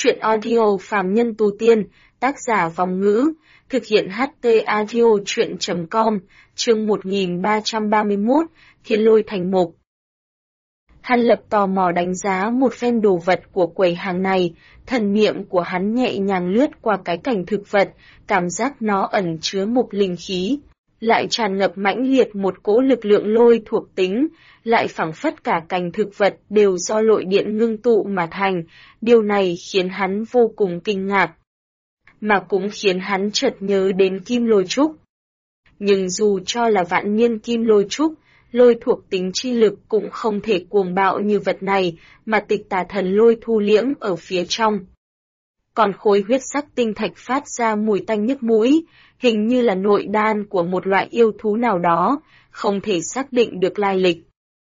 Chuyện audio phàm nhân tu tiên, tác giả Vòng Ngữ, thực hiện HT audio chuyện.com, chương 1331, Thiên Lôi Thành Mục. Hàn Lập tò mò đánh giá một phen đồ vật của quầy hàng này, thần niệm của hắn nhẹ nhàng lướt qua cái cảnh thực vật, cảm giác nó ẩn chứa một linh khí, lại tràn ngập mãnh liệt một cỗ lực lượng lôi thuộc tính, lại phảng phất cả cảnh thực vật đều do lôi điện ngưng tụ mà thành, điều này khiến hắn vô cùng kinh ngạc, mà cũng khiến hắn chợt nhớ đến kim lôi trúc. Nhưng dù cho là vạn niên kim lôi trúc, lôi thuộc tính chi lực cũng không thể cuồng bạo như vật này, mà tịch tà thần lôi thu liễm ở phía trong. Còn khối huyết sắc tinh thạch phát ra mùi tanh nhức mũi, hình như là nội đan của một loại yêu thú nào đó, không thể xác định được lai lịch.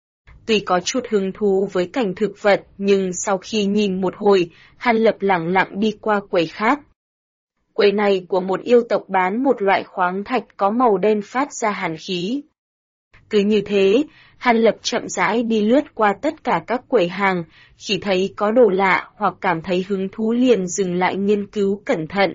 Tuy có chút hứng thú với cảnh thực vật, nhưng sau khi nhìn một hồi, Hàn Lập lẳng lặng đi qua quầy khác. Quầy này của một yêu tộc bán một loại khoáng thạch có màu đen phát ra hàn khí. Cứ như thế, Hàn Lập chậm rãi đi lướt qua tất cả các quầy hàng, chỉ thấy có đồ lạ hoặc cảm thấy hứng thú liền dừng lại nghiên cứu cẩn thận.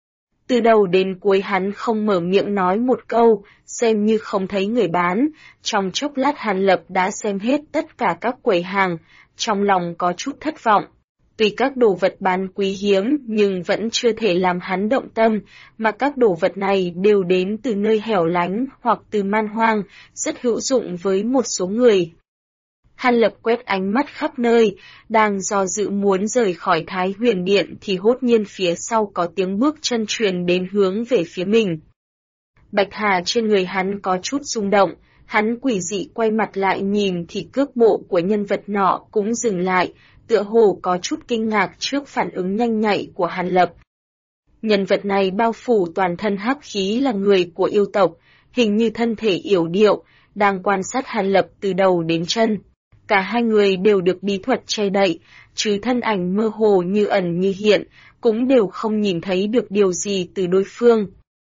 Từ đầu đến cuối hắn không mở miệng nói một câu, xem như không thấy người bán, trong chốc lát Hàn Lập đã xem hết tất cả các quầy hàng, trong lòng có chút thất vọng. Tuy các đồ vật bán quý hiếm nhưng vẫn chưa thể làm hắn động tâm, mà các đồ vật này đều đến từ nơi hẻo lánh hoặc từ man hoang, rất hữu dụng với một số người. Hàn Lập quét ánh mắt khắp nơi, đang do dự muốn rời khỏi Thái Huyền Điện thì hốt nhiên phía sau có tiếng bước chân truyền đến hướng về phía mình. Bạch hà trên người hắn có chút rung động, hắn quỷ dị quay mặt lại nhìn thì cước bộ của nhân vật nọ cũng dừng lại, tựa hồ có chút kinh ngạc trước phản ứng nhanh nhạy của Hàn Lập. Nhân vật này bao phủ toàn thân hắc khí là người của yêu tộc, hình như thân thể yểu điệu, đang quan sát Hàn Lập từ đầu đến chân. Cả hai người đều được bí thuật che đậy, chứ thân ảnh mơ hồ như ẩn như hiện, cũng đều không nhìn thấy được điều gì từ đối phương.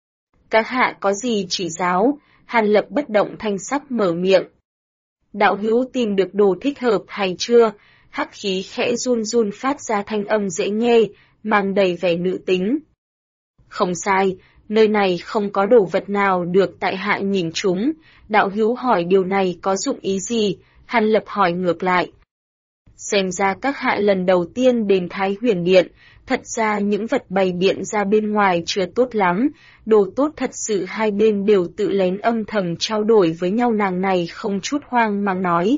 Các hạ có gì chỉ giáo? Hàn Lập bất động thanh sắc mở miệng. Đạo hữu tìm được đồ thích hợp hay chưa? Hắc khí khẽ run run phát ra thanh âm dễ nghe, mang đầy vẻ nữ tính. Không sai, nơi này không có đồ vật nào được tại hạ nhìn trúng, đạo hữu hỏi điều này có dụng ý gì? Hàn Lập hỏi ngược lại. Xem ra các hạ lần đầu tiên đến Thái Huyền Điện, thật ra những vật bày biện ra bên ngoài chưa tốt lắm, đồ tốt thật sự hai bên đều tự lén âm thầm trao đổi với nhau. Nàng này không chút hoang mang nói.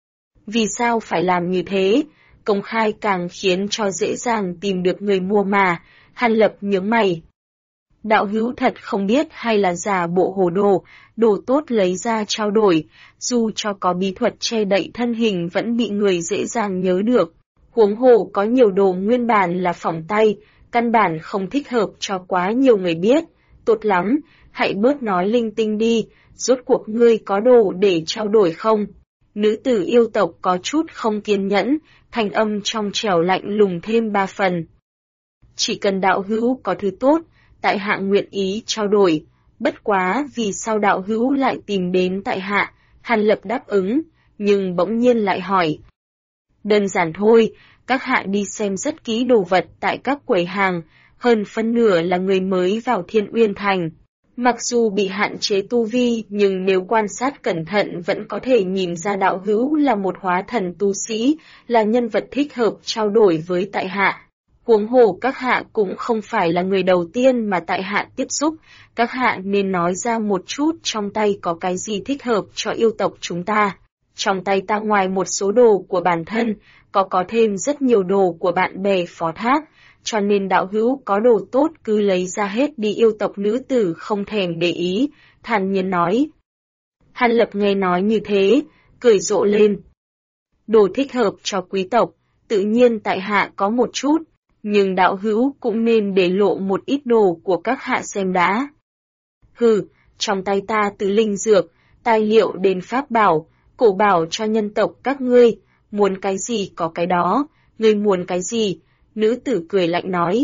Vì sao phải làm như thế? Công khai càng khiến cho dễ dàng tìm được người mua mà. Hàn Lập nhướng mày. Đạo hữu thật không biết hay là giả bộ hồ đồ, đồ tốt lấy ra trao đổi, dù cho có bí thuật che đậy thân hình vẫn bị người dễ dàng nhớ được. Huống hồ có nhiều đồ nguyên bản là phỏng tay, căn bản không thích hợp cho quá nhiều người biết. Tốt lắm, hãy bớt nói linh tinh đi, rốt cuộc ngươi có đồ để trao đổi không? Nữ tử yêu tộc có chút không kiên nhẫn, thanh âm trong trẻo lạnh lùng thêm 3 phần. Chỉ cần đạo hữu có thứ tốt, tại hạ nguyện ý trao đổi, bất quá vì sao đạo hữu lại tìm đến tại hạ? Hàn Lập đáp ứng, nhưng bỗng nhiên lại hỏi. Đơn giản thôi, các hạ đi xem rất kỹ đồ vật tại các quầy hàng, hơn phân nửa là người mới vào Thiên Uyên Thành. Mặc dù bị hạn chế tu vi nhưng nếu quan sát cẩn thận vẫn có thể nhìn ra đạo hữu là một hóa thần tu sĩ, là nhân vật thích hợp trao đổi với tại hạ. Huống hồ các hạ cũng không phải là người đầu tiên mà tại hạ tiếp xúc, các hạ nên nói ra một chút trong tay có cái gì thích hợp cho yêu tộc chúng ta. Trong tay ta ngoài một số đồ của bản thân, có thêm rất nhiều đồ của bạn bè phó thác, cho nên đạo hữu có đồ tốt cứ lấy ra hết đi. Yêu tộc nữ tử không thèm để ý, thản nhiên nói. Hàn Lập nghe nói như thế, cười rộ lên. Đồ thích hợp cho quý tộc, tự nhiên tại hạ có một chút, nhưng đạo hữu cũng nên để lộ một ít đồ của các hạ xem đã. Hừ, trong tay ta từ linh dược, tài liệu đến pháp bảo, cổ bảo cho nhân tộc các ngươi, muốn cái gì có cái đó, ngươi muốn cái gì? Nữ tử cười lạnh nói.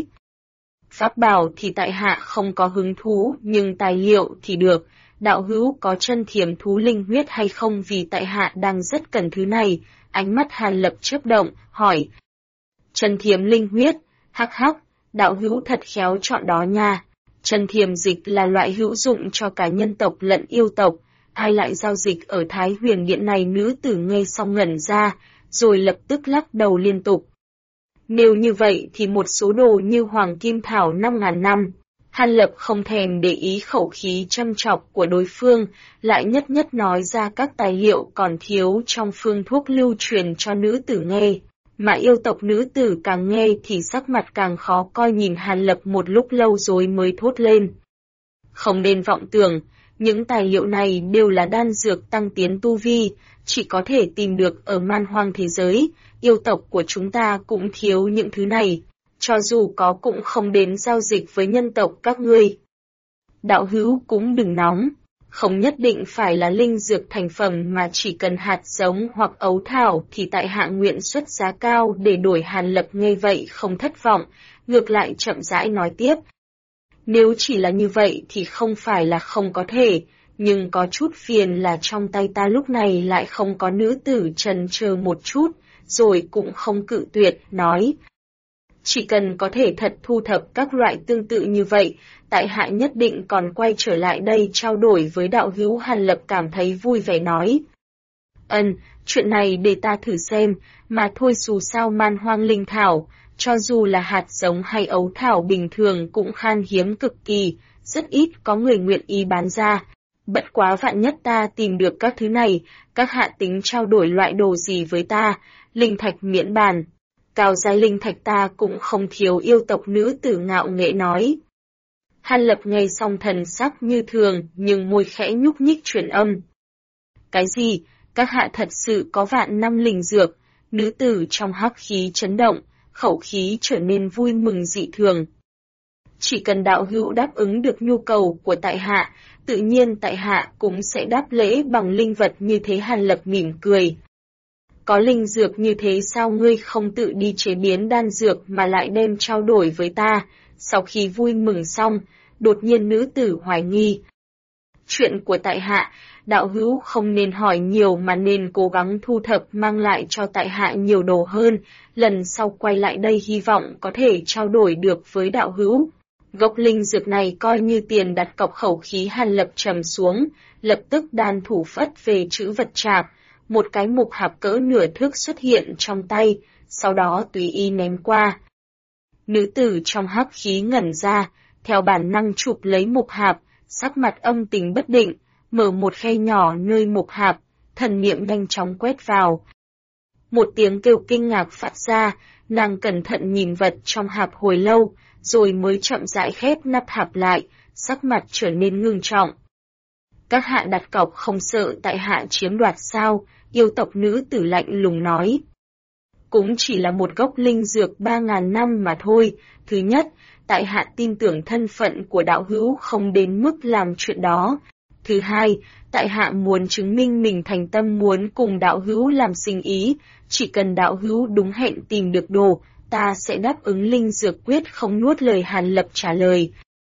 Pháp bảo thì tại hạ không có hứng thú, nhưng tài liệu thì được. Đạo hữu có chân thiểm thú linh huyết hay không? Vì tại hạ đang rất cần thứ này. Ánh mắt Hàn Lập chớp động, hỏi. Chân thiểm linh huyết? Hắc hắc, đạo hữu thật khéo chọn đó nha. Chân thiềm dịch là loại hữu dụng cho cả nhân tộc lẫn yêu tộc, ai lại giao dịch ở Thái Huyền Điện này? Nữ tử nghe xong ngẩn ra, rồi lập tức lắc đầu liên tục. Nếu như vậy thì một số đồ như Hoàng Kim Thảo 5.000 năm. Hàn Lập không thèm để ý khẩu khí châm chọc của đối phương, lại nhất nhất nói ra các tài liệu còn thiếu trong phương thuốc lưu truyền cho nữ tử nghe. Mà yêu tộc nữ tử càng nghe thì sắc mặt càng khó coi, nhìn Hàn Lập một lúc lâu rồi mới thốt lên. Không nên vọng tưởng, những tài liệu này đều là đan dược tăng tiến tu vi, chỉ có thể tìm được ở man hoang thế giới, yêu tộc của chúng ta cũng thiếu những thứ này, cho dù có cũng không đến giao dịch với nhân tộc các ngươi. Đạo hữu cũng đừng nóng, không nhất định phải là linh dược thành phẩm mà chỉ cần hạt giống hoặc ấu thảo thì tại hạ nguyện xuất giá cao để đổi. Hàn Lập nghe vậy không thất vọng, ngược lại chậm rãi nói tiếp. Nếu chỉ là như vậy thì không phải là không có thể, nhưng có chút phiền là trong tay ta lúc này lại không có. Nữ tử trần chờ một chút, rồi cũng không cự tuyệt, nói. Chỉ cần có thể thật thu thập các loại tương tự như vậy, tại hạ nhất định còn quay trở lại đây trao đổi với đạo hữu. Hàn Lập cảm thấy vui vẻ nói. Chuyện này để ta thử xem, mà thôi, dù sao man hoang linh thảo, cho dù là hạt giống hay ấu thảo bình thường cũng khan hiếm cực kỳ, rất ít có người nguyện ý bán ra. Bất quá vạn nhất ta tìm được các thứ này, các hạ tính trao đổi loại đồ gì với ta? Linh thạch miễn bàn. Cao giai linh thạch ta cũng không thiếu. Yêu tộc nữ tử ngạo nghễ nói. Hàn Lập nghe xong thần sắc như thường, nhưng môi khẽ nhúc nhích truyền âm. Cái gì? Các hạ thật sự có vạn năm linh dược? Nữ tử trong hắc khí chấn động, khẩu khí trở nên vui mừng dị thường. Chỉ cần đạo hữu đáp ứng được nhu cầu của tại hạ, tự nhiên tại hạ cũng sẽ đáp lễ bằng linh vật như thế. Hàn Lập mỉm cười. Có linh dược như thế sao ngươi không tự đi chế biến đan dược mà lại đem trao đổi với ta? Sau khi vui mừng xong, đột nhiên nữ tử hoài nghi. Chuyện của tại hạ, đạo hữu không nên hỏi nhiều mà nên cố gắng thu thập mang lại cho tại hạ nhiều đồ hơn, lần sau quay lại đây hy vọng có thể trao đổi được với đạo hữu. Gốc linh dược này coi như tiền đặt cọc. Khẩu khí Hàn Lập trầm xuống, lập tức đan thủ phất về chữ vật trạc, một cái mục hạp cỡ nửa thước xuất hiện trong tay, sau đó tùy ý ném qua. Nữ tử trong hắc khí ngẩn ra, theo bản năng chụp lấy mục hạp, sắc mặt âm tình bất định, mở một khe nhỏ nơi mục hạp, thần niệm nhanh chóng quét vào. Một tiếng kêu kinh ngạc phát ra, nàng cẩn thận nhìn vật trong hạp hồi lâu, rồi mới chậm rãi khép nắp hạp lại, sắc mặt trở nên ngưng trọng. Các hạ đặt cọc không sợ tại hạ chiếm đoạt sao? Yêu tộc nữ tử lạnh lùng nói. Cũng chỉ là một gốc linh dược 3.000 năm mà thôi. Thứ nhất, tại hạ tin tưởng thân phận của đạo hữu không đến mức làm chuyện đó. Thứ hai, tại hạ muốn chứng minh mình thành tâm muốn cùng đạo hữu làm sinh ý. Chỉ cần đạo hữu đúng hẹn tìm được đồ, ta sẽ đáp ứng. Linh dược quyết không nuốt lời. Hàn Lập trả lời.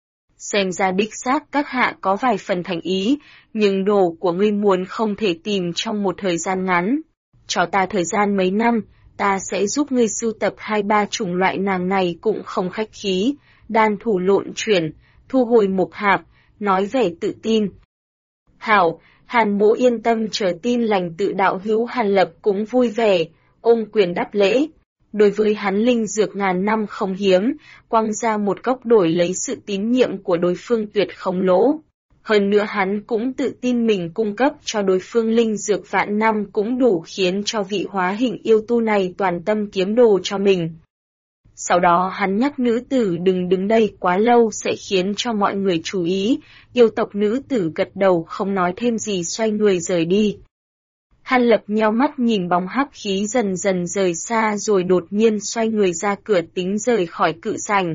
Xem ra đích xác các hạ có vài phần thành ý, nhưng đồ của ngươi muốn không thể tìm trong một thời gian ngắn. Cho ta thời gian mấy năm, ta sẽ giúp ngươi sưu tập 2-3 chủng loại. Nàng này cũng không khách khí, đan thủ lộn chuyển, thu hồi mục hạp, nói vẻ tự tin. Hảo, Hàn mỗ yên tâm chờ tin lành tự đạo hữu. Hàn Lập cũng vui vẻ, ôm quyền đáp lễ. Đối với hắn linh dược ngàn năm không hiếm, quăng ra một gốc đổi lấy sự tín nhiệm của đối phương tuyệt không lỗ. Hơn nữa hắn cũng tự tin mình cung cấp cho đối phương linh dược vạn năm cũng đủ khiến cho vị hóa hình yêu tu này toàn tâm kiếm đồ cho mình. Sau đó hắn nhắc nữ tử đừng đứng đây quá lâu sẽ khiến cho mọi người chú ý. Yêu tộc nữ tử gật đầu không nói thêm gì, xoay người rời đi. Hàn Lập nheo mắt nhìn bóng hắc khí dần dần rời xa rồi đột nhiên xoay người ra cửa tính rời khỏi cự sảnh.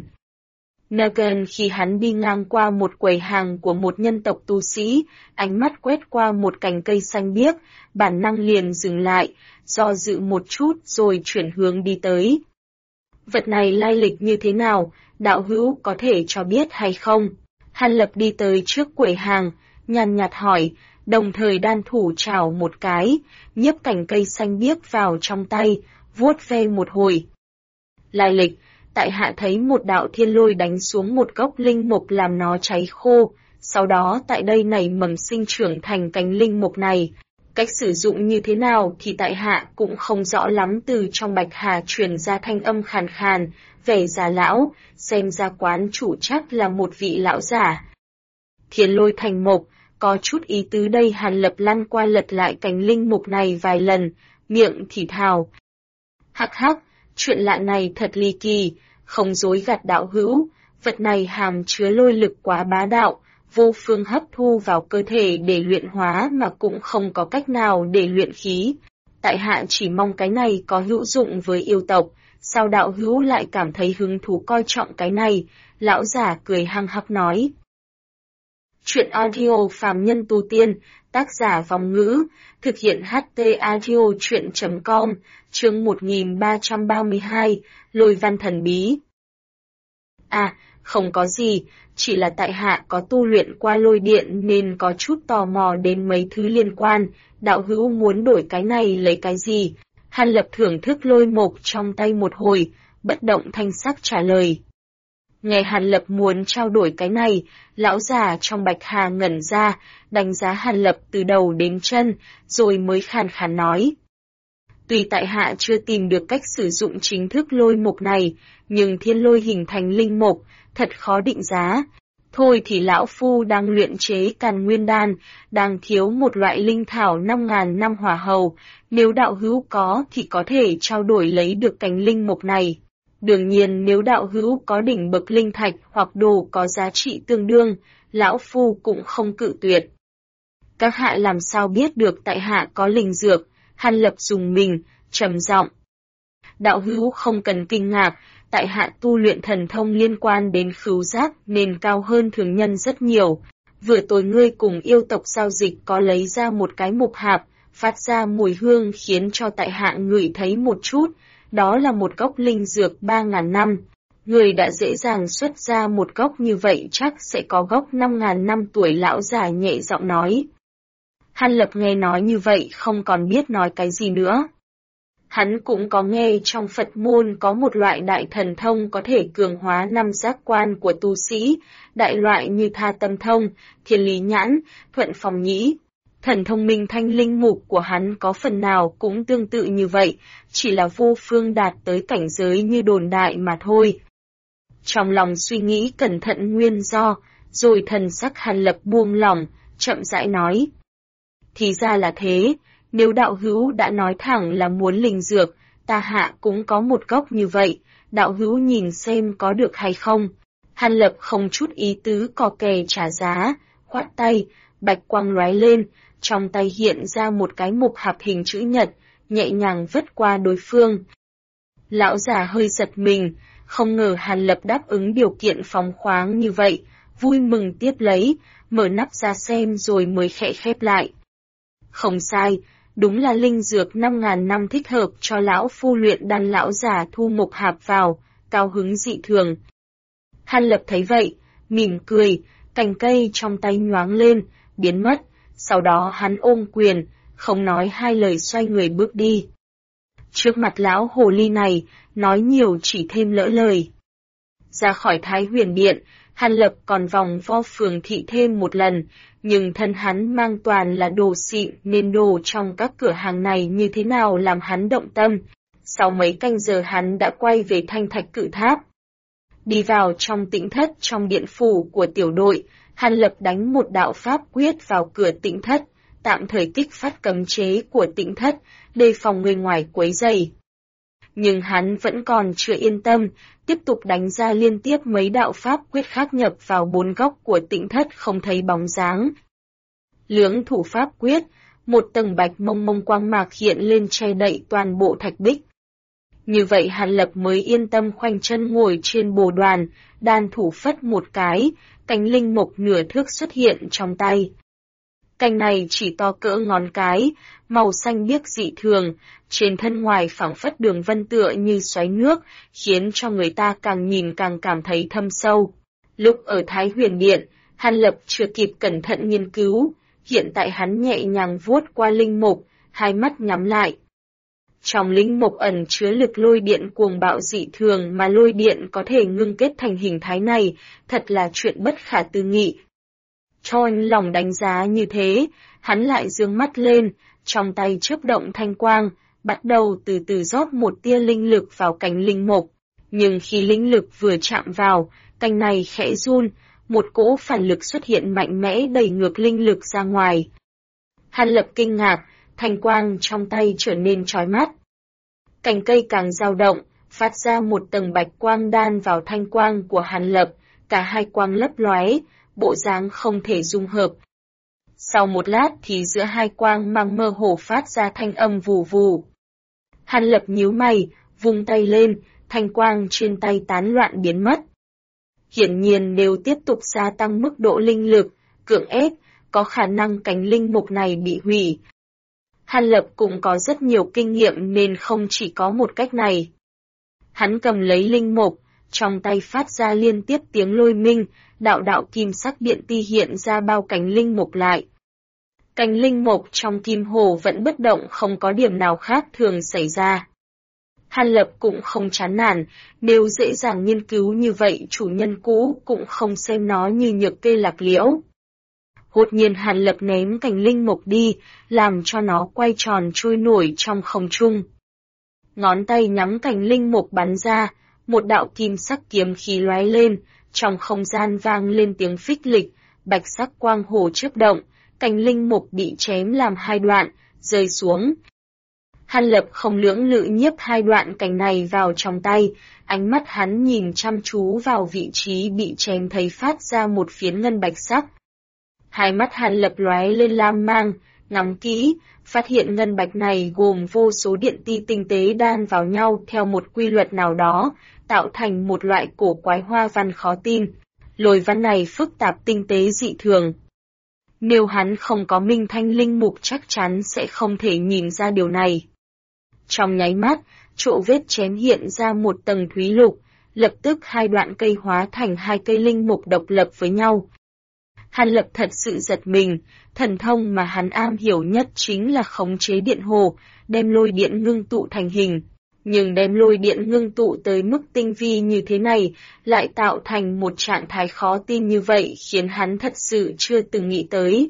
Nagan khi hắn đi ngang qua một quầy hàng của một nhân tộc tu sĩ, ánh mắt quét qua một cành cây xanh biếc, bản năng liền dừng lại, do dự một chút rồi chuyển hướng đi tới. Vật này lai lịch như thế nào, đạo hữu có thể cho biết hay không? Hàn Lập đi tới trước quầy hàng, nhàn nhạt hỏi, đồng thời đan thủ chảo một cái, nhấp cành cây xanh biếc vào trong tay, vuốt ve một hồi. Lai lịch, tại hạ thấy một đạo thiên lôi đánh xuống một gốc linh mục làm nó cháy khô, sau đó tại đây nảy mầm sinh trưởng thành cành linh mục này. Cách sử dụng như thế nào thì tại hạ cũng không rõ lắm. Từ trong bạch hà truyền ra thanh âm khàn khàn, vẻ già lão, xem ra quán chủ chắc là một vị lão giả. Thiên lôi thành mục, có chút ý tứ đây. Hàn Lập lăn qua lật lại cành linh mục này vài lần, miệng thì thào. Hắc hắc, chuyện lạ này thật ly kỳ, không dối gạt đạo hữu, vật này hàm chứa lôi lực quá bá đạo, vô phương hấp thu vào cơ thể để luyện hóa mà cũng không có cách nào để luyện khí. Tại hạ chỉ mong cái này có hữu dụng với yêu tộc, sao đạo hữu lại cảm thấy hứng thú coi trọng cái này? Lão giả cười hăng hắc nói. Chuyện audio phàm nhân tu tiên, tác giả Vòng Ngữ, thực hiện HT audio chuyện.com, chương 1332, Lôi văn thần bí. À, không có gì, chỉ là tại hạ có tu luyện qua lôi điện nên có chút tò mò đến mấy thứ liên quan, đạo hữu muốn đổi cái này lấy cái gì? Hàn Lập thưởng thức lôi mộc trong tay một hồi, bất động thanh sắc trả lời. Nghe Hàn Lập muốn trao đổi cái này, lão già trong bạch hà ngẩn ra, đánh giá Hàn Lập từ đầu đến chân, rồi mới khàn khàn nói. Tuy tại hạ chưa tìm được cách sử dụng chính thức lôi mộc này, nhưng thiên lôi hình thành linh mộc, thật khó định giá. Thôi thì lão phu đang luyện chế Càn Nguyên Đan, đang thiếu một loại linh thảo 5.000 năm hỏa hầu, nếu đạo hữu có thì có thể trao đổi lấy được cành linh mộc này. Đương nhiên nếu đạo hữu có đỉnh bậc linh thạch hoặc đồ có giá trị tương đương, lão phu cũng không cự tuyệt. Các hạ làm sao biết được tại hạ có linh dược? Hàn Lập dùng mình, trầm giọng. Đạo hữu không cần kinh ngạc, tại hạ tu luyện thần thông liên quan đến khứu giác nên cao hơn thường nhân rất nhiều. Vừa tối ngươi cùng yêu tộc giao dịch có lấy ra một cái mục hạp, phát ra mùi hương khiến cho tại hạ ngửi thấy một chút, đó là một gốc linh dược 3.000 năm. Người đã dễ dàng xuất ra một gốc như vậy chắc sẽ có gốc 5.000 năm tuổi. Lão già nhẹ giọng nói. Hàn Lập nghe nói như vậy không còn biết nói cái gì nữa. Hắn cũng có nghe trong Phật môn có một loại đại thần thông có thể cường hóa 5 giác quan của tu sĩ, đại loại như Tha Tâm Thông, Thiên Lý Nhãn, Thuận Phòng Nhĩ. Thần thông minh thanh linh mục của hắn có phần nào cũng tương tự như vậy, chỉ là vô phương đạt tới cảnh giới như đồn đại mà thôi. Trong lòng suy nghĩ cẩn thận nguyên do, rồi thần sắc Hàn Lập buông lỏng, chậm rãi nói. Thì ra là thế, nếu đạo hữu đã nói thẳng là muốn linh dược, ta hạ cũng có một gốc như vậy, đạo hữu nhìn xem có được hay không. Hàn Lập không chút ý tứ cò kè trả giá, khoát tay, bạch quang lóe lên, trong tay hiện ra một cái mục hạp hình chữ nhật, nhẹ nhàng vứt qua đối phương. Lão già hơi giật mình, không ngờ Hàn Lập đáp ứng điều kiện phóng khoáng như vậy, vui mừng tiếp lấy, mở nắp ra xem rồi mới khẽ khép lại. Không sai, đúng là linh dược 5.000 năm thích hợp cho lão phu luyện đan. Lão già thu mục hạp vào, cao hứng dị thường. Hàn Lập thấy vậy, mỉm cười, cành cây trong tay nhoáng lên, biến mất, sau đó hắn ôm quyền, không nói hai lời xoay người bước đi. Trước mặt lão hồ ly này, nói nhiều chỉ thêm lỡ lời. Ra khỏi Thái Huyền Điện, Hàn Lập còn vòng vo phường thị thêm một lần, nhưng thân hắn mang toàn là đồ xịn nên đồ trong các cửa hàng này như thế nào làm hắn động tâm. Sau mấy canh giờ hắn đã quay về Thanh Thạch Cự Tháp. Đi vào trong tĩnh thất trong điện phủ của tiểu đội, Hàn Lập đánh một đạo pháp quyết vào cửa tĩnh thất, tạm thời kích phát cấm chế của tĩnh thất, đề phòng người ngoài quấy rầy. Nhưng hắn vẫn còn chưa yên tâm, tiếp tục đánh ra liên tiếp mấy đạo pháp quyết khác nhập vào 4 góc của tĩnh thất không thấy bóng dáng. Lưỡng thủ pháp quyết, một tầng bạch mông mông quang mạc hiện lên che đậy toàn bộ thạch bích. Như vậy Hàn Lập mới yên tâm khoanh chân ngồi trên bồ đoàn, đan thủ phất một cái, cành linh mộc nửa thước xuất hiện trong tay. Cành này chỉ to cỡ ngón cái, màu xanh biếc dị thường, trên thân ngoài phảng phất đường vân tựa như xoáy nước, khiến cho người ta càng nhìn càng cảm thấy thâm sâu. Lúc ở Thái Huyền Điện, Hàn Lập chưa kịp cẩn thận nghiên cứu, hiện tại hắn nhẹ nhàng vuốt qua linh mục, hai mắt nhắm lại. Trong linh mục ẩn chứa lực lôi điện cuồng bạo dị thường mà lôi điện có thể ngưng kết thành hình thái này, thật là chuyện bất khả tư nghị. Cho anh lòng đánh giá như thế, hắn lại dương mắt lên, trong tay chớp động thanh quang, bắt đầu từ từ rót một tia linh lực vào cành linh mục. Nhưng khi linh lực vừa chạm vào, cành này khẽ run, một cỗ phản lực xuất hiện mạnh mẽ đẩy ngược linh lực ra ngoài. Hàn Lập kinh ngạc, thanh quang trong tay trở nên chói mắt. Cành cây càng dao động, phát ra một tầng bạch quang đan vào thanh quang của Hàn Lập, cả hai quang lấp lóe, bộ dáng không thể dung hợp. Sau một lát thì giữa hai quang mang mơ hồ phát ra thanh âm vù vù. Hàn Lập nhíu mày, vung tay lên, thanh quang trên tay tán loạn biến mất. Hiển nhiên nếu tiếp tục gia tăng mức độ linh lực, cưỡng ép, có khả năng cành linh mục này bị hủy. Hàn Lập cũng có rất nhiều kinh nghiệm nên không chỉ có một cách này. Hắn cầm lấy linh mục, trong tay phát ra liên tiếp tiếng lôi minh, đạo đạo kim sắc điện ti hiện ra bao cành linh mục lại. Cành linh mục trong kim hồ vẫn bất động, không có điểm nào khác thường xảy ra. Hàn Lập cũng không chán nản, nếu dễ dàng nghiên cứu như vậy chủ nhân cũ cũng không xem nó như nhược kê lạc liễu. Đột nhiên Hàn Lập ném cành linh mục đi, làm cho nó quay tròn trôi nổi trong không trung. Ngón tay nhắm cành linh mục bắn ra, một đạo kim sắc kiếm khí lóe lên, trong không gian vang lên tiếng phích lịch, bạch sắc quang hồ chớp động, cành linh mục bị chém làm hai đoạn, rơi xuống. Hàn Lập không lưỡng lự nhiếp hai đoạn cành này vào trong tay, ánh mắt hắn nhìn chăm chú vào vị trí bị chém thấy phát ra một phiến ngân bạch sắc. Hai mắt Hàn Lập lóe lên lam mang, ngắm kỹ, phát hiện ngân bạch này gồm vô số điện ti tinh tế đan vào nhau theo một quy luật nào đó, tạo thành một loại cổ quái hoa văn khó tin. Lôi văn này phức tạp tinh tế dị thường. Nếu hắn không có minh thanh linh mục chắc chắn sẽ không thể nhìn ra điều này. Trong nháy mắt, chỗ vết chém hiện ra một tầng thúy lục, lập tức hai đoạn cây hóa thành hai cây linh mục độc lập với nhau. Hàn Lập thật sự giật mình, thần thông mà hắn am hiểu nhất chính là khống chế điện hồ, đem lôi điện ngưng tụ thành hình. Nhưng đem lôi điện ngưng tụ tới mức tinh vi như thế này, lại tạo thành một trạng thái khó tin như vậy khiến hắn thật sự chưa từng nghĩ tới.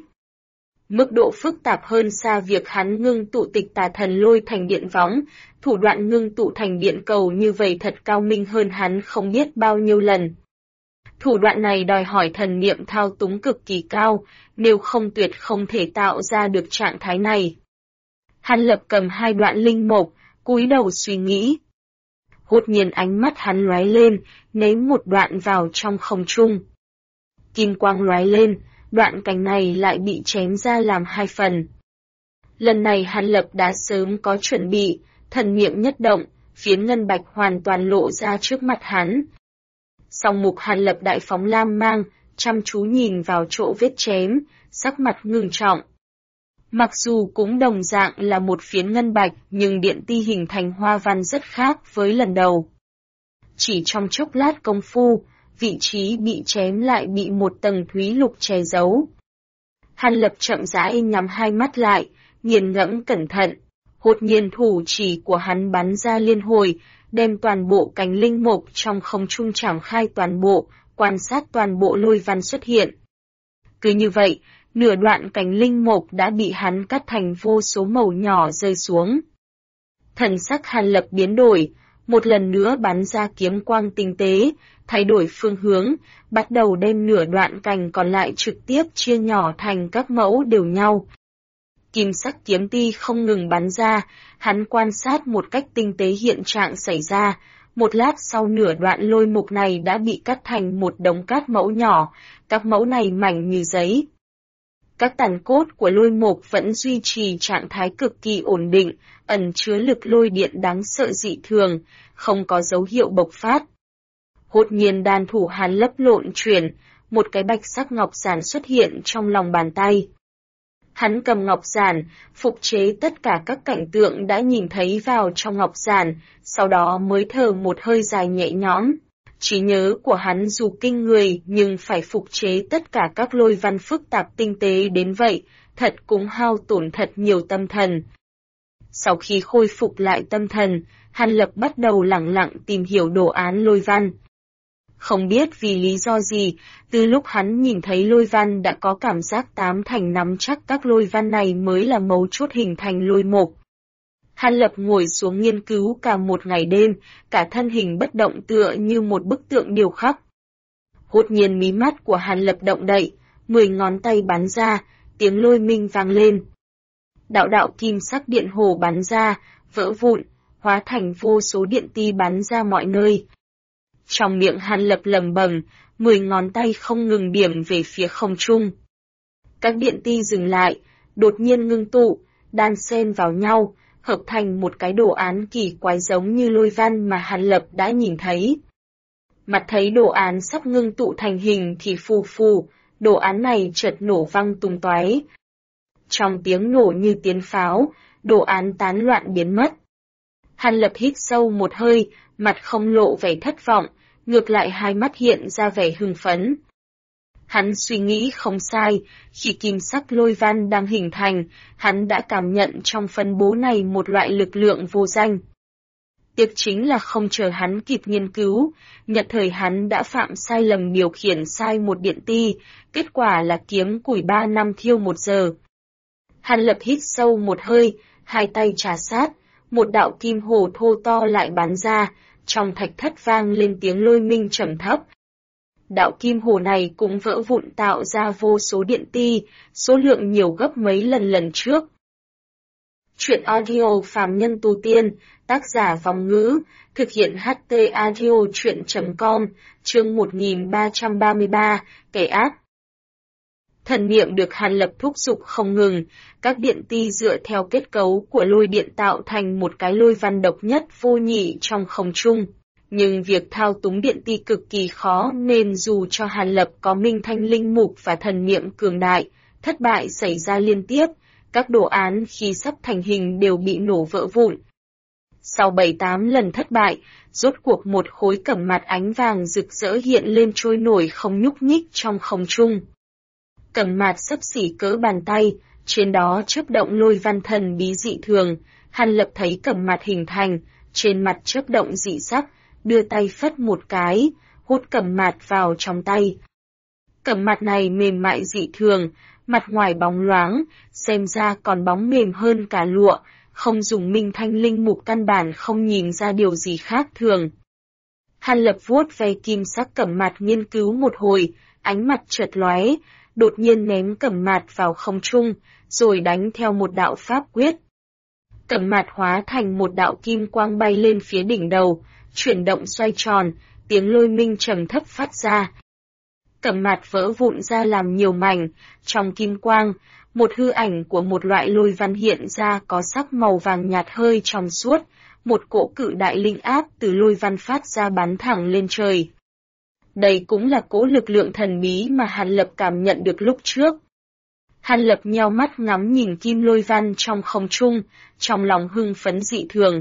Mức độ phức tạp hơn xa việc hắn ngưng tụ tịch tà thần lôi thành điện võng, thủ đoạn ngưng tụ thành điện cầu như vậy thật cao minh hơn hắn không biết bao nhiêu lần. Thủ đoạn này đòi hỏi thần niệm thao túng cực kỳ cao, nếu không tuyệt không thể tạo ra được trạng thái này. Hàn Lập cầm hai đoạn linh mục, cúi đầu suy nghĩ. Đột nhiên ánh mắt hắn lóe lên, ném một đoạn vào trong không trung. Kim quang lóe lên, đoạn cành này lại bị chém ra làm hai phần. Lần này Hàn Lập đã sớm có chuẩn bị, thần niệm nhất động, phiến ngân bạch hoàn toàn lộ ra trước mặt hắn. Song mục Hàn Lập đại phóng lam mang, chăm chú nhìn vào chỗ vết chém, sắc mặt ngưng trọng. Mặc dù cũng đồng dạng là một phiến ngân bạch, nhưng điện ti hình thành hoa văn rất khác với lần đầu. Chỉ trong chốc lát công phu, vị trí bị chém lại bị một tầng thúy lục che giấu. Hàn Lập chậm rãi nhắm hai mắt lại, nghiền ngẫm cẩn thận. Đột nhiên thủ chỉ của hắn bắn ra liên hồi, đem toàn bộ cành linh mục trong không trung trảm khai toàn bộ, quan sát toàn bộ lôi văn xuất hiện. Cứ như vậy, nửa đoạn cành linh mục đã bị hắn cắt thành vô số mẩu nhỏ rơi xuống. Thần sắc Hàn Lập biến đổi, một lần nữa bắn ra kiếm quang tinh tế, thay đổi phương hướng, bắt đầu đem nửa đoạn cành còn lại trực tiếp chia nhỏ thành các mẫu đều nhau. Kim sắc kiếm ti không ngừng bắn ra, hắn quan sát một cách tinh tế hiện trạng xảy ra, một lát sau nửa đoạn lôi mục này đã bị cắt thành một đống các mẫu nhỏ, các mẫu này mảnh như giấy. Các tàn cốt của lôi mục vẫn duy trì trạng thái cực kỳ ổn định, ẩn chứa lực lôi điện đáng sợ dị thường, không có dấu hiệu bộc phát. Đột nhiên đàn thủ Hàn Lập lộn chuyển, một cái bạch sắc ngọc giản xuất hiện trong lòng bàn tay. Hắn cầm ngọc giản, phục chế tất cả các cảnh tượng đã nhìn thấy vào trong ngọc giản, sau đó mới thở một hơi dài nhẹ nhõm. Trí nhớ của hắn dù kinh người nhưng phải phục chế tất cả các lôi văn phức tạp tinh tế đến vậy, thật cũng hao tổn thật nhiều tâm thần. Sau khi khôi phục lại tâm thần, Hàn Lập bắt đầu lẳng lặng tìm hiểu đồ án lôi văn. Không biết vì lý do gì, từ lúc hắn nhìn thấy lôi văn đã có cảm giác tám thành nắm chắc các lôi văn này mới là mấu chốt hình thành lôi mộc. Hàn Lập ngồi xuống nghiên cứu cả một ngày đêm, cả thân hình bất động tựa như một bức tượng điêu khắc. Đột nhiên mí mắt của Hàn Lập động đậy, 10 ngón tay bắn ra, tiếng lôi minh vang lên. Đạo đạo kim sắc điện hồ bắn ra, vỡ vụn, hóa thành vô số điện ti bắn ra mọi nơi. Trong miệng Hàn Lập lẩm bẩm, 10 ngón tay không ngừng điểm về phía không trung. Các điện ti dừng lại, đột nhiên ngưng tụ, đan xen vào nhau, hợp thành một cái đồ án kỳ quái giống như lôi văn mà Hàn Lập đã nhìn thấy. Mặt thấy đồ án sắp ngưng tụ thành hình thì phù phù, đồ án này chợt nổ văng tung tóe. Trong tiếng nổ như tiếng pháo, đồ án tán loạn biến mất. Hàn Lập hít sâu một hơi, mặt không lộ vẻ thất vọng, ngược lại hai mắt hiện ra vẻ hưng phấn. Hắn suy nghĩ không sai, khi kim sắc lôi văn đang hình thành, hắn đã cảm nhận trong phân bố này một loại lực lượng vô danh. Tiếc chính là không chờ hắn kịp nghiên cứu, nhận thời hắn đã phạm sai lầm điều khiển sai một điện ti, kết quả là kiếm củi 3 năm thiêu 1 giờ. Hàn Lập hít sâu một hơi, hai tay trà sát, một đạo kim hồ thô to lại bắn ra, trong thạch thất vang lên tiếng lôi minh trầm thấp. Đạo kim hồ này cũng vỡ vụn tạo ra vô số điện ti, số lượng nhiều gấp mấy lần trước. Chuyện audio Phàm Nhân Tu Tiên, tác giả Vong Ngữ, thực hiện HT Audio Chuyện.com, chương 1333, kẻ ác. Thần niệm được Hàn Lập thúc giục không ngừng, các điện ti dựa theo kết cấu của lôi điện tạo thành một cái lôi văn độc nhất vô nhị trong không trung. Nhưng việc thao túng điện ti cực kỳ khó nên dù cho Hàn Lập có minh thanh linh mục và thần niệm cường đại, thất bại xảy ra liên tiếp, các đồ án khi sắp thành hình đều bị nổ vỡ vụn. Sau 7-8 lần thất bại, rốt cuộc một khối cẩm mạt ánh vàng rực rỡ hiện lên trôi nổi không nhúc nhích trong không trung. Cẩm mạt xấp xỉ cỡ bàn tay, trên đó chớp động lôi văn thần bí dị thường, Hàn Lập thấy cẩm mạt hình thành, trên mặt chớp động dị sắc, đưa tay phất một cái, hút cẩm mạt vào trong tay. Cẩm mạt này mềm mại dị thường, mặt ngoài bóng loáng, xem ra còn bóng mềm hơn cả lụa, không dùng minh thanh linh mục căn bản không nhìn ra điều gì khác thường. Hàn Lập vuốt ve kim sắc cẩm mạt nghiên cứu một hồi, ánh mặt chợt lóe, đột nhiên ném cẩm mạt vào không trung, rồi đánh theo một đạo pháp quyết. Cẩm mạt hóa thành một đạo kim quang bay lên phía đỉnh đầu, chuyển động xoay tròn, tiếng lôi minh trầm thấp phát ra. Cẩm mạt vỡ vụn ra làm nhiều mảnh, trong kim quang, một hư ảnh của một loại lôi văn hiện ra có sắc màu vàng nhạt hơi trong suốt, một cỗ cự đại linh áp từ lôi văn phát ra bắn thẳng lên trời. Đây cũng là cỗ lực lượng thần bí mà Hàn Lập cảm nhận được lúc trước. Hàn Lập nheo mắt ngắm nhìn kim lôi văn trong không trung, trong lòng hưng phấn dị thường.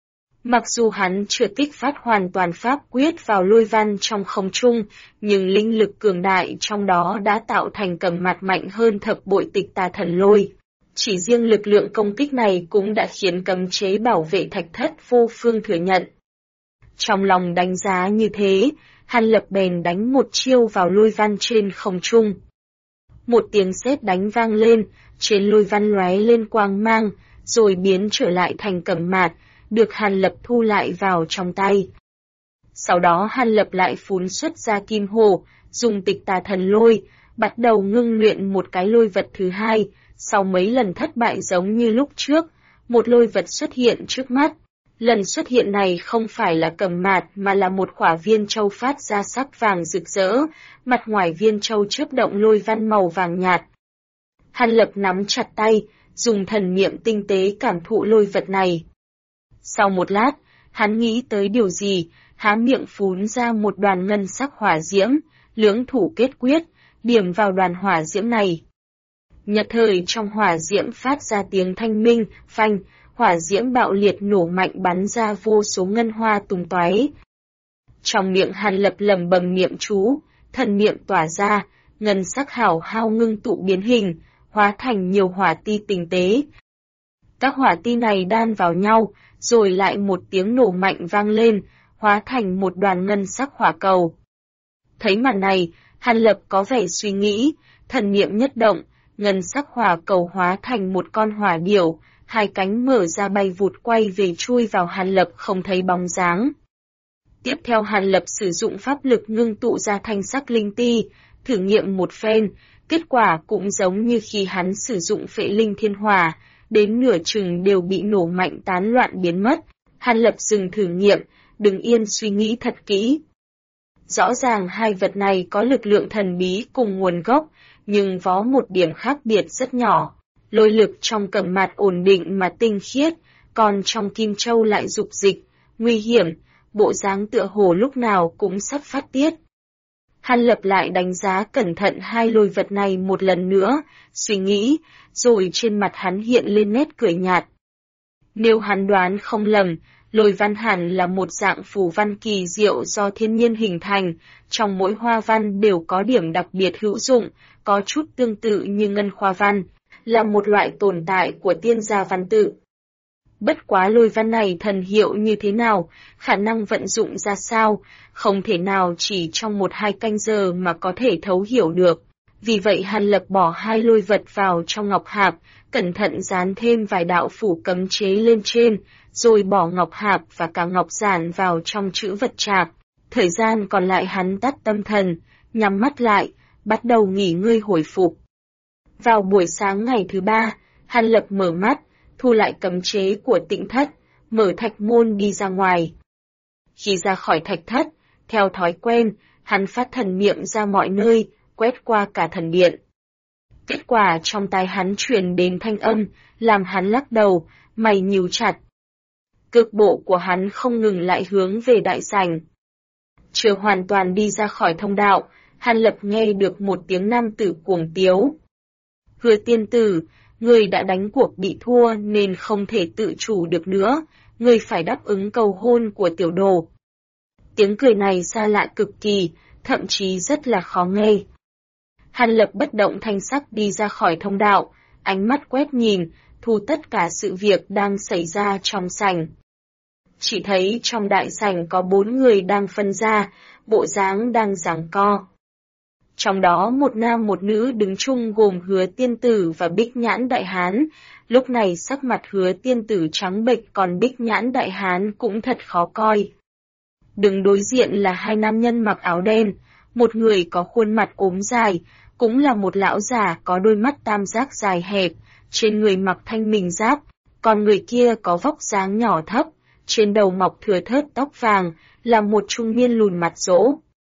Mặc dù hắn chưa kích phát hoàn toàn pháp quyết vào lôi văn trong không trung, nhưng linh lực cường đại trong đó đã tạo thành cẩm mạt mạnh hơn thập bội tịch tà thần lôi. Chỉ riêng lực lượng công kích này cũng đã khiến cấm chế bảo vệ thạch thất vô phương thừa nhận. Trong lòng đánh giá như thế, Hàn Lập bèn đánh một chiêu vào lôi văn trên không trung. Một tiếng sét đánh vang lên, trên lôi văn lóe lên quang mang, rồi biến trở lại thành cẩm mạt, được Hàn Lập thu lại vào trong tay. Sau đó Hàn Lập lại phun xuất ra kim hồ, dùng tịch tà thần lôi, bắt đầu ngưng luyện một cái lôi vật thứ hai. Sau mấy lần thất bại giống như lúc trước, một lôi vật xuất hiện trước mắt. Lần xuất hiện này không phải là cẩm mạt mà là một quả viên châu phát ra sắc vàng rực rỡ, mặt ngoài viên châu chớp động lôi văn màu vàng nhạt. Hàn Lập nắm chặt tay, dùng thần niệm tinh tế cảm thụ lôi vật này. Sau một lát, hắn nghĩ tới điều gì, há miệng phun ra một đoàn ngân sắc hỏa diễm, lưỡng thủ kết quyết, điểm vào đoàn hỏa diễm này. Nhất thời trong hỏa diễm phát ra tiếng thanh minh, phanh, hỏa diễm bạo liệt nổ mạnh bắn ra vô số ngân hoa tung tóe. Trong miệng Hàn Lập lẩm bẩm niệm chú, thần niệm tỏa ra, ngân sắc hảo hao ngưng tụ biến hình, hóa thành nhiều hỏa ti tinh tế. Các hỏa ti này đan vào nhau, rồi lại một tiếng nổ mạnh vang lên, hóa thành một đoàn ngân sắc hỏa cầu. Thấy màn này, Hàn Lập có vẻ suy nghĩ, thần niệm nhất động, ngân sắc hỏa cầu hóa thành một con hỏa điểu, hai cánh mở ra bay vụt quay về chui vào Hàn Lập không thấy bóng dáng. Tiếp theo Hàn Lập sử dụng pháp lực ngưng tụ ra thanh sắc linh ti, thử nghiệm một phen, kết quả cũng giống như khi hắn sử dụng phệ linh thiên hỏa, đến nửa chừng đều bị nổ mạnh tán loạn biến mất. Hàn Lập dừng thử nghiệm, đứng yên suy nghĩ thật kỹ. Rõ ràng hai vật này có lực lượng thần bí cùng nguồn gốc, nhưng có một điểm khác biệt rất nhỏ. Lôi lực trong cẩm mạt ổn định mà tinh khiết, còn trong kim châu lại dục dịch, nguy hiểm, bộ dáng tựa hồ lúc nào cũng sắp phát tiết. Hàn Lập lại đánh giá cẩn thận hai lôi vật này một lần nữa, suy nghĩ, rồi trên mặt hắn hiện lên nét cười nhạt. Nếu hắn đoán không lầm, lôi văn hẳn là một dạng phù văn kỳ diệu do thiên nhiên hình thành, trong mỗi hoa văn đều có điểm đặc biệt hữu dụng, có chút tương tự như ngân khoa văn, là một loại tồn tại của tiên gia văn tự. Bất quá lôi văn này thần hiệu như thế nào, khả năng vận dụng ra sao, không thể nào chỉ trong 1-2 canh giờ mà có thể thấu hiểu được. Vì vậy Hàn Lập bỏ hai lôi vật vào trong ngọc hạp, cẩn thận dán thêm vài đạo phủ cấm chế lên trên, rồi bỏ ngọc hạp và cả ngọc giản vào trong trữ vật trạc. Thời gian còn lại hắn tắt tâm thần, nhắm mắt lại, bắt đầu nghỉ ngơi hồi phục. Vào buổi sáng ngày thứ 3, Hàn Lập mở mắt, thu lại cấm chế của Tịnh Thất, mở thạch môn đi ra ngoài. Khi ra khỏi thạch thất, theo thói quen, hắn phát thần niệm ra mọi nơi, quét qua cả thần điện. Kết quả trong tai hắn truyền đến thanh âm, làm hắn lắc đầu, mày nhíu chặt. Cực bộ của hắn không ngừng lại hướng về đại sảnh. Chưa hoàn toàn đi ra khỏi thông đạo, Hàn Lập nghe được một tiếng nam tử cuồng tiếu. Hứa tiên tử, người đã đánh cuộc bị thua nên không thể tự chủ được nữa, người phải đáp ứng cầu hôn của tiểu đồ. Tiếng cười này xa lạ cực kỳ, thậm chí rất là khó nghe. Hàn Lập bất động thanh sắc đi ra khỏi thông đạo, ánh mắt quét nhìn, thu tất cả sự việc đang xảy ra trong sảnh. Chỉ thấy trong đại sảnh có 4 người đang phân ra, bộ dáng đang giằng co. Trong đó một nam một nữ đứng chung gồm Hứa tiên tử và Bích Nhãn đại hán, lúc này sắc mặt Hứa tiên tử trắng bệch còn Bích Nhãn đại hán cũng thật khó coi. Đứng đối diện là hai nam nhân mặc áo đen, một người có khuôn mặt ốm dài, cũng là một lão già có đôi mắt tam giác dài hẹp, trên người mặc thanh mình giáp, còn người kia có vóc dáng nhỏ thấp, trên đầu mọc thưa thớt tóc vàng, là một trung niên lùn mặt rỗ.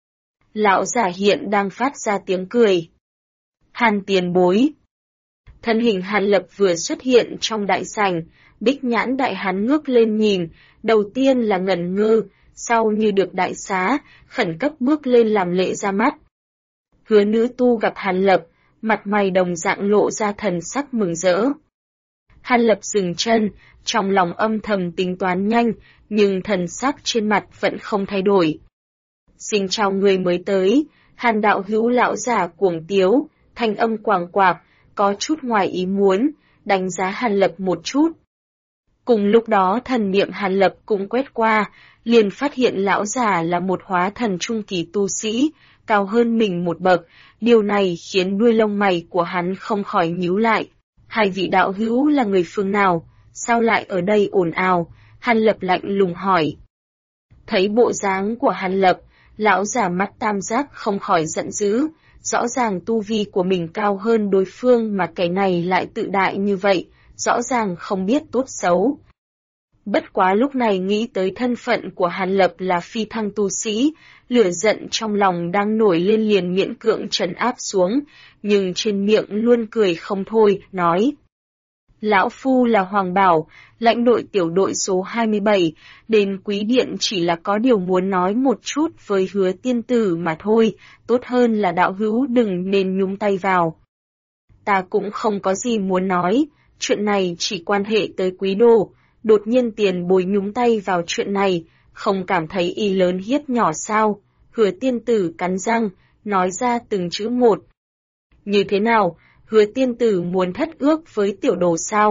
Lão già hiện đang phát ra tiếng cười. Hàn tiền bối. Thân hình Hàn Lập vừa xuất hiện trong đại sảnh, Bích Nhãn đại hán ngước lên nhìn, đầu tiên là ngẩn ngơ, sau như được đại xá, khẩn cấp bước lên làm lễ ra mắt. Hứa nữ tu gặp Hàn Lập, mặt mày đồng dạng lộ ra thần sắc mừng rỡ. Hàn Lập dừng chân, trong lòng âm thầm tính toán nhanh, nhưng thần sắc trên mặt vẫn không thay đổi. Xin chào người mới tới, Hàn đạo hữu lão giả cuồng tiếu, thanh âm quàng quạc, có chút ngoài ý muốn, đánh giá Hàn Lập một chút. Cùng lúc đó thần niệm Hàn Lập cũng quét qua, liền phát hiện lão già là một hóa thần trung kỳ tu sĩ, cao hơn mình một bậc, điều này khiến đuôi lông mày của hắn không khỏi nhíu lại. Hai vị đạo hữu là người phương nào, sao lại ở đây ồn ào? Hàn Lập lạnh lùng hỏi. Thấy bộ dáng của Hàn Lập, lão già mắt tam giác không khỏi giận dữ, rõ ràng tu vi của mình cao hơn đối phương mà kẻ này lại tự đại như vậy, rõ ràng không biết tốt xấu. Bất quá lúc này nghĩ tới thân phận của Hàn Lập là phi thăng tu sĩ, lửa giận trong lòng đang nổi lên liền miễn cưỡng trấn áp xuống, nhưng trên miệng luôn cười không thôi, nói. Lão Phu là Hoàng Bảo, lãnh đội tiểu đội số 27, đến Quý Điện chỉ là có điều muốn nói một chút với Hứa tiên tử mà thôi, tốt hơn là đạo hữu đừng nên nhúng tay vào. Ta cũng không có gì muốn nói, chuyện này chỉ quan hệ tới Quý Đô, đột nhiên tiền bối nhúng tay vào chuyện này, không cảm thấy y lớn hiếp nhỏ sao? Hứa tiên tử cắn răng, nói ra từng chữ một. Như thế nào? Hứa tiên tử muốn thất ước với tiểu đồ sao?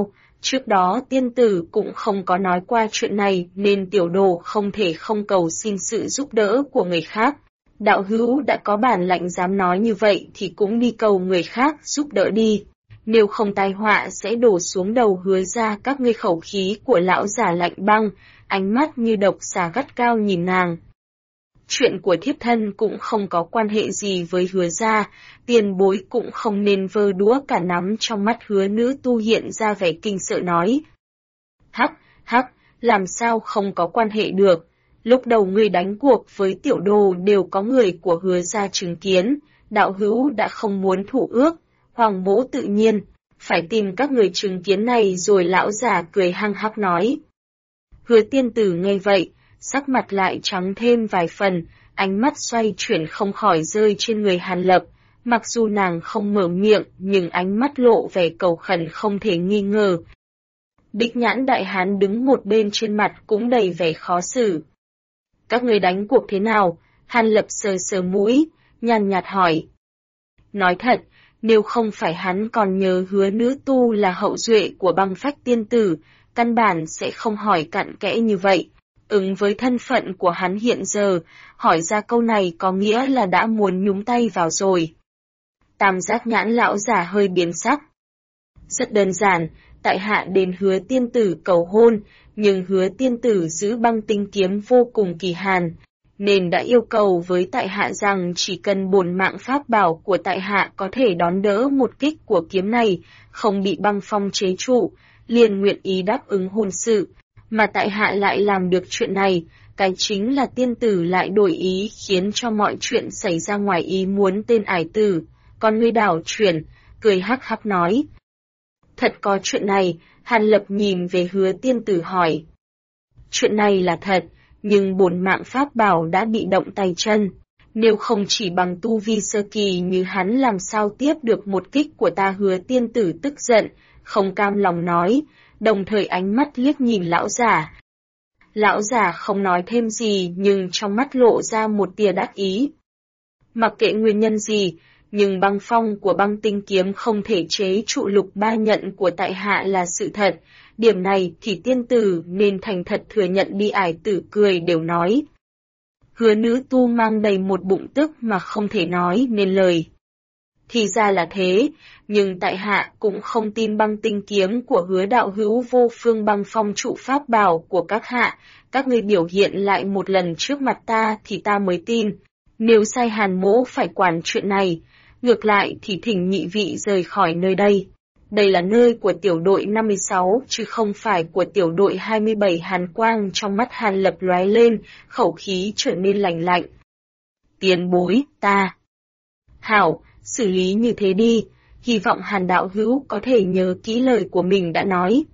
Trước đó tiên tử cũng không có nói qua chuyện này nên tiểu đồ không thể không cầu xin sự giúp đỡ của người khác. Đạo hữu đã có bản lãnh dám nói như vậy thì cũng đi cầu người khác giúp đỡ đi. Nếu không tai họa sẽ đổ xuống đầu Hứa ra các ngươi. Khẩu khí của lão giả lạnh băng, ánh mắt như độc xà gắt cao nhìn nàng. Chuyện của thiếp thân cũng không có quan hệ gì với Hứa ra, tiền bối cũng không nên vơ đũa cả nắm. Trong mắt Hứa nữ tu hiện ra vẻ kinh sợ nói. Hắc, làm sao không có quan hệ được, lúc đầu ngươi đánh cuộc với tiểu đồ đều có người của Hứa ra chứng kiến, đạo hữu đã không muốn thủ ước, Hoàng mỗ tự nhiên phải tìm các người chứng kiến này rồi. Lão già cười hăng hắc nói. Hứa tiên tử nghe vậy, sắc mặt lại trắng thêm vài phần, ánh mắt xoay chuyển không khỏi rơi trên người Hàn Lập. Mặc dù nàng không mở miệng nhưng ánh mắt lộ vẻ cầu khẩn không thể nghi ngờ. Đích Nhãn đại hán đứng một bên trên mặt cũng đầy vẻ khó xử. Các người đánh cuộc thế nào? Hàn Lập sờ sờ mũi, nhàn nhạt hỏi. Nói thật, nếu không phải hắn còn nhớ Hứa nữ tu là hậu duệ của Băng Phách tiên tử, căn bản sẽ không hỏi cặn kẽ như vậy. Ứng với thân phận của hắn hiện giờ, hỏi ra câu này có nghĩa là đã muốn nhúng tay vào rồi. Tam giác nhãn lão già hơi biến sắc. Rất đơn giản, tại hạ đến Hứa tiên tử cầu hôn, nhưng Hứa tiên tử giữ Băng Tinh kiếm vô cùng kỳ hàn, nên đã yêu cầu với tại hạ rằng chỉ cần bổn mạng pháp bảo của tại hạ có thể đón đỡ một kích của kiếm này, không bị băng phong chế trụ, liền nguyện ý đáp ứng hôn sự. Mà tại hạ lại làm được chuyện này, cái chính là tiên tử lại đổi ý khiến cho mọi chuyện xảy ra ngoài ý muốn. Tên ải tử, con ngươi đảo chuyển, cười hắc hắc nói. Thật có chuyện này? Hàn Lập nhìn về Hứa tiên tử hỏi. Chuyện này là thật, nhưng bổn mạng pháp bảo đã bị động tay chân. Nếu không chỉ bằng tu vi sơ kỳ như hắn làm sao tiếp được một kích của ta? Hứa tiên tử tức giận, không cam lòng nói, đồng thời ánh mắt liếc nhìn lão giả. Lão giả không nói thêm gì nhưng trong mắt lộ ra một tia đắc ý. Mặc kệ nguyên nhân gì, nhưng băng phong của Băng Tinh kiếm không thể chế trụ Lục Ba Nhận của tại hạ là sự thật. Điểm này thì tiên tử nên thành thật thừa nhận đi. Ải tử cười đều nói. Hứa nữ tu mang đầy một bụng tức mà không thể nói nên lời. Thì ra là thế, nhưng tại hạ cũng không tin Băng Tinh kiếm của Hứa đạo hữu vô phương băng phong trụ pháp bảo của các hạ. Các ngươi biểu hiện lại một lần trước mặt ta thì ta mới tin. Nếu sai Hàn mỗ phải quản chuyện này, ngược lại thì thỉnh nhị vị rời khỏi nơi đây. Đây là nơi của tiểu đội 56 chứ không phải của tiểu đội 27. Hàn quang trong mắt Hàn Lập lóe lên, khẩu khí trở nên lạnh lạnh. Tiền bối, ta. Hảo, xử lý như thế đi, hy vọng Hàn đạo hữu có thể nhớ kỹ lời của mình đã nói.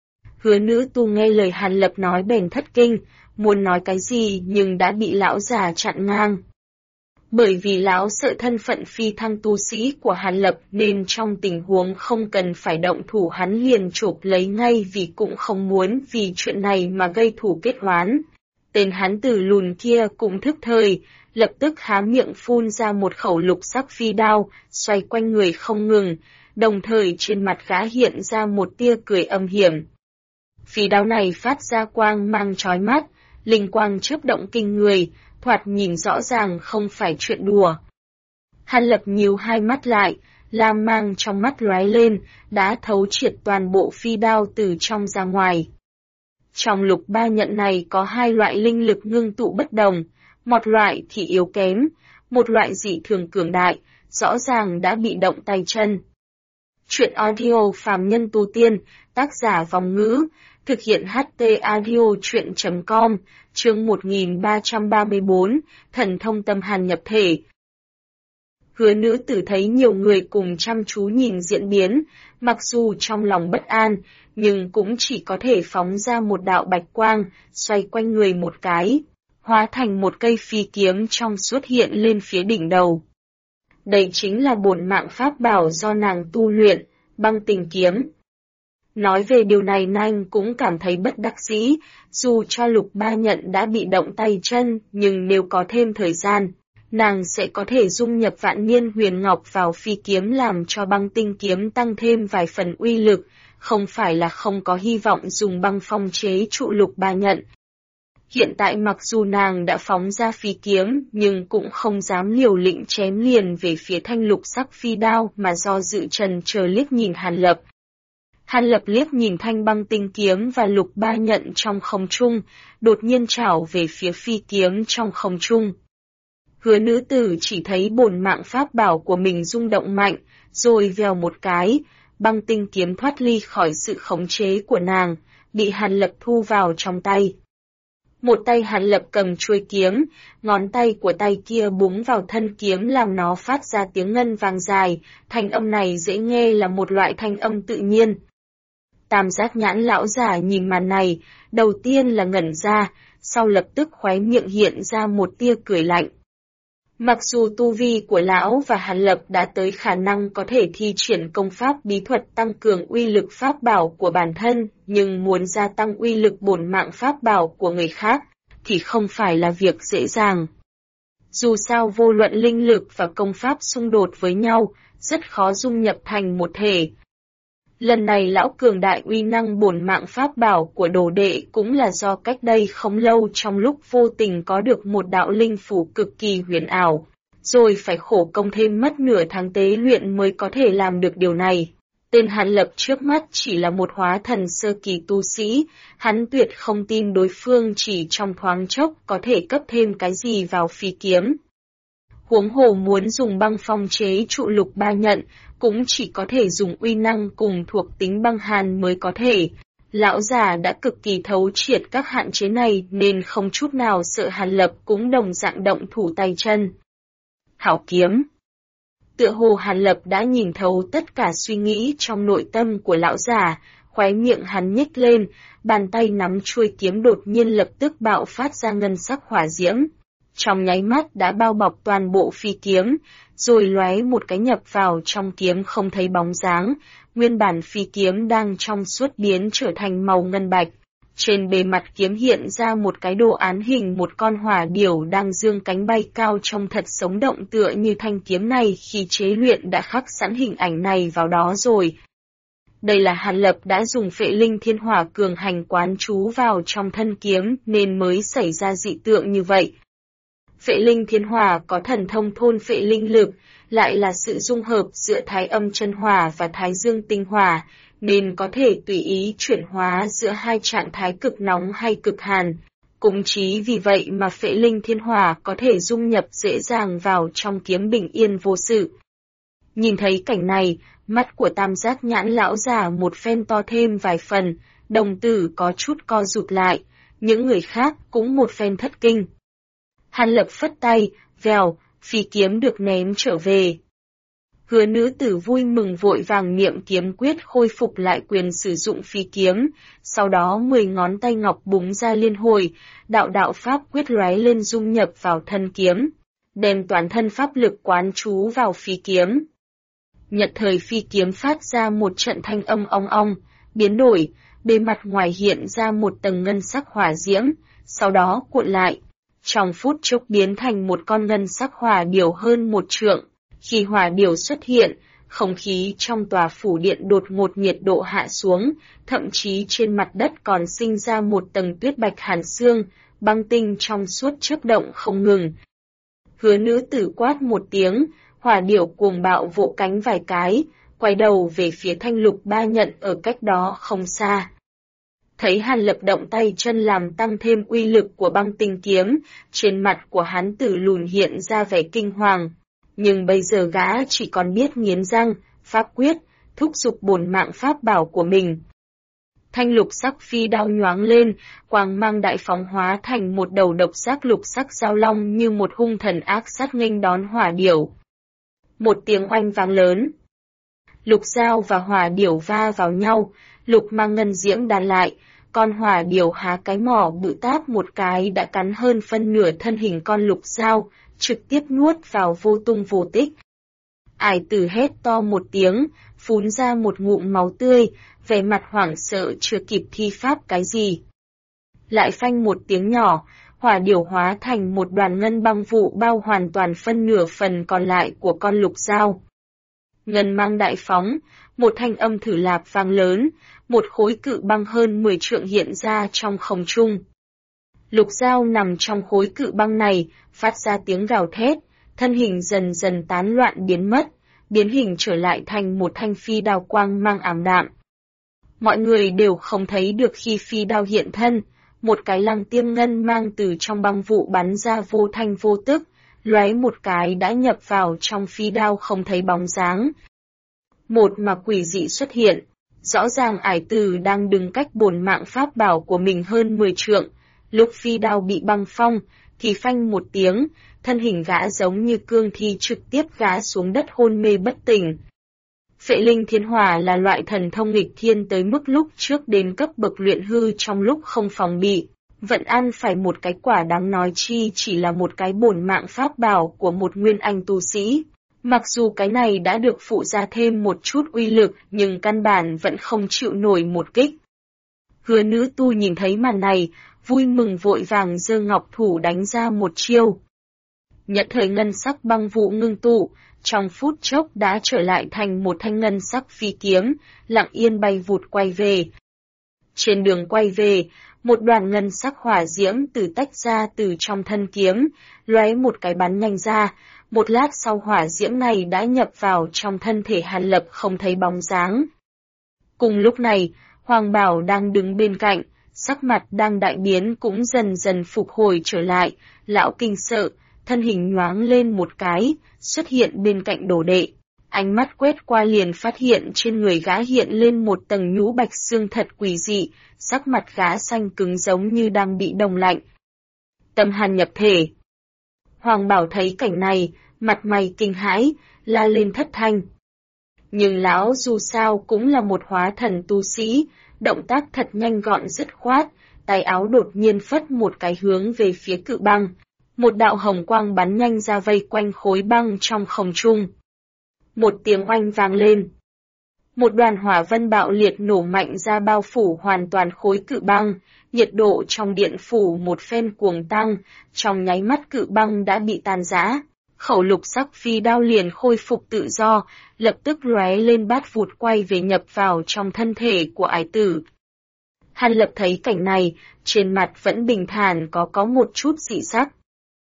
Hứa nữ tu nghe lời Hàn Lập nói bèn thất kinh, muốn nói cái gì nhưng đã bị lão già chặn ngang. Bởi vì lão sợ thân phận phi thăng tu sĩ của Hàn Lập nên trong tình huống không cần phải động thủ hắn liền chộp lấy ngay, vì cũng không muốn vì chuyện này mà gây thù kết oán. Tên hắn tử lùn kia cũng thức thời, lập tức há miệng phun ra một khẩu lục sắc phi đao, xoay quanh người không ngừng, đồng thời trên mặt gã hiện ra một tia cười âm hiểm. Phi đao này phát ra quang mang chói mắt, linh quang chớp động kinh người, thoạt nhìn rõ ràng không phải chuyện đùa. Hàn Lập nhíu hai mắt lại, lam mang trong mắt lóe lên, đã thấu triệt toàn bộ phi đao từ trong ra ngoài. Trong Lục Ba Nhận này có hai loại linh lực ngưng tụ bất đồng, một loại thì yếu kém, một loại dị thường cường đại, rõ ràng đã bị động tay chân. Chuyện audio phàm nhân tu tiên, tác giả Vòng Ngữ, thực hiện HT audio chuyện.com, chương 1334, thần thông tâm hàn nhập thể. Hứa nữ tử thấy nhiều người cùng chăm chú nhìn diễn biến, mặc dù trong lòng bất an, nhưng cũng chỉ có thể phóng ra một đạo bạch quang, xoay quanh người một cái, hóa thành một cây phi kiếm trong suốt hiện lên phía đỉnh đầu. Đây chính là bổn mạng pháp bảo do nàng tu luyện, Băng Tinh kiếm. Nói về điều này nàng cũng cảm thấy bất đắc dĩ, dù cho Lục Ba Nhận đã bị động tay chân, nhưng nếu có thêm thời gian, nàng sẽ có thể dung nhập Vạn Niên Huyền Ngọc vào phi kiếm làm cho Băng Tinh kiếm tăng thêm vài phần uy lực, không phải là không có hy vọng dùng băng phong chế trụ Lục Ba Nhận. Hiện tại mặc dù nàng đã phóng ra phi kiếm, nhưng cũng không dám liều lĩnh chém liền về phía thanh lục sắc phi đao mà do dự trần chờ liếc nhìn Hàn Lập. Hàn Lập liếc nhìn thanh băng tinh kiếm và Lục Ba Nhận trong không trung, đột nhiên chảo về phía phi kiếm trong không trung. Hứa nữ tử chỉ thấy bổn mạng pháp bảo của mình rung động mạnh, rồi vèo một cái, băng tinh kiếm thoát ly khỏi sự khống chế của nàng, bị Hàn Lập thu vào trong tay. Một tay Hàn Lập cầm chuôi kiếm, ngón tay của tay kia búng vào thân kiếm làm nó phát ra tiếng ngân vàng dài, thanh âm này dễ nghe là một loại thanh âm tự nhiên. Tam Giác Nhãn lão giả nhìn màn này, đầu tiên là ngẩn ra, sau lập tức khóe miệng hiện ra một tia cười lạnh. Mặc dù tu vi của lão và Hàn Lập đã tới khả năng có thể thi triển công pháp bí thuật tăng cường uy lực pháp bảo của bản thân, nhưng muốn gia tăng uy lực bổn mạng pháp bảo của người khác, thì không phải là việc dễ dàng. Dù sao vô luận linh lực và công pháp xung đột với nhau, rất khó dung nhập thành một thể. Lần này lão cường đại uy năng bổn mạng pháp bảo của đồ đệ cũng là do cách đây không lâu trong lúc vô tình có được một đạo linh phủ cực kỳ huyền ảo, rồi phải khổ công thêm mất nửa tháng tế luyện mới có thể làm được điều này. Tên Hàn Lập trước mắt chỉ là một hóa thần sơ kỳ tu sĩ, hắn tuyệt không tin đối phương chỉ trong thoáng chốc có thể cấp thêm cái gì vào phi kiếm. Huống hồ muốn dùng băng phong chế trụ Lục Ba Nhận, cũng chỉ có thể dùng uy năng cùng thuộc tính băng hàn mới có thể. Lão già đã cực kỳ thấu triệt các hạn chế này nên không chút nào sợ Hàn Lập cũng đồng dạng động thủ tay chân. Hảo kiếm. Tựa hồ Hàn Lập đã nhìn thấu tất cả suy nghĩ trong nội tâm của lão già, khóe miệng hắn nhếch lên, bàn tay nắm chuôi kiếm đột nhiên lập tức bạo phát ra ngân sắc hỏa diễm. Trong nháy mắt đã bao bọc toàn bộ phi kiếm, rồi lóe một cái nhập vào trong kiếm không thấy bóng dáng, nguyên bản phi kiếm đang trong suốt biến trở thành màu ngân bạch. Trên bề mặt kiếm hiện ra một cái đồ án hình một con hỏa điểu đang dương cánh bay cao trông thật sống động tựa như thanh kiếm này khi chế luyện đã khắc sẵn hình ảnh này vào đó rồi. Đây là Hàn Lập đã dùng phệ linh thiên hỏa cường hành quán trú vào trong thân kiếm nên mới xảy ra dị tượng như vậy. Phệ linh thiên hỏa có thần thông thôn phệ linh lực, lại là sự dung hợp giữa thái âm chân hỏa và thái dương tinh hỏa, nên có thể tùy ý chuyển hóa giữa hai trạng thái cực nóng hay cực hàn. Cũng chỉ vì vậy mà phệ linh thiên hỏa có thể dung nhập dễ dàng vào trong kiếm bình yên vô sự. Nhìn thấy cảnh này, mắt của Tam Giác Nhãn lão già một phen to thêm vài phần, đồng tử có chút co rụt lại, những người khác cũng một phen thất kinh. Hàn Lập phất tay, vèo, phi kiếm được ném trở về. Hứa nữ tử vui mừng vội vàng niệm kiếm quyết khôi phục lại quyền sử dụng phi kiếm, sau đó 10 ngón tay ngọc búng ra liên hồi, đạo đạo pháp quyết lóe lên dung nhập vào thân kiếm, đem toàn thân pháp lực quán trú vào phi kiếm. Nhật thời phi kiếm phát ra một trận thanh âm ong ong, biến đổi, bề mặt ngoài hiện ra một tầng ngân sắc hỏa diễm, sau đó cuộn lại. Trong phút chốc biến thành một con ngân sắc hỏa điểu hơn 1 trượng. Khi hỏa điểu xuất hiện, không khí trong tòa phủ điện đột ngột nhiệt độ hạ xuống, thậm chí trên mặt đất còn sinh ra một tầng tuyết bạch hàn xương, băng tinh trong suốt chớp động không ngừng. Hứa nữ tử quát một tiếng, hỏa điểu cuồng bạo vỗ cánh vài cái, quay đầu về phía thanh Lục Ba Nhận ở cách đó không xa. Thấy Hàn Lập động tay chân làm tăng thêm uy lực của băng tinh kiếm, trên mặt của hắn tử lùn hiện ra vẻ kinh hoàng. Nhưng bây giờ gã chỉ còn biết nghiến răng, pháp quyết, thúc giục bổn mạng pháp bảo của mình. Thanh lục sắc phi đao nhoáng lên, quang mang đại phóng hóa thành một đầu độc giác lục sắc giao long như một hung thần ác sát nghênh đón hỏa điểu. Một tiếng oanh vang lớn. Lục dao và hỏa điểu va vào nhau, lục mang ngân diễm đàn lại, con hỏa điểu há cái mỏ bự táp một cái đã cắn hơn phân nửa thân hình con lục dao, trực tiếp nuốt vào vô tung vô tích. Ải tử hét to một tiếng, phun ra một ngụm máu tươi, vẻ mặt hoảng sợ chưa kịp thi pháp cái gì. Lại phanh một tiếng nhỏ, hỏa điểu hóa thành một đoàn ngân băng vụ bao hoàn toàn phân nửa phần còn lại của con lục dao. Ngân mang đại phóng, một thanh âm thử lạp vang lớn, một khối cự băng hơn 10 trượng hiện ra trong không trung. Lục Dao nằm trong khối cự băng này, phát ra tiếng gào thét, thân hình dần dần tán loạn biến mất, biến hình trở lại thành một thanh phi đao quang mang ảm đạm. Mọi người đều không thấy được khi phi đao hiện thân, một cái lăng tiêm ngân mang từ trong băng vụ bắn ra vô thanh vô tức, lóe một cái đã nhập vào trong phi đao không thấy bóng dáng. Một mà quỷ dị xuất hiện, rõ ràng Ải Tử đang đứng cách bổn mạng pháp bảo của mình hơn 10 trượng, lúc phi đao bị băng phong, thì phanh một tiếng, thân hình gã giống như cương thi trực tiếp gã xuống đất hôn mê bất tỉnh. Phệ linh thiên hỏa là loại thần thông nghịch thiên tới mức lúc trước đến cấp bậc luyện hư trong lúc không phòng bị, vẫn ăn phải một cái quả đáng nói chi chỉ là một cái bổn mạng pháp bảo của một nguyên anh tu sĩ. Mặc dù cái này đã được phụ ra thêm một chút uy lực nhưng căn bản vẫn không chịu nổi một kích. Hứa nữ tu nhìn thấy màn này, vui mừng vội vàng giơ ngọc thủ đánh ra một chiêu. Nhận thời ngân sắc băng vụ ngưng tụ, trong phút chốc đã trở lại thành một thanh ngân sắc phi kiếm, lặng yên bay vụt quay về. Trên đường quay về, một đoàn ngân sắc hỏa diễm từ tách ra từ trong thân kiếm, lóe một cái bắn nhanh ra, một lát sau hỏa diễm này đã nhập vào trong thân thể Hàn Lập không thấy bóng dáng. Cùng lúc này, Hoàng Bảo đang đứng bên cạnh, sắc mặt đang đại biến cũng dần dần phục hồi trở lại, lão kinh sợ, thân hình nhoáng lên một cái, xuất hiện bên cạnh Đồ Đệ. Ánh mắt quét qua liền phát hiện trên người gã hiện lên một tầng nhũ bạch xương thật quỷ dị, sắc mặt gã xanh cứng giống như đang bị đông lạnh. Tâm hàn nhập thể. Hoàng Bảo thấy cảnh này, mặt mày kinh hãi, la lên thất thanh. Nhưng lão dù sao cũng là một hóa thần tu sĩ, động tác thật nhanh gọn dứt khoát, tay áo đột nhiên phất một cái hướng về phía cự băng. Một đạo hồng quang bắn nhanh ra vây quanh khối băng trong không trung. Một tiếng oanh vang lên. Một đoàn hỏa vân bạo liệt nổ mạnh ra bao phủ hoàn toàn khối cự băng, nhiệt độ trong điện phủ một phen cuồng tăng, trong nháy mắt cự băng đã bị tan rã. Khẩu lục sắc phi đao liền khôi phục tự do, lập tức lóe lên bát vụt quay về nhập vào trong thân thể của Ải Tử. Hàn Lập thấy cảnh này, trên mặt vẫn bình thản có một chút dị sắc.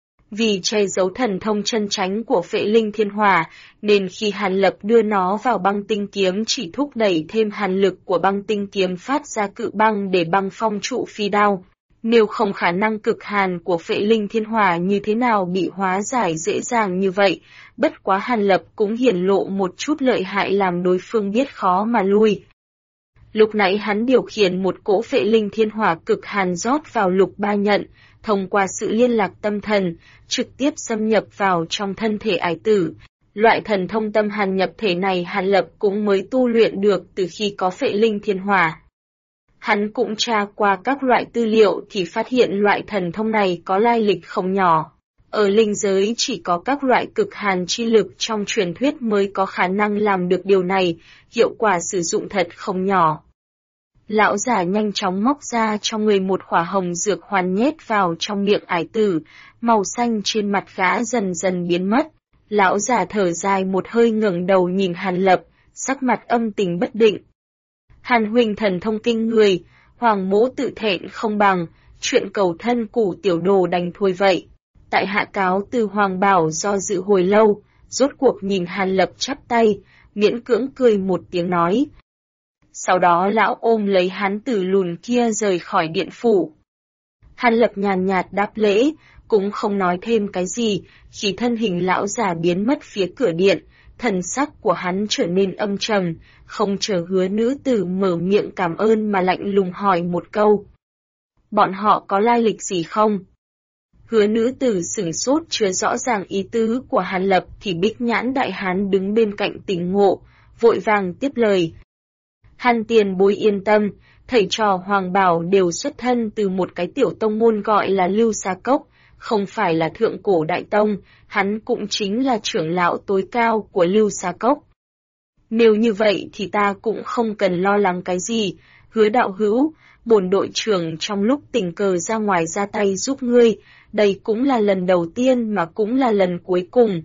Vì che giấu thần thông chân chánh của Phệ Linh Thiên Hỏa, nên khi Hàn Lập đưa nó vào băng tinh kiếm chỉ thúc đẩy thêm hàn lực của băng tinh kiếm phát ra cự băng để băng phong trụ phi đao. Nếu không khả năng cực hàn của Phệ Linh Thiên Hỏa như thế nào bị hóa giải dễ dàng như vậy, bất quá Hàn Lập cũng hiển lộ một chút lợi hại làm đối phương biết khó mà lui. Lúc nãy hắn điều khiển một cỗ Phệ Linh Thiên Hỏa cực hàn rót vào lục ba nhận, thông qua sự liên lạc tâm thần, trực tiếp xâm nhập vào trong thân thể Ải Tử. Loại thần thông tâm hàn nhập thể này Hàn Lập cũng mới tu luyện được từ khi có Phệ Linh Thiên Hỏa. Hắn cũng tra qua các loại tư liệu thì phát hiện loại thần thông này có lai lịch không nhỏ. Ở linh giới chỉ có các loại cực hàn chi lực trong truyền thuyết mới có khả năng làm được điều này, hiệu quả sử dụng thật không nhỏ. Lão giả nhanh chóng móc ra trong người một khỏa hồng dược hoàn nhét vào trong miệng Ải Tử, màu xanh trên mặt gã dần dần biến mất. Lão giả thở dài một hơi ngẩng đầu nhìn Hàn Lập, sắc mặt âm tình bất định. Hàn huynh thần thông kinh người, Hoàng mỗ tự thẹn không bằng, chuyện cầu thân củ tiểu đồ đành thôi vậy. Tại hạ cáo từ Hoàng Bảo do dự hồi lâu, rốt cuộc nhìn Hàn Lập chắp tay, miễn cưỡng cười một tiếng nói. Sau đó lão ôm lấy hắn từ lùn kia rời khỏi điện phủ. Hàn Lập nhàn nhạt đáp lễ, cũng không nói thêm cái gì, khi thân hình lão già biến mất phía cửa điện, thần sắc của hắn trở nên âm trầm, không chờ Hứa nữ tử mở miệng cảm ơn mà lạnh lùng hỏi một câu. Bọn họ có lai lịch gì không? Hứa nữ tử sửng sốt chưa rõ ràng ý tứ của Hàn Lập thì Bích Nhãn đại hán đứng bên cạnh tỉnh ngộ, vội vàng tiếp lời. Hàn tiền bối yên tâm, thầy trò Hoàng Bảo đều xuất thân từ một cái tiểu tông môn gọi là Lưu Sa Cốc, không phải là thượng cổ đại tông, hắn cũng chính là trưởng lão tối cao của Lưu Sa Cốc. Nếu như vậy thì ta cũng không cần lo lắng cái gì, Hứa đạo hữu, bổn đội trưởng trong lúc tình cờ ra ngoài ra tay giúp ngươi, đây cũng là lần đầu tiên mà cũng là lần cuối cùng.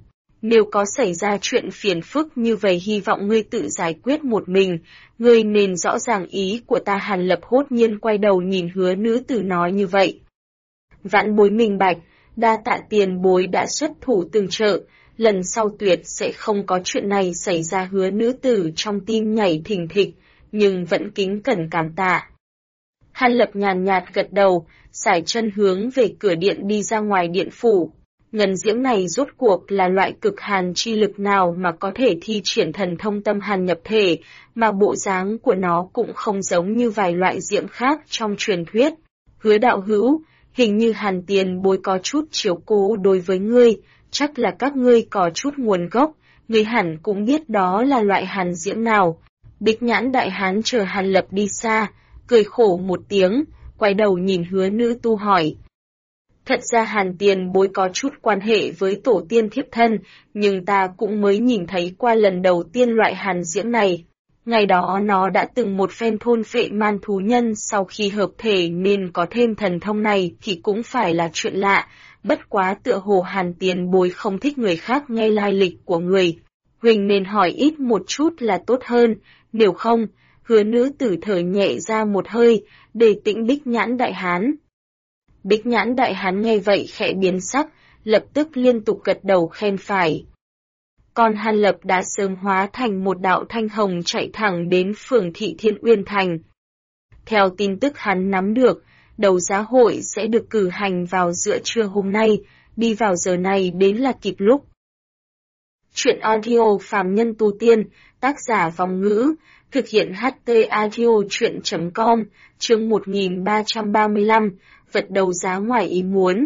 Nếu có xảy ra chuyện phiền phức như vậy hy vọng ngươi tự giải quyết một mình, ngươi nên rõ ràng ý của ta. Hàn Lập hốt nhiên quay đầu nhìn Hứa nữ tử nói như vậy. Vãn bối minh bạch, đa tạ tiền bối đã xuất thủ tương trợ, lần sau tuyệt sẽ không có chuyện này xảy ra. Hứa nữ tử trong tim nhảy thình thịch, nhưng vẫn kính cẩn cảm tạ. Hàn Lập nhàn nhạt gật đầu, sải chân hướng về cửa điện đi ra ngoài điện phủ. Ngân diễm này rốt cuộc là loại cực hàn chi lực nào mà có thể thi triển thần thông tâm hàn nhập thể, mà bộ dáng của nó cũng không giống như vài loại diễm khác trong truyền thuyết. Hứa đạo hữu, hình như Hàn tiền bối có chút chiếu cố đối với ngươi, chắc là các ngươi có chút nguồn gốc, ngươi hẳn cũng biết đó là loại hàn diễm nào. Bích nhãn đại hán chờ Hàn Lập đi xa, cười khổ một tiếng, quay đầu nhìn Hứa nữ tu hỏi. Thật ra Hàn tiền bối có chút quan hệ với tổ tiên thiếp thân, nhưng ta cũng mới nhìn thấy qua lần đầu tiên loại hàn diễm này. Ngày đó nó đã từng một phen thôn phệ man thú nhân, sau khi hợp thể nên có thêm thần thông này thì cũng phải là chuyện lạ, bất quá tựa hồ Hàn tiền bối không thích người khác nghe lai lịch của người. Huỳnh nên hỏi ít một chút là tốt hơn, nếu không, Hứa nữ tử thở nhẹ ra một hơi, để tĩnh Bích nhãn đại hán. Bích nhãn đại hán nghe vậy khẽ biến sắc, lập tức liên tục gật đầu khen phải. Còn Hàn Lập đã sớm hóa thành một đạo thanh hồng chạy thẳng đến phường thị Thiên Uyên Thành. Theo tin tức hắn nắm được, đấu giá hội sẽ được cử hành vào giữa trưa hôm nay, đi vào giờ này đến là kịp lúc. Chuyện audio phàm nhân tu tiên, tác giả Vong Ngữ, thực hiện HT audio chuyện.com, chương 1335, vật đấu giá ngoài ý muốn.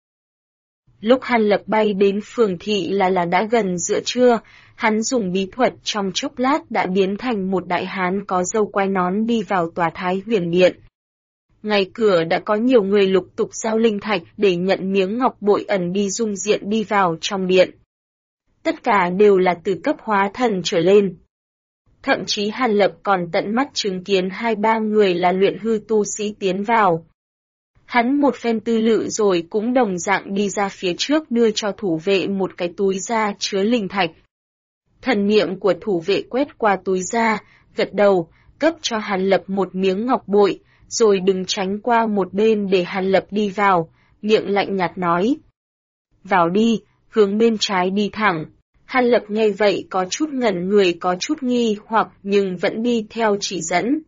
Lúc Hàn Lập bay đến phường thị là đã gần giữa trưa, hắn dùng bí thuật trong chốc lát đã biến thành một đại hán có râu quai nón đi vào tòa Thái Huyền Điện. Ngay cửa đã có nhiều người lục tục giao linh thạch để nhận miếng ngọc bội ẩn đi dung diện đi vào trong điện. Tất cả đều là từ cấp hóa thần trở lên. Thậm chí Hàn Lập còn tận mắt chứng kiến 2-3 người là luyện hư tu sĩ tiến vào. Hắn một phen tư lự rồi cũng đồng dạng đi ra phía trước đưa cho thủ vệ một cái túi da chứa linh thạch. Thần niệm của thủ vệ quét qua túi da, gật đầu, cấp cho Hàn Lập một miếng ngọc bội, rồi đừng tránh qua một bên để Hàn Lập đi vào, miệng lạnh nhạt nói. Vào đi, hướng bên trái đi thẳng. Hàn Lập nghe vậy có chút ngẩn người, có chút nghi hoặc nhưng vẫn đi theo chỉ dẫn.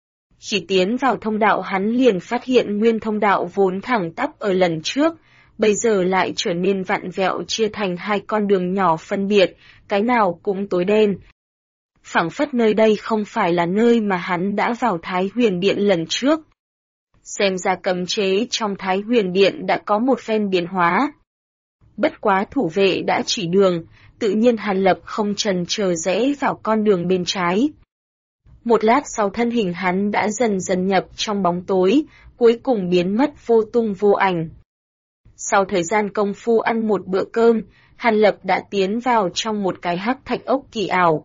Khi tiến vào thông đạo hắn liền phát hiện nguyên thông đạo vốn thẳng tắp ở lần trước, bây giờ lại trở nên vặn vẹo chia thành hai con đường nhỏ phân biệt, cái nào cũng tối đen. Phảng phất nơi đây không phải là nơi mà hắn đã vào Thái Huyền Điện lần trước. Xem ra cấm chế trong Thái Huyền Điện đã có một phen biến hóa. Bất quá thủ vệ đã chỉ đường, tự nhiên Hàn Lập không chần chờ rẽ vào con đường bên trái. Một lát sau thân hình hắn đã dần dần nhập trong bóng tối, cuối cùng biến mất vô tung vô ảnh. Sau thời gian công phu ăn một bữa cơm, Hàn Lập đã tiến vào trong một cái hắc thạch ốc kỳ ảo.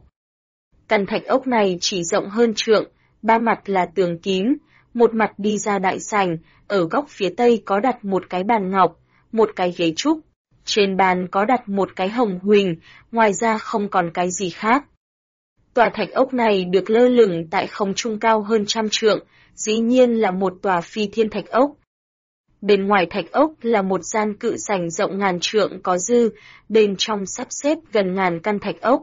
Căn thạch ốc này chỉ rộng hơn trượng, ba mặt là tường kín, một mặt đi ra đại sảnh, ở góc phía tây có đặt một cái bàn ngọc, một cái ghế trúc. Trên bàn có đặt một cái hồng huỳnh, ngoài ra không còn cái gì khác. Tòa thạch ốc này được lơ lửng tại không trung cao hơn 100 trượng, dĩ nhiên là một tòa phi thiên thạch ốc. Bên ngoài thạch ốc là một gian cự sảnh rộng ngàn trượng có dư, bên trong sắp xếp gần ngàn căn thạch ốc.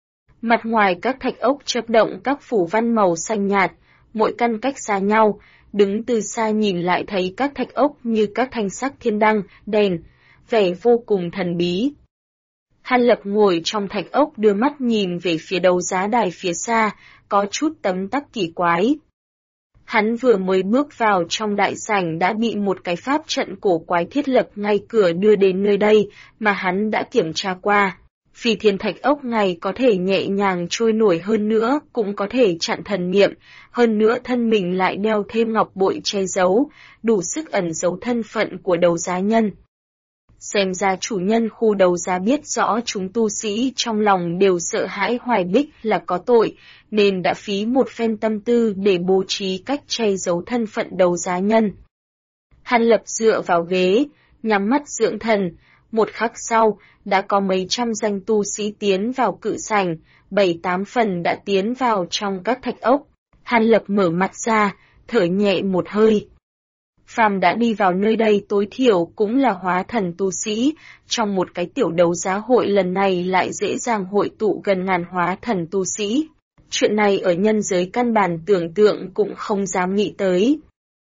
Mặt ngoài các thạch ốc chớp động các phủ văn màu xanh nhạt, mỗi căn cách xa nhau, đứng từ xa nhìn lại thấy các thạch ốc như các thanh sắc thiên đăng, đèn, vẻ vô cùng thần bí. Hàn Lập ngồi trong thạch ốc đưa mắt nhìn về phía đấu giá đài phía xa, có chút tấm tắc kỳ quái. Hắn vừa mới bước vào trong đại sảnh đã bị một cái pháp trận cổ quái thiết lập ngay cửa đưa đến nơi đây, mà hắn đã kiểm tra qua. Phi thiên thạch ốc này có thể nhẹ nhàng trôi nổi hơn nữa, cũng có thể chặn thần niệm, hơn nữa thân mình lại đeo thêm ngọc bội che giấu, đủ sức ẩn giấu thân phận của đấu giá nhân. Xem ra chủ nhân khu đấu giá biết rõ chúng tu sĩ trong lòng đều sợ hãi Hoài Bích là có tội, nên đã phí một phen tâm tư để bố trí cách che giấu thân phận đấu giá nhân. Hàn Lập dựa vào ghế, nhắm mắt dưỡng thần, Một khắc sau, đã có mấy trăm danh tu sĩ tiến vào cự sảnh, 7-8 phần đã tiến vào trong các thạch ốc. Hàn Lập mở mặt ra, thở nhẹ một hơi. Phàm đã đi vào nơi đây tối thiểu cũng là hóa thần tu sĩ, trong một cái tiểu đấu giá hội lần này lại dễ dàng hội tụ gần ngàn hóa thần tu sĩ. Chuyện này ở nhân giới căn bản tưởng tượng cũng không dám nghĩ tới.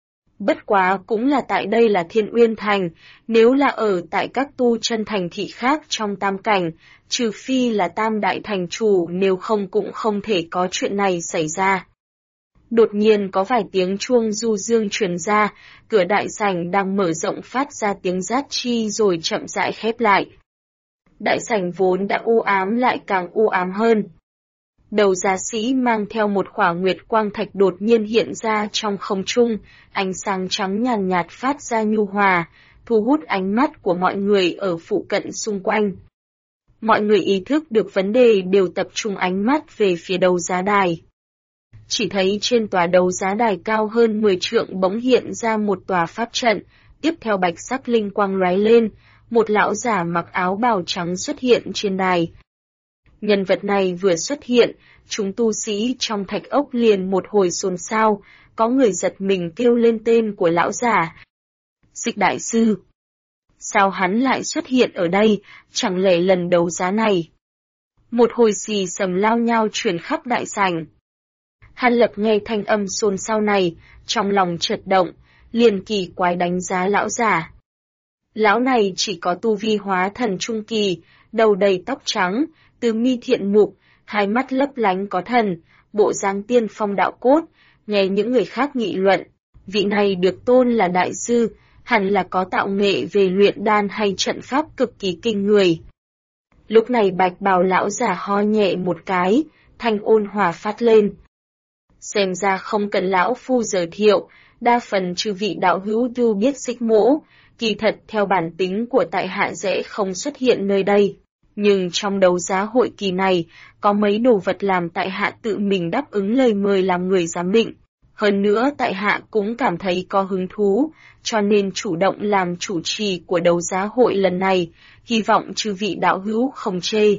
Bất quá cũng là tại đây là Thiên Uyên Thành, nếu là ở tại các tu chân thành thị khác trong tam cảnh, trừ phi là tam đại thành chủ, nếu không cũng không thể có chuyện này xảy ra. Đột nhiên có vài tiếng chuông du dương truyền ra, cửa đại sảnh đang mở rộng phát ra tiếng rát chi rồi chậm rãi khép lại. Đại sảnh vốn đã u ám lại càng u ám hơn. Đầu giá sĩ mang theo một khỏa nguyệt quang thạch đột nhiên hiện ra trong không trung, ánh sáng trắng nhàn nhạt phát ra nhu hòa, thu hút ánh mắt của mọi người ở phụ cận xung quanh. Mọi người ý thức được vấn đề đều tập trung ánh mắt về phía đầu giá đài. Chỉ thấy trên tòa đấu giá đài cao hơn 10 trượng bỗng hiện ra một tòa pháp trận, tiếp theo bạch sắc linh quang lóe lên, một lão giả mặc áo bào trắng xuất hiện trên đài. Nhân vật này vừa xuất hiện, chúng tu sĩ trong thạch ốc liền một hồi xôn xao, có người giật mình kêu lên tên của lão giả. Dịch đại sư. Sao hắn lại xuất hiện ở đây, chẳng lẽ lần đấu giá này? Một hồi xì xầm lao nhau truyền khắp đại sảnh. Hàn Lập nghe thanh âm xôn xao này, trong lòng chợt động, liền kỳ quái đánh giá lão giả. Lão này chỉ có tu vi hóa thần trung kỳ, đầu đầy tóc trắng, từ mi thiện mục, hai mắt lấp lánh có thần, bộ dáng tiên phong đạo cốt, nghe những người khác nghị luận. Vị này được tôn là đại sư, hẳn là có tạo nghệ về luyện đan hay trận pháp cực kỳ kinh người. Lúc này bạch bào lão giả ho nhẹ một cái, thanh ôn hòa phát lên. Xem ra không cần lão phu giới thiệu, đa phần chư vị đạo hữu đều biết Xích Mỗ, kỳ thật theo bản tính của tại hạ dễ không xuất hiện nơi đây. Nhưng trong đấu giá hội kỳ này, có mấy đồ vật làm tại hạ tự mình đáp ứng lời mời làm người giám định. Hơn nữa tại hạ cũng cảm thấy có hứng thú, cho nên chủ động làm chủ trì của đấu giá hội lần này, hy vọng chư vị đạo hữu không chê.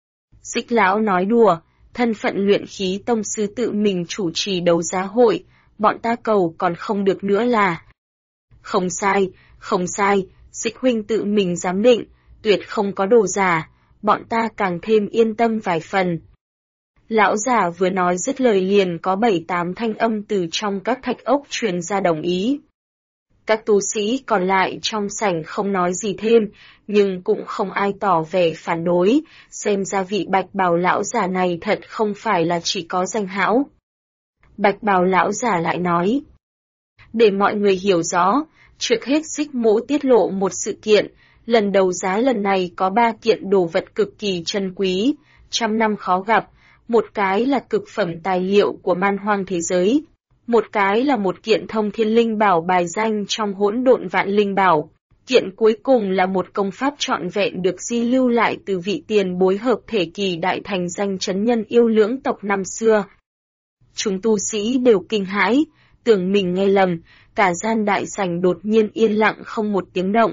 Xích lão nói đùa, thân phận luyện khí tông sư tự mình chủ trì đấu giá hội, bọn ta cầu còn không được nữa là. Không sai, Xích huynh tự mình giám định, tuyệt không có đồ giả, bọn ta càng thêm yên tâm vài phần. Lão giả vừa nói dứt lời liền có 7-8 thanh âm từ trong các thạch ốc truyền ra đồng ý. Các tu sĩ còn lại trong sảnh không nói gì thêm, nhưng cũng không ai tỏ vẻ phản đối, xem ra vị bạch bào lão giả này thật không phải là chỉ có danh hão. Bạch bào lão giả lại nói, để mọi người hiểu rõ, trước hết Xích Mỗ tiết lộ một sự kiện, lần đấu giá lần này có 3 kiện đồ vật cực kỳ chân quý, trăm năm khó gặp, một cái là cực phẩm tài liệu của man hoang thế giới, một cái là một kiện thông thiên linh bảo bài danh trong hỗn độn vạn linh bảo, kiện cuối cùng là một công pháp trọn vẹn được di lưu lại từ vị tiền bối hợp thể kỳ đại thành danh chấn nhân yêu lưỡng tộc năm xưa. Chúng tu sĩ đều kinh hãi, tưởng mình nghe lầm, cả gian đại sảnh đột nhiên yên lặng không một tiếng động.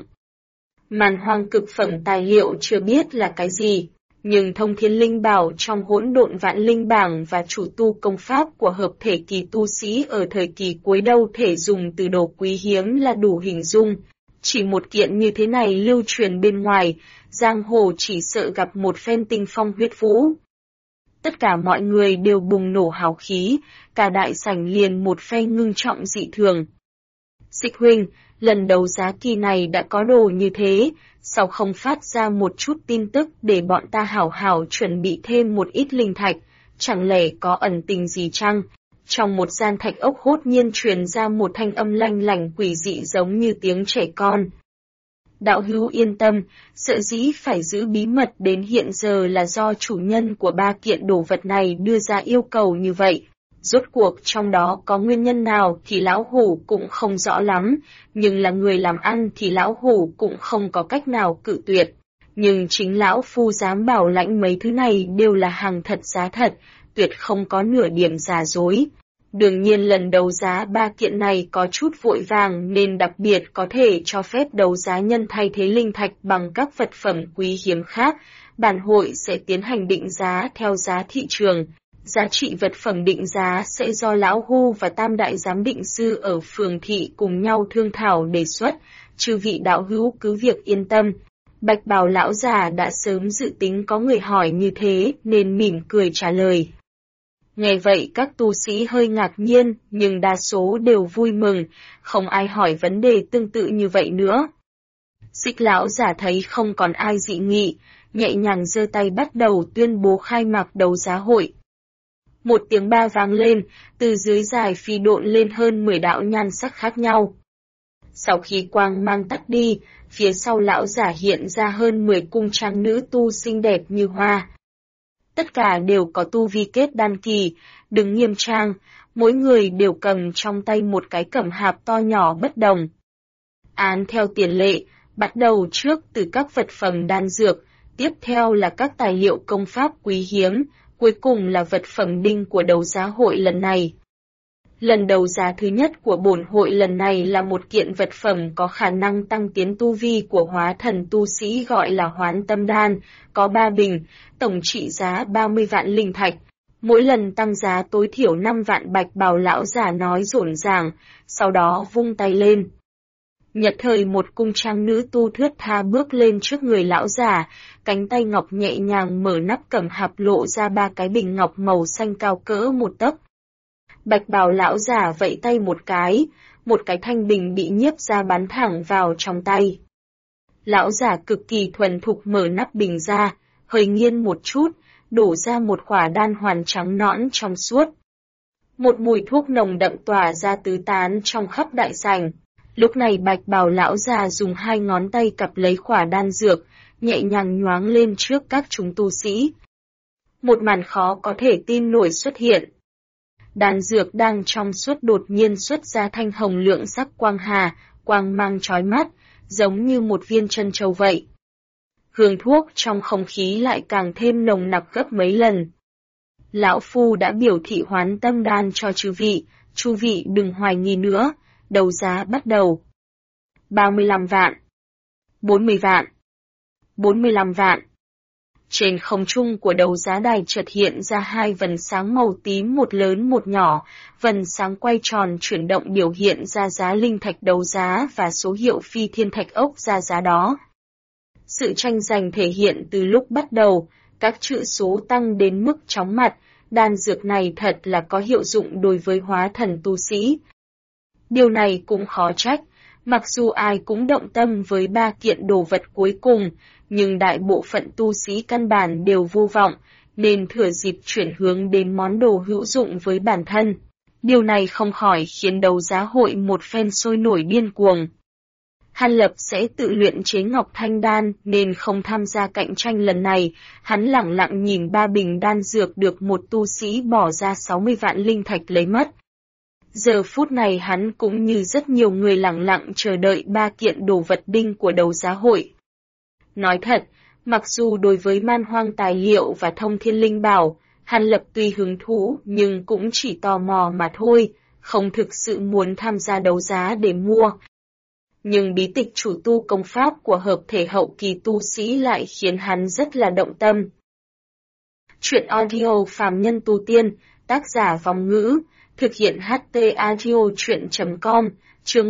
Man hoang cực phẩm tài liệu chưa biết là cái gì, nhưng thông thiên linh bảo trong hỗn độn vạn linh bảng và chủ tu công pháp của hợp thể kỳ tu sĩ ở thời kỳ cuối đâu thể dùng từ đồ quý hiếm là đủ hình dung. Chỉ một kiện như thế này lưu truyền bên ngoài, giang hồ chỉ sợ gặp một phen tinh phong huyết vũ. Tất cả mọi người đều bùng nổ hào khí, cả đại sảnh liền một phen ngưng trọng dị thường. Xích huynh, lần đấu giá kỳ này đã có đồ như thế, sao không phát ra một chút tin tức để bọn ta hảo hảo chuẩn bị thêm một ít linh thạch, chẳng lẽ có ẩn tình gì chăng? Trong một gian thạch ốc hốt nhiên truyền ra một thanh âm lanh lảnh quỷ dị giống như tiếng trẻ con. Đạo hữu yên tâm, sợ dĩ phải giữ bí mật đến hiện giờ là do chủ nhân của 3 kiện đồ vật này đưa ra yêu cầu như vậy. Rốt cuộc trong đó có nguyên nhân nào thì lão hủ cũng không rõ lắm, nhưng là người làm ăn thì lão hủ cũng không có cách nào cự tuyệt. Nhưng chính lão phu dám bảo lãnh mấy thứ này đều là hàng thật giá thật, tuyệt không có nửa điểm giả dối. Đương nhiên lần đấu giá 3 kiện này có chút vội vàng nên đặc biệt có thể cho phép đấu giá nhân thay thế linh thạch bằng các vật phẩm quý hiếm khác. Bản hội sẽ tiến hành định giá theo giá thị trường. Giá trị vật phẩm định giá sẽ do Lão Hu và Tam Đại Giám định sư ở phường thị cùng nhau thương thảo đề xuất. Chư vị đạo hữu cứ việc yên tâm. Bạch bào lão già đã sớm dự tính có người hỏi như thế nên mỉm cười trả lời. Nghe vậy các tu sĩ hơi ngạc nhiên, nhưng đa số đều vui mừng, không ai hỏi vấn đề tương tự như vậy nữa. Xích lão giả thấy không còn ai dị nghị, nhẹ nhàng giơ tay bắt đầu tuyên bố khai mạc đấu giá hội. Một tiếng ba vang lên, từ dưới dài phi độn lên hơn 10 đạo nhan sắc khác nhau. Sau khi quang mang tắt đi, phía sau lão giả hiện ra hơn 10 cung trang nữ tu xinh đẹp như hoa. Tất cả đều có tu vi kết đan kỳ, đứng nghiêm trang, mỗi người đều cầm trong tay một cái cẩm hạp to nhỏ bất đồng. Án theo tiền lệ, bắt đầu trước từ các vật phẩm đan dược, tiếp theo là các tài liệu công pháp quý hiếm, cuối cùng là vật phẩm đinh của đấu giá hội lần này. Lần đấu giá thứ nhất của bổn hội lần này là một kiện vật phẩm có khả năng tăng tiến tu vi của hóa thần tu sĩ gọi là Hoán Tâm Đan, có 3 bình, tổng trị giá 30 vạn linh thạch. Mỗi lần tăng giá tối thiểu 5 vạn. Bạch bào lão giả nói rộn ràng, sau đó vung tay lên. Nhật thời một cung trang nữ tu thướt tha bước lên trước người lão giả, cánh tay ngọc nhẹ nhàng mở nắp cẩm hạp lộ ra 3 cái bình ngọc màu xanh cao cỡ 1 tấc. Bạch bào lão giả vẫy tay một cái thanh bình bị nhiếp ra bắn thẳng vào trong tay. Lão giả cực kỳ thuần thục mở nắp bình ra, hơi nghiêng một chút, đổ ra một quả đan hoàn trắng nõn trong suốt. Một mùi thuốc nồng đậm tỏa ra tứ tán trong khắp đại sảnh. Lúc này bạch bào lão già dùng 2 ngón tay cặp lấy quả đan dược, nhẹ nhàng nhoáng lên trước các chúng tu sĩ. Một màn khó có thể tin nổi xuất hiện. Đan dược đang trong suốt đột nhiên xuất ra thanh hồng lượng sắc quang hà, quang mang chói mắt, giống như một viên chân châu vậy. Hương thuốc trong không khí lại càng thêm nồng nặc gấp mấy lần. Lão Phu đã biểu thị Hoán Tâm Đan cho chư vị đừng hoài nghi nữa, đấu giá bắt đầu. 35 vạn, 40 vạn, 45 vạn. Trên không trung của đấu giá đài chợt hiện ra 2 vần sáng màu tím, một lớn một nhỏ, vần sáng quay tròn chuyển động biểu hiện ra giá linh thạch đấu giá và số hiệu phi thiên thạch ốc ra giá đó. Sự tranh giành thể hiện từ lúc bắt đầu, các chữ số tăng đến mức chóng mặt, đan dược này thật là có hiệu dụng đối với hóa thần tu sĩ. Điều này cũng khó trách, mặc dù ai cũng động tâm với 3 kiện đồ vật cuối cùng, nhưng đại bộ phận tu sĩ căn bản đều vô vọng, nên thừa dịp chuyển hướng đến món đồ hữu dụng với bản thân. Điều này không khỏi khiến đấu giá hội một phen sôi nổi điên cuồng. Hàn Lập sẽ tự luyện chế Ngọc Thanh Đan nên không tham gia cạnh tranh lần này, hắn lẳng lặng nhìn 3 bình đan dược được một tu sĩ bỏ ra 60 vạn linh thạch lấy mất. Giờ phút này hắn cũng như rất nhiều người lẳng lặng chờ đợi 3 kiện đồ vật đinh của đấu giá hội. Nói thật, mặc dù đối với man hoang tài liệu và thông thiên linh bảo, Hàn Lập tuy hứng thú nhưng cũng chỉ tò mò mà thôi, không thực sự muốn tham gia đấu giá để mua. Nhưng bí tịch chủ tu công pháp của hợp thể hậu kỳ tu sĩ lại khiến hắn rất là động tâm. Chuyện audio phàm nhân tu tiên, tác giả Vong Ngữ, thực hiện HT Audio Chuyện.com, chương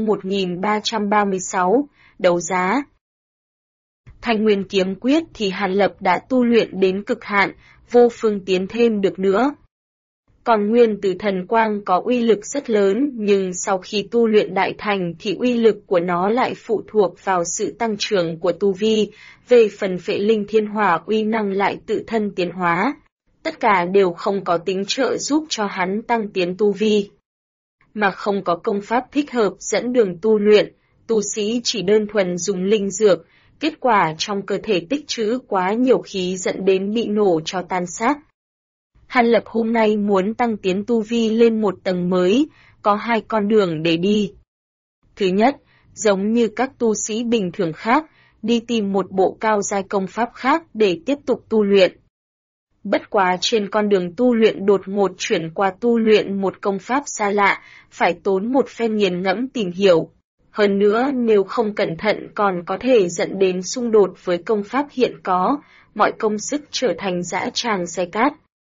1336, đấu giá. Thanh Nguyên kiếm quyết thì Hàn Lập đã tu luyện đến cực hạn, vô phương tiến thêm được nữa. Còn Nguyên Tử Thần Quang có uy lực rất lớn, nhưng sau khi tu luyện đại thành thì uy lực của nó lại phụ thuộc vào sự tăng trưởng của tu vi, về phần Phệ Linh Thiên Hỏa uy năng lại tự thân tiến hóa. Tất cả đều không có tính trợ giúp cho hắn tăng tiến tu vi. Mà không có công pháp thích hợp dẫn đường tu luyện, tu sĩ chỉ đơn thuần dùng linh dược, kết quả trong cơ thể tích trữ quá nhiều khí dẫn đến bị nổ cho tan xác. Hàn Lập hôm nay muốn tăng tiến tu vi lên một tầng mới, có 2 con đường để đi. Thứ nhất, giống như các tu sĩ bình thường khác, đi tìm một bộ cao giai công pháp khác để tiếp tục tu luyện. Bất quá trên con đường tu luyện đột ngột chuyển qua tu luyện một công pháp xa lạ, phải tốn một phen nghiền ngẫm tìm hiểu. Hơn nữa nếu không cẩn thận còn có thể dẫn đến xung đột với công pháp hiện có, mọi công sức trở thành dã tràng xe cát.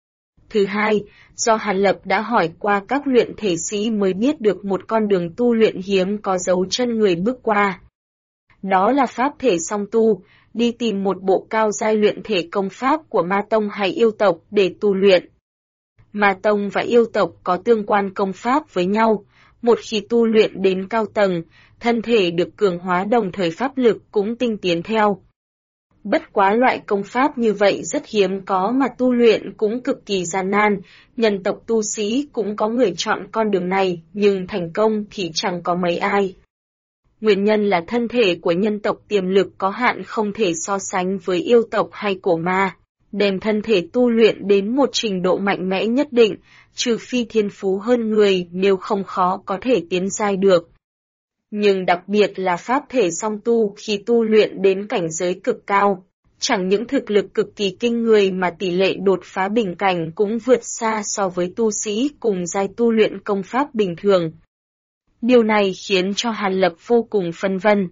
Thứ hai, do Hàn Lập đã hỏi qua các luyện thể sĩ mới biết được một con đường tu luyện hiếm có dấu chân người bước qua. Đó là pháp thể song tu, đi tìm một bộ cao giai luyện thể công pháp của ma tông hay yêu tộc để tu luyện. Ma tông và yêu tộc có tương quan công pháp với nhau, một khi tu luyện đến cao tầng, thân thể được cường hóa đồng thời pháp lực cũng tinh tiến theo. Bất quá loại công pháp như vậy rất hiếm có mà tu luyện cũng cực kỳ gian nan, nhân tộc tu sĩ cũng có người chọn con đường này nhưng thành công thì chẳng có mấy ai. Nguyên nhân là thân thể của nhân tộc tiềm lực có hạn không thể so sánh với yêu tộc hay cổ ma, đem thân thể tu luyện đến một trình độ mạnh mẽ nhất định, trừ phi thiên phú hơn người nếu không khó có thể tiến giai được. Nhưng đặc biệt là pháp thể song tu khi tu luyện đến cảnh giới cực cao, chẳng những thực lực cực kỳ kinh người mà tỷ lệ đột phá bình cảnh cũng vượt xa so với tu sĩ cùng giai tu luyện công pháp bình thường. Điều này khiến cho Hàn Lập vô cùng phân vân.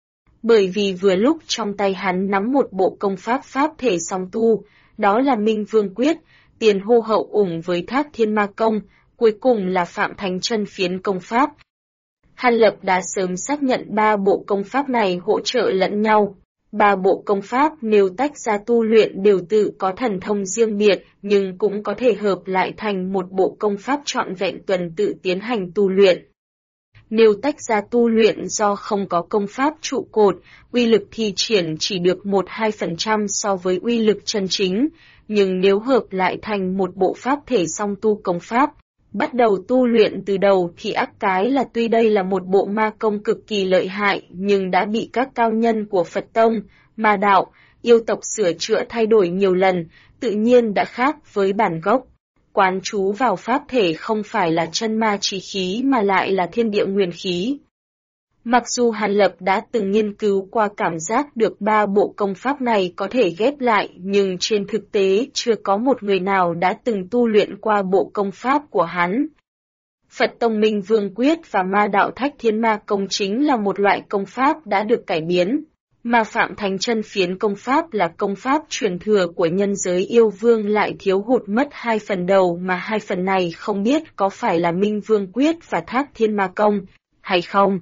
Bởi vì vừa lúc trong tay hắn nắm một bộ công pháp thể song tu, đó là Minh Vương Quyết, tiền hô hậu ủng với Thác Thiên Ma Công, cuối cùng là Phạm Thánh Chân Phiến công pháp. Hàn Lập đã sớm xác nhận ba bộ công pháp này hỗ trợ lẫn nhau. Ba bộ công pháp nếu tách ra tu luyện đều tự có thần thông riêng biệt, nhưng cũng có thể hợp lại thành một bộ công pháp trọn vẹn tuần tự tiến hành tu luyện. Nếu tách ra tu luyện do không có công pháp trụ cột, uy lực thi triển chỉ được 1-2% so với uy lực chân chính, nhưng nếu hợp lại thành một bộ pháp thể song tu công pháp, bắt đầu tu luyện từ đầu thì ác cái là tuy đây là một bộ ma công cực kỳ lợi hại nhưng đã bị các cao nhân của Phật Tông, ma đạo, yêu tộc sửa chữa thay đổi nhiều lần, tự nhiên đã khác với bản gốc. Quán trú vào pháp thể không phải là chân ma chí khí mà lại là thiên địa nguyên khí. Mặc dù Hàn Lập đã từng nghiên cứu qua cảm giác được ba bộ công pháp này có thể ghép lại nhưng trên thực tế chưa có một người nào đã từng tu luyện qua bộ công pháp của hắn. Phật Tông Minh Vương Quyết và ma đạo Thách Thiên Ma Công chính là một loại công pháp đã được cải biến, mà Phạm Thánh Chân Phiến công pháp là công pháp truyền thừa của nhân giới yêu vương lại thiếu hụt mất 2 phần đầu mà 2 phần này không biết có phải là Minh Vương Quyết và Thác Thiên Ma Công hay không.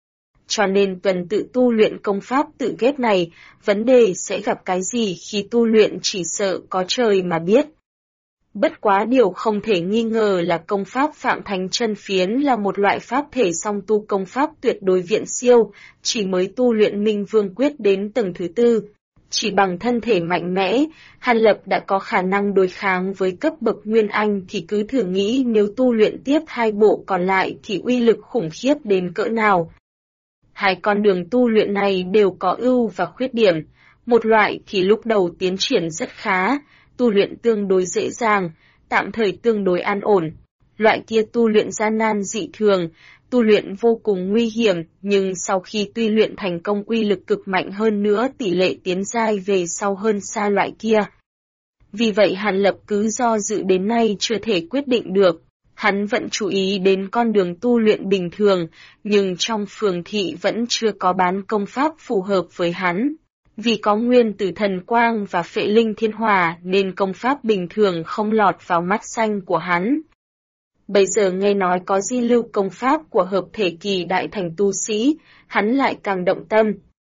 Cho nên tuần tự tu luyện công pháp tự ghép này, vấn đề sẽ gặp cái gì khi tu luyện chỉ sợ có trời mà biết. Bất quá điều không thể nghi ngờ là công pháp Phạm Thánh Chân Phiến là một loại pháp thể song tu công pháp tuyệt đối viện siêu, chỉ mới tu luyện Minh Vương Quyết đến tầng thứ 4. Chỉ bằng thân thể mạnh mẽ, Hàn Lập đã có khả năng đối kháng với cấp bậc Nguyên Anh thì cứ thử nghĩ nếu tu luyện tiếp hai bộ còn lại thì uy lực khủng khiếp đến cỡ nào. Hai con đường tu luyện này đều có ưu và khuyết điểm, một loại thì lúc đầu tiến triển rất khá, tu luyện tương đối dễ dàng, tạm thời tương đối an ổn. Loại kia tu luyện gian nan dị thường, tu luyện vô cùng nguy hiểm, nhưng sau khi tu luyện thành công uy lực cực mạnh hơn nữa tỷ lệ tiến giai về sau hơn xa loại kia. Vì vậy Hàn Lập cứ do dự đến nay chưa thể quyết định được. Hắn vẫn chú ý đến con đường tu luyện bình thường, nhưng trong phường thị vẫn chưa có bán công pháp phù hợp với hắn. Vì có nguyên tử thần quang và phệ linh thiên hỏa nên công pháp bình thường không lọt vào mắt xanh của hắn. Bây giờ nghe nói có di lưu công pháp của hợp thể kỳ đại thành tu sĩ, hắn lại càng động tâm.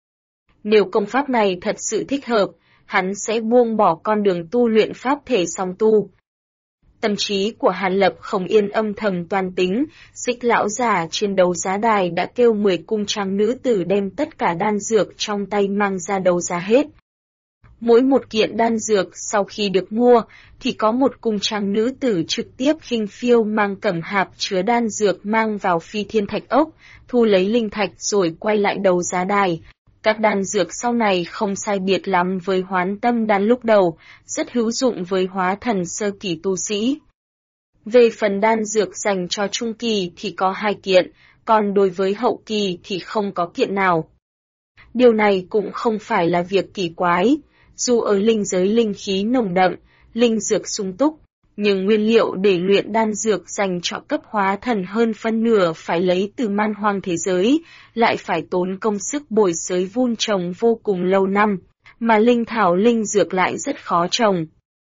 Nếu công pháp này thật sự thích hợp, hắn sẽ buông bỏ con đường tu luyện pháp thể song tu. Tâm trí của Hàn Lập không yên âm thầm toan tính, Xích lão già trên đấu giá đài đã kêu 10 cung trang nữ tử đem tất cả đan dược trong tay mang ra đấu giá hết. Mỗi một kiện đan dược sau khi được mua, thì có một cung trang nữ tử trực tiếp khinh phiêu mang cẩm hạp chứa đan dược mang vào phi thiên thạch ốc, thu lấy linh thạch rồi quay lại đấu giá đài. Các đan dược sau này không sai biệt lắm với hoán tâm đan lúc đầu, rất hữu dụng với hóa thần sơ kỳ tu sĩ. Về phần đan dược dành cho trung kỳ thì có 2 kiện, còn đối với hậu kỳ thì không có kiện nào. Điều này cũng không phải là việc kỳ quái, dù ở linh giới linh khí nồng đậm, linh dược sung túc, nhưng nguyên liệu để luyện đan dược dành cho cấp hóa thần hơn phân nửa phải lấy từ man hoang thế giới, lại phải tốn công sức bồi xới vun trồng vô cùng lâu năm, mà linh thảo linh dược lại rất khó trồng.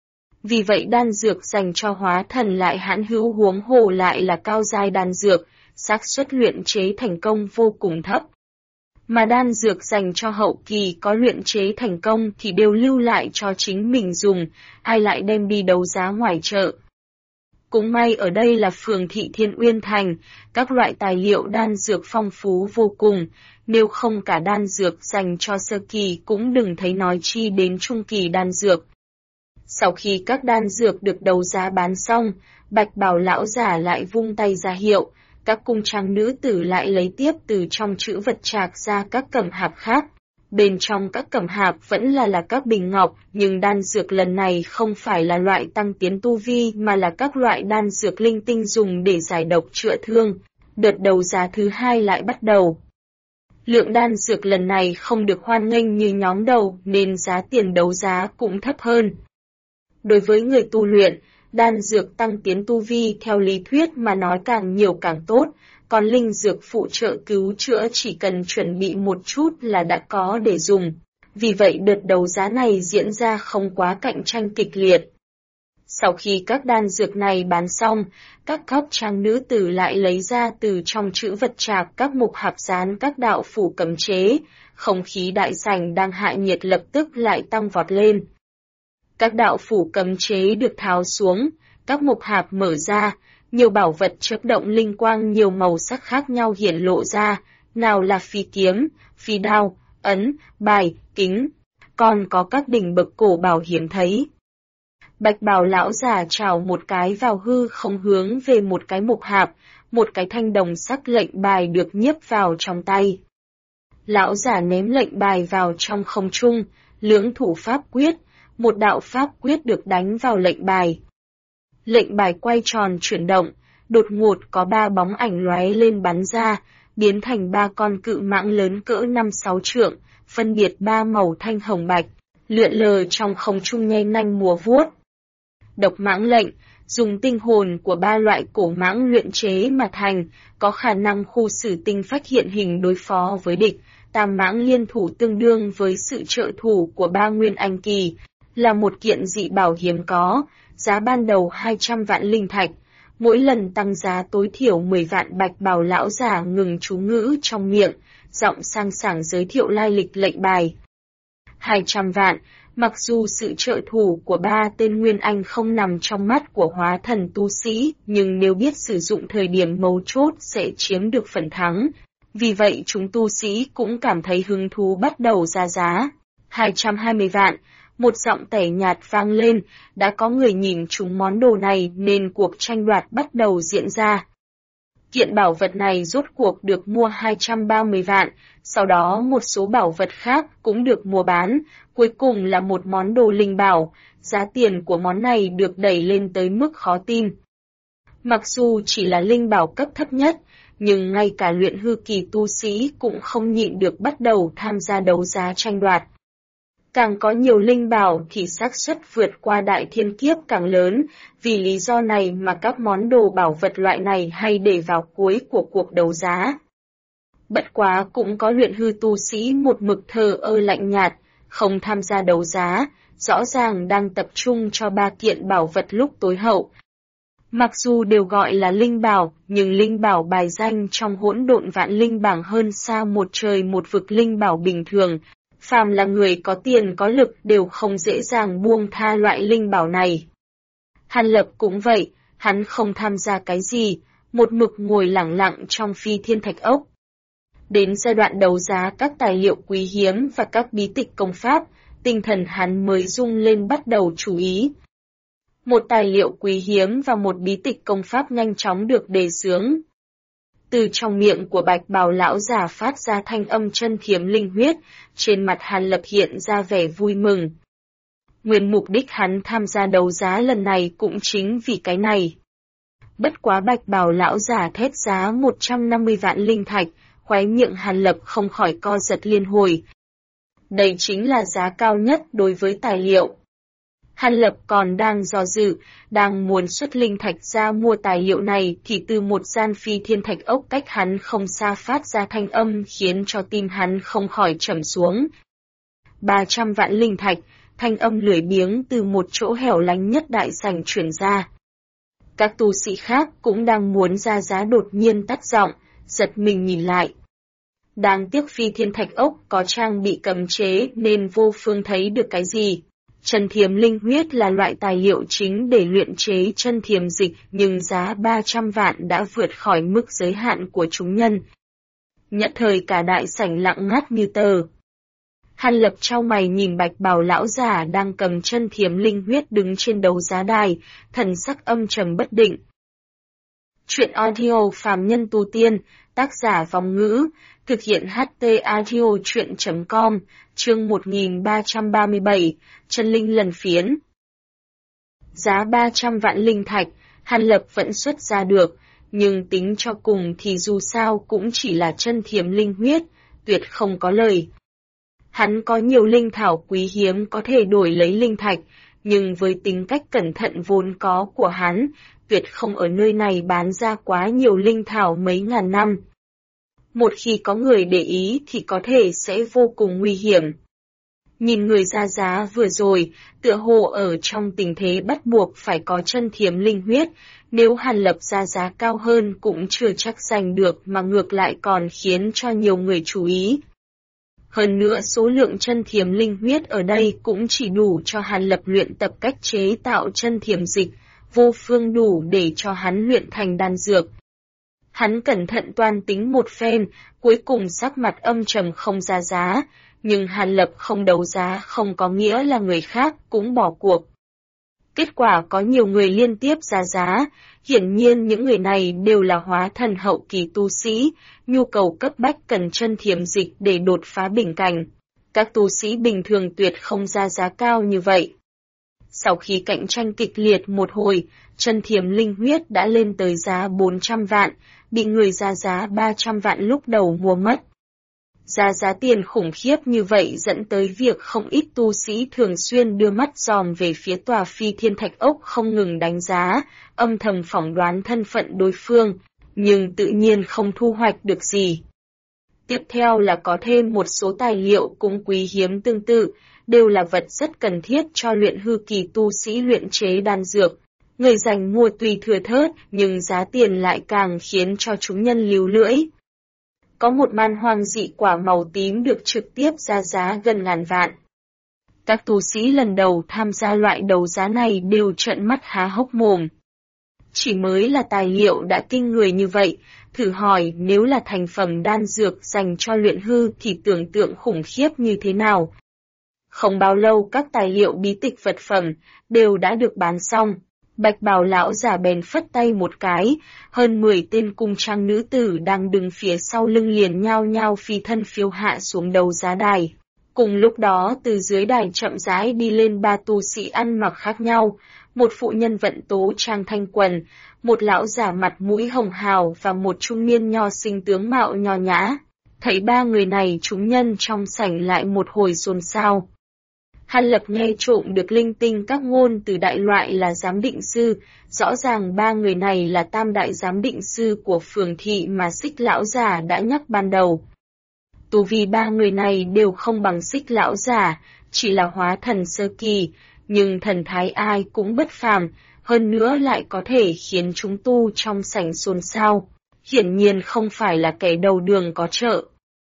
Vì vậy đan dược dành cho hóa thần lại hãn hữu, huống hồ lại là cao giai đan dược, xác suất luyện chế thành công vô cùng thấp. Mà đan dược dành cho hậu kỳ có luyện chế thành công thì đều lưu lại cho chính mình dùng, ai lại đem đi đấu giá ngoài chợ. Cũng may ở đây là phường thị Thiên Uyên Thành, các loại tài liệu đan dược phong phú vô cùng, nếu không cả đan dược dành cho sơ kỳ cũng đừng thấy nói chi đến trung kỳ đan dược. Sau khi các đan dược được đấu giá bán xong, Bạch Bào lão giả lại vung tay ra hiệu, các cung trang nữ tử lại lấy tiếp từ trong trữ vật trạc ra các cẩm hạp khác. Bên trong các cẩm hạp vẫn là các bình ngọc, nhưng đan dược lần này không phải là loại tăng tiến tu vi mà là các loại đan dược linh tinh dùng để giải độc chữa thương. Đợt đấu giá thứ hai lại bắt đầu. Lượng đan dược lần này không được hoan nghênh như nhóm đầu nên giá tiền đấu giá cũng thấp hơn. Đối với người tu luyện, đan dược tăng tiến tu vi theo lý thuyết mà nói càng nhiều càng tốt, còn linh dược phụ trợ cứu chữa chỉ cần chuẩn bị một chút là đã có để dùng. Vì vậy đợt đấu giá này diễn ra không quá cạnh tranh kịch liệt. Sau khi các đan dược này bán xong, các cóc trang nữ tử lại lấy ra từ trong trữ vật trạc các mục hạp dán các đạo phủ cấm chế, không khí đại sảnh đang hạ nhiệt lập tức lại tăng vọt lên. Các đạo phủ cấm chế được tháo xuống, các mục hạp mở ra, nhiều bảo vật chớp động linh quang nhiều màu sắc khác nhau hiển lộ ra, nào là phi kiếm, phi đao, ấn, bài, kính, còn có các đỉnh bậc cổ bảo hiếm thấy. Bạch Bào lão giả trào một cái vào hư không hướng về một cái mục hạp, một cái thanh đồng sắc lệnh bài được nhiếp vào trong tay. Lão giả ném lệnh bài vào trong không trung, lưỡng thủ pháp quyết, một đạo pháp quyết được đánh vào lệnh bài. Lệnh bài quay tròn chuyển động, đột ngột có 3 bóng ảnh lóe lên bắn ra, biến thành 3 con cự mãng lớn cỡ 5-6 trượng, phân biệt 3 màu thanh hồng bạch, lượn lờ trong không trung nhay nanh múa vuốt. Độc mãng lệnh, dùng tinh hồn của 3 loại cổ mãng luyện chế mà thành, có khả năng khu xử tinh phách hiện hình đối phó với địch. Tam mãng liên thủ tương đương với sự trợ thủ của 3 nguyên anh kỳ, là một kiện dị bảo hiếm có, giá ban đầu 200 vạn linh thạch, mỗi lần tăng giá tối thiểu 10 vạn. Bạch Bào lão giả ngừng chú ngữ trong miệng, giọng sang sảng giới thiệu lai lịch lệnh bài. 200 vạn, mặc dù sự trợ thủ của 3 tên nguyên anh không nằm trong mắt của hóa thần tu sĩ, nhưng nếu biết sử dụng thời điểm mấu chốt sẽ chiếm được phần thắng. Vì vậy chúng tu sĩ cũng cảm thấy hứng thú bắt đầu ra giá. 220 vạn, một giọng tẻ nhạt vang lên, đã có người nhìn trúng món đồ này nên cuộc tranh đoạt bắt đầu diễn ra. Kiện bảo vật này rốt cuộc được mua 230 vạn, sau đó một số bảo vật khác cũng được mua bán, cuối cùng là một món đồ linh bảo, giá tiền của món này được đẩy lên tới mức khó tin. Mặc dù chỉ là linh bảo cấp thấp nhất, nhưng ngay cả luyện hư kỳ tu sĩ cũng không nhịn được bắt đầu tham gia đấu giá tranh đoạt. Càng có nhiều linh bảo thì xác suất vượt qua đại thiên kiếp càng lớn, vì lý do này mà các món đồ bảo vật loại này hay để vào cuối của cuộc đấu giá. Bất quá cũng có luyện hư tu sĩ một mực thờ ơ lạnh nhạt, không tham gia đấu giá, rõ ràng đang tập trung cho 3 kiện bảo vật lúc tối hậu. Mặc dù đều gọi là linh bảo, nhưng linh bảo bài danh trong hỗn độn vạn linh bảng hơn xa một trời một vực linh bảo bình thường. Phàm là người có tiền có lực đều không dễ dàng buông tha loại linh bảo này. Hàn Lập cũng vậy, hắn không tham gia cái gì, một mực ngồi lẳng lặng trong phi thiên thạch ốc. Đến giai đoạn đấu giá các tài liệu quý hiếm và các bí tịch công pháp, tinh thần hắn mới rung lên bắt đầu chú ý. Một tài liệu quý hiếm và một bí tịch công pháp nhanh chóng được đề xướng. Từ trong miệng của Bạch Bào lão giả phát ra thanh âm chân thiếm linh huyết, trên mặt Hàn Lập hiện ra vẻ vui mừng. Nguyên mục đích hắn tham gia đấu giá lần này cũng chính vì cái này. Bất quá Bạch Bào lão giả thét giá 150 vạn linh thạch, khóe miệng Hàn Lập không khỏi co giật liên hồi. Đây chính là giá cao nhất đối với tài liệu. Hàn Lập còn đang do dự, đang muốn xuất linh thạch ra mua tài liệu này thì từ một gian phi thiên thạch ốc cách hắn không xa phát ra thanh âm khiến cho tim hắn không khỏi trầm xuống. 300 vạn linh thạch, thanh âm lười biếng từ một chỗ hẻo lánh nhất đại sảnh truyền ra. Các tu sĩ khác cũng đang muốn ra giá đột nhiên tắt giọng, giật mình nhìn lại. Đáng tiếc phi thiên thạch ốc có trang bị cấm chế nên vô phương thấy được cái gì. Chân thiềm linh huyết là loại tài liệu chính để luyện chế chân thiềm dịch nhưng giá 300 vạn đã vượt khỏi mức giới hạn của chúng nhân. Nhất thời cả đại sảnh lặng ngắt như tờ. Hàn Lập chau mày nhìn bạch bào lão già đang cầm chân thiềm linh huyết đứng trên đấu giá đài, thần sắc âm trầm bất định. Chuyện audio phàm nhân tu tiên, tác giả Vong Ngữ, thực hiện HT audio chuyện.com, chương 1337, chân linh lần phiến. Giá 300 vạn linh thạch, Hàn Lập vẫn xuất ra được, nhưng tính cho cùng thì dù sao cũng chỉ là chân thiềm linh huyết, tuyệt không có lời. Hắn có nhiều linh thảo quý hiếm có thể đổi lấy linh thạch, nhưng với tính cách cẩn thận vốn có của hắn, tuyệt không ở nơi này bán ra quá nhiều linh thảo mấy ngàn năm. Một khi có người để ý thì có thể sẽ vô cùng nguy hiểm. Nhìn người ra giá vừa rồi, tựa hồ ở trong tình thế bắt buộc phải có chân thiềm linh huyết, nếu Hàn Lập ra giá cao hơn cũng chưa chắc giành được mà ngược lại còn khiến cho nhiều người chú ý. Hơn nữa số lượng chân thiềm linh huyết ở đây cũng chỉ đủ cho Hàn Lập luyện tập cách chế tạo chân thiềm dịch, vô phương đủ để cho hắn luyện thành đan dược. Hắn cẩn thận toan tính một phen, cuối cùng sắc mặt âm trầm không ra giá, nhưng Hàn Lập không đấu giá không có nghĩa là người khác cũng bỏ cuộc. Kết quả có nhiều người liên tiếp ra giá, hiển nhiên những người này đều là hóa thần hậu kỳ tu sĩ, nhu cầu cấp bách cần chân thiềm dịch để đột phá bình cảnh. Các tu sĩ bình thường tuyệt không ra giá cao như vậy. Sau khi cạnh tranh kịch liệt một hồi, chân thiềm linh huyết đã lên tới giá 400 vạn, bị người ra giá 300 vạn lúc đầu mua mất. Giá tiền khủng khiếp như vậy dẫn tới việc không ít tu sĩ thường xuyên đưa mắt dòm về phía tòa phi thiên thạch ốc không ngừng đánh giá, âm thầm phỏng đoán thân phận đối phương, nhưng tự nhiên không thu hoạch được gì. Tiếp theo là có thêm một số tài liệu cũng quý hiếm tương tự, đều là vật rất cần thiết cho luyện hư kỳ tu sĩ luyện chế đan dược. Người giành mua tuy thừa thớt nhưng giá tiền lại càng khiến cho chúng nhân líu lưỡi. Có một man hoang dị quả màu tím được trực tiếp ra giá gần ngàn vạn. Các tu sĩ lần đầu tham gia loại đấu giá này đều trợn mắt há hốc mồm. Chỉ mới là tài liệu đã kinh người như vậy, thử hỏi nếu là thành phẩm đan dược dành cho luyện hư thì tưởng tượng khủng khiếp như thế nào. Không bao lâu các tài liệu bí tịch vật phẩm đều đã được bán xong. Bạch bào lão già bèn phất tay một cái, hơn 10 tên cung trang nữ tử đang đứng phía sau lưng liền nhao nhao phi thân phiêu hạ xuống đấu giá đài. Cùng lúc đó từ dưới đài chậm rãi đi lên 3 tu sĩ ăn mặc khác nhau, một phụ nhân vận tố trang thanh quần, một lão già mặt mũi hồng hào và một trung niên nho sinh tướng mạo nho nhã. Thấy 3 người này chúng nhân trong sảnh lại một hồi xôn xao. Hàn Lập nghe trộm được linh tinh các ngôn từ đại loại là giám định sư, rõ ràng 3 người này là tam đại giám định sư của phường thị mà Xích lão già đã nhắc ban đầu. Tu vi 3 người này đều không bằng Xích lão già, chỉ là hóa thần sơ kỳ, nhưng thần thái ai cũng bất phàm, hơn nữa lại có thể khiến chúng tu trong sảnh xôn xao. Hiển nhiên không phải là kẻ đầu đường có chợ.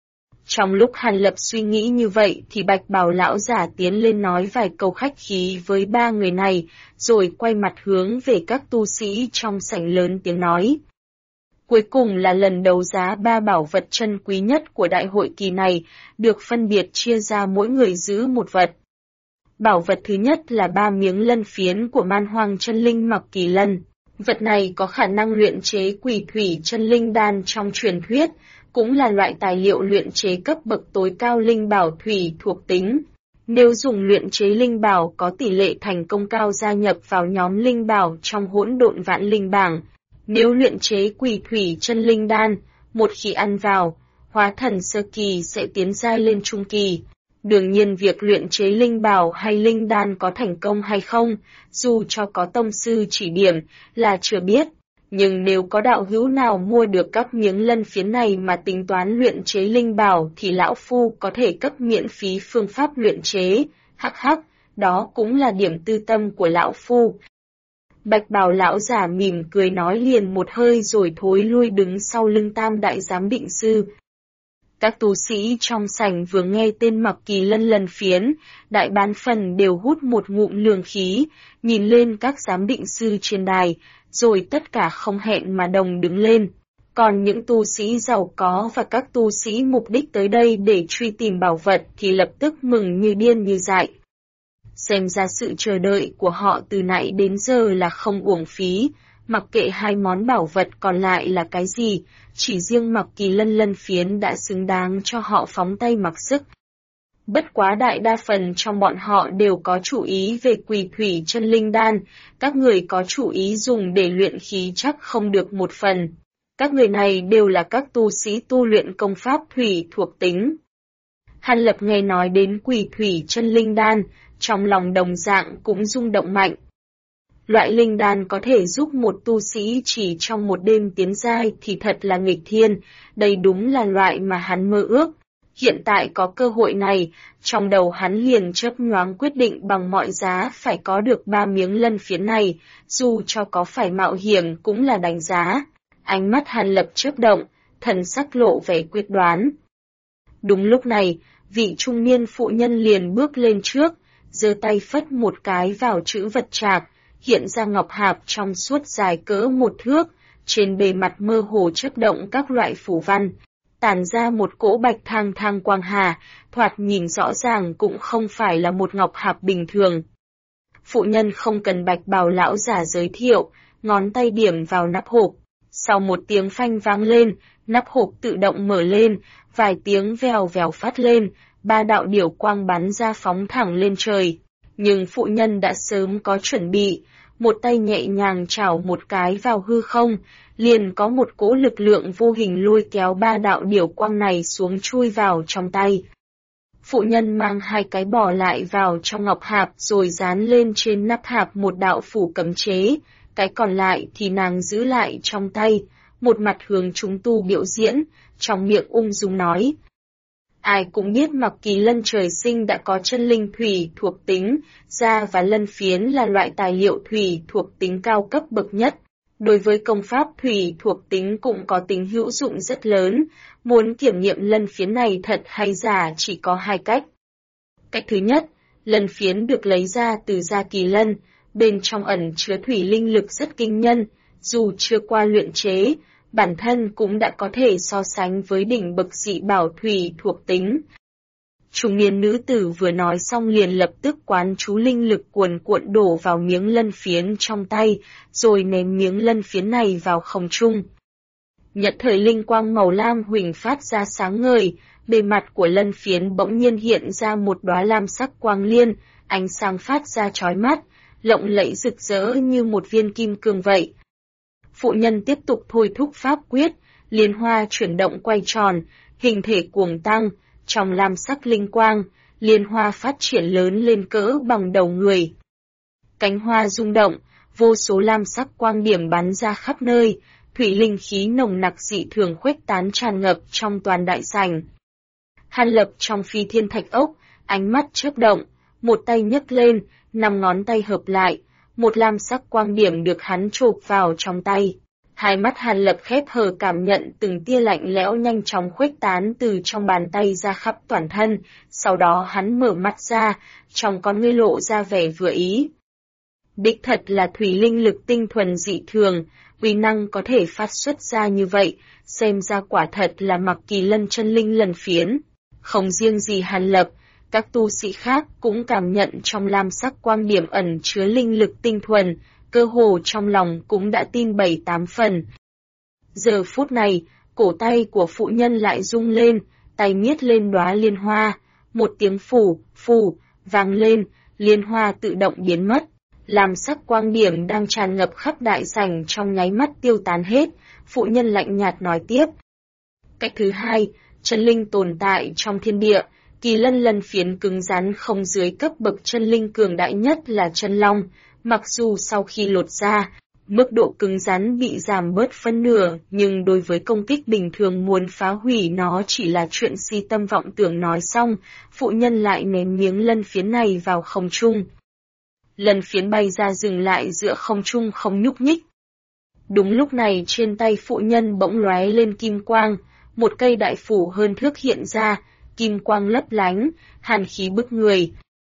Trong lúc Hàn Lập suy nghĩ như vậy thì bạch bào lão giả tiến lên nói vài câu khách khí với 3 người này, rồi quay mặt hướng về các tu sĩ trong sảnh lớn tiếng nói. Cuối cùng là lần đấu giá 3 bảo vật chân quý nhất của đại hội kỳ này, được phân biệt chia ra mỗi người giữ một vật. Bảo vật thứ nhất là 3 miếng lân phiến của man hoang chân linh Mặc Kỳ Lân. Vật này có khả năng luyện chế quỷ thủy chân linh đan trong truyền thuyết, cũng là loại tài liệu luyện chế cấp bậc tối cao linh bảo thủy thuộc tính. Nếu dùng luyện chế linh bảo có tỷ lệ thành công cao gia nhập vào nhóm linh bảo trong hỗn độn vạn linh bảng. Nếu luyện chế quỷ thủy chân linh đan, một khi ăn vào, hóa thần sơ kỳ sẽ tiến giai lên trung kỳ. Đương nhiên việc luyện chế linh bảo hay linh đan có thành công hay không, dù cho có tông sư chỉ điểm, là chưa biết. Nhưng nếu có đạo hữu nào mua được các miếng lân phiến này mà tính toán luyện chế linh bảo thì lão phu có thể cấp miễn phí phương pháp luyện chế, hắc hắc, đó cũng là điểm tư tâm của lão phu. Bạch bào lão giả mỉm cười nói liền một hơi rồi thối lui đứng sau lưng Tam đại giám định sư. Các tu sĩ trong sảnh vừa nghe tên Mặc Kỳ Lân lân phiến, đại bán phần đều hút một ngụm lường khí, nhìn lên các giám định sư trên đài, rồi tất cả không hẹn mà đồng đứng lên. Còn những tu sĩ giàu có và các tu sĩ mục đích tới đây để truy tìm bảo vật thì lập tức mừng như điên như dại. Xem ra sự chờ đợi của họ từ nãy đến giờ là không uổng phí, mặc kệ hai món bảo vật còn lại là cái gì, chỉ riêng Mặc Kỳ Lân lân phiến đã xứng đáng cho họ phóng tay mặc sức. Bất quá đại đa phần trong bọn họ đều có chủ ý về Quỳ Thủy Chân Linh Đan, các người có chủ ý dùng để luyện khí chắc không được một phần. Các người này đều là các tu sĩ tu luyện công pháp thủy thuộc tính. Hàn Lập nghe nói đến Quỳ Thủy Chân Linh Đan, trong lòng đồng dạng cũng rung động mạnh. Loại linh đan có thể giúp một tu sĩ chỉ trong một đêm tiến giai thì thật là nghịch thiên, đây đúng là loại mà hắn mơ ước. Hiện tại có cơ hội này, trong đầu hắn liền chớp nhoáng quyết định bằng mọi giá phải có được 3 miếng lân phiến này, dù cho có phải mạo hiểm cũng là đánh giá. Ánh mắt Hàn Lập chớp động, thần sắc lộ vẻ quyết đoán. Đúng lúc này, vị trung niên phụ nhân liền bước lên trước, giơ tay phất một cái vào chữ vật trạc, hiện ra ngọc hạp trong suốt dài cỡ 1 thước, trên bề mặt mơ hồ chớp động các loại phù văn, tản ra một cỗ bạch thang thang quang hà, thoạt nhìn rõ ràng cũng không phải là một ngọc hạp bình thường. Phụ nhân không cần Bạch bào lão giả giới thiệu, ngón tay điểm vào nắp hộp. Sau một tiếng phanh vang lên, nắp hộp tự động mở lên, vài tiếng vèo vèo phát lên, 3 đạo điểu quang bắn ra phóng thẳng lên trời. Nhưng phụ nhân đã sớm có chuẩn bị, một tay nhẹ nhàng chảo một cái vào hư không, liền có một cỗ lực lượng vô hình lôi kéo 3 đạo điểu quang này xuống chui vào trong tay. Phụ nhân mang 2 cái bỏ lại vào trong ngọc hạp rồi dán lên trên nắp hạp một đạo phủ cấm chế, cái còn lại thì nàng giữ lại trong tay, một mặt hướng chúng tu biểu diễn, trong miệng ung dung nói. Ai cũng biết Mặc Kỳ Lân trời sinh đã có chân linh thủy thuộc tính, da và lân phiến là loại tài liệu thủy thuộc tính cao cấp bậc nhất. Đối với công pháp thủy thuộc tính cũng có tính hữu dụng rất lớn, muốn kiểm nghiệm lân phiến này thật hay giả chỉ có 2 cách. Cách thứ nhất, lân phiến được lấy ra từ da kỳ lân, bên trong ẩn chứa thủy linh lực rất kinh nhân, dù chưa qua luyện chế, bản thân cũng đã có thể so sánh với đỉnh bậc dị bảo thủy thuộc tính. Trung niên nữ tử vừa nói xong liền lập tức quán chú linh lực cuồn cuộn đổ vào miếng lân phiến trong tay, rồi ném miếng lân phiến này vào không trung. Nhất thời linh quang màu lam huỳnh phát ra sáng ngời, bề mặt của lân phiến bỗng nhiên hiện ra một đóa lam sắc quang liên, ánh sáng phát ra chói mắt, lộng lẫy rực rỡ như một viên kim cương vậy. Phụ nhân tiếp tục thôi thúc pháp quyết, liên hoa chuyển động quay tròn, hình thể cuồng tăng, trong lam sắc linh quang, liên hoa phát triển lớn lên cỡ bằng đầu người. Cánh hoa rung động, vô số lam sắc quang điểm bắn ra khắp nơi, thủy linh khí nồng nặc dị thường khuếch tán tràn ngập trong toàn đại sảnh. Hàn Lập trong phi thiên thạch ốc, ánh mắt chớp động, một tay nhấc lên, 5 ngón tay hợp lại, một lam sắc quang điểm được hắn chộp vào trong tay. Hai mắt Hàn Lập khép hờ cảm nhận từng tia lạnh lẽo nhanh chóng khuếch tán từ trong bàn tay ra khắp toàn thân, sau đó hắn mở mắt ra, trong con ngươi lộ ra vẻ vừa ý. Đích thật là thủy linh lực tinh thuần dị thường, uy năng có thể phát xuất ra như vậy, xem ra quả thật là Mặc Kỳ Lân chân linh lần phiến. Không riêng gì Hàn Lập, các tu sĩ khác cũng cảm nhận trong lam sắc quang điểm ẩn chứa linh lực tinh thuần, cơ hồ trong lòng cũng đã tin 7-8 phần. Giờ phút này, cổ tay của phụ nhân lại rung lên, tay miết lên đóa liên hoa, một tiếng phù vang lên, liên hoa tự động biến mất. Lam sắc quang điểm đang tràn ngập khắp đại sảnh trong nháy mắt tiêu tán hết, phụ nhân lạnh nhạt nói tiếp. Cách thứ hai, chân linh tồn tại trong thiên địa, Kỳ lân lân phiến cứng rắn không dưới cấp bậc chân linh cường đại nhất là chân long, mặc dù sau khi lột ra, mức độ cứng rắn bị giảm bớt phân nửa, nhưng đối với công kích bình thường muốn phá hủy nó chỉ là chuyện si tâm vọng tưởng. Nói xong, phụ nhân lại ném miếng lân phiến này vào không trung. Lân phiến bay ra dừng lại giữa không trung không nhúc nhích. Đúng lúc này trên tay phụ nhân bỗng lóe lên kim quang, một cây đại phủ hơn thước hiện ra, kim quang lấp lánh, hàn khí bức người.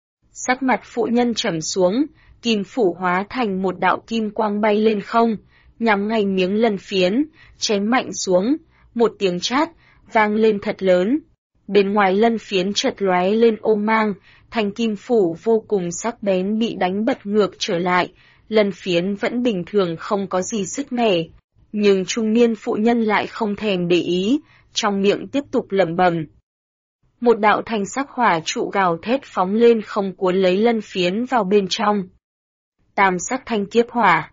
Sắc mặt phụ nhân trầm xuống, kim phủ hóa thành một đạo kim quang bay lên không, nhắm ngay miếng lân phiến, chém mạnh xuống, một tiếng chát, vang lên thật lớn. Bên ngoài lân phiến chợt lóe lên ô mang, thanh kim phủ vô cùng sắc bén bị đánh bật ngược trở lại, lân phiến vẫn bình thường không có gì sức mẻ. Nhưng trung niên phụ nhân lại không thèm để ý, trong miệng tiếp tục lẩm bẩm. Một đạo thanh sắc hỏa trụ gào thét phóng lên không cuốn lấy lân phiến vào bên trong. Tam sắc thanh kiếp hỏa.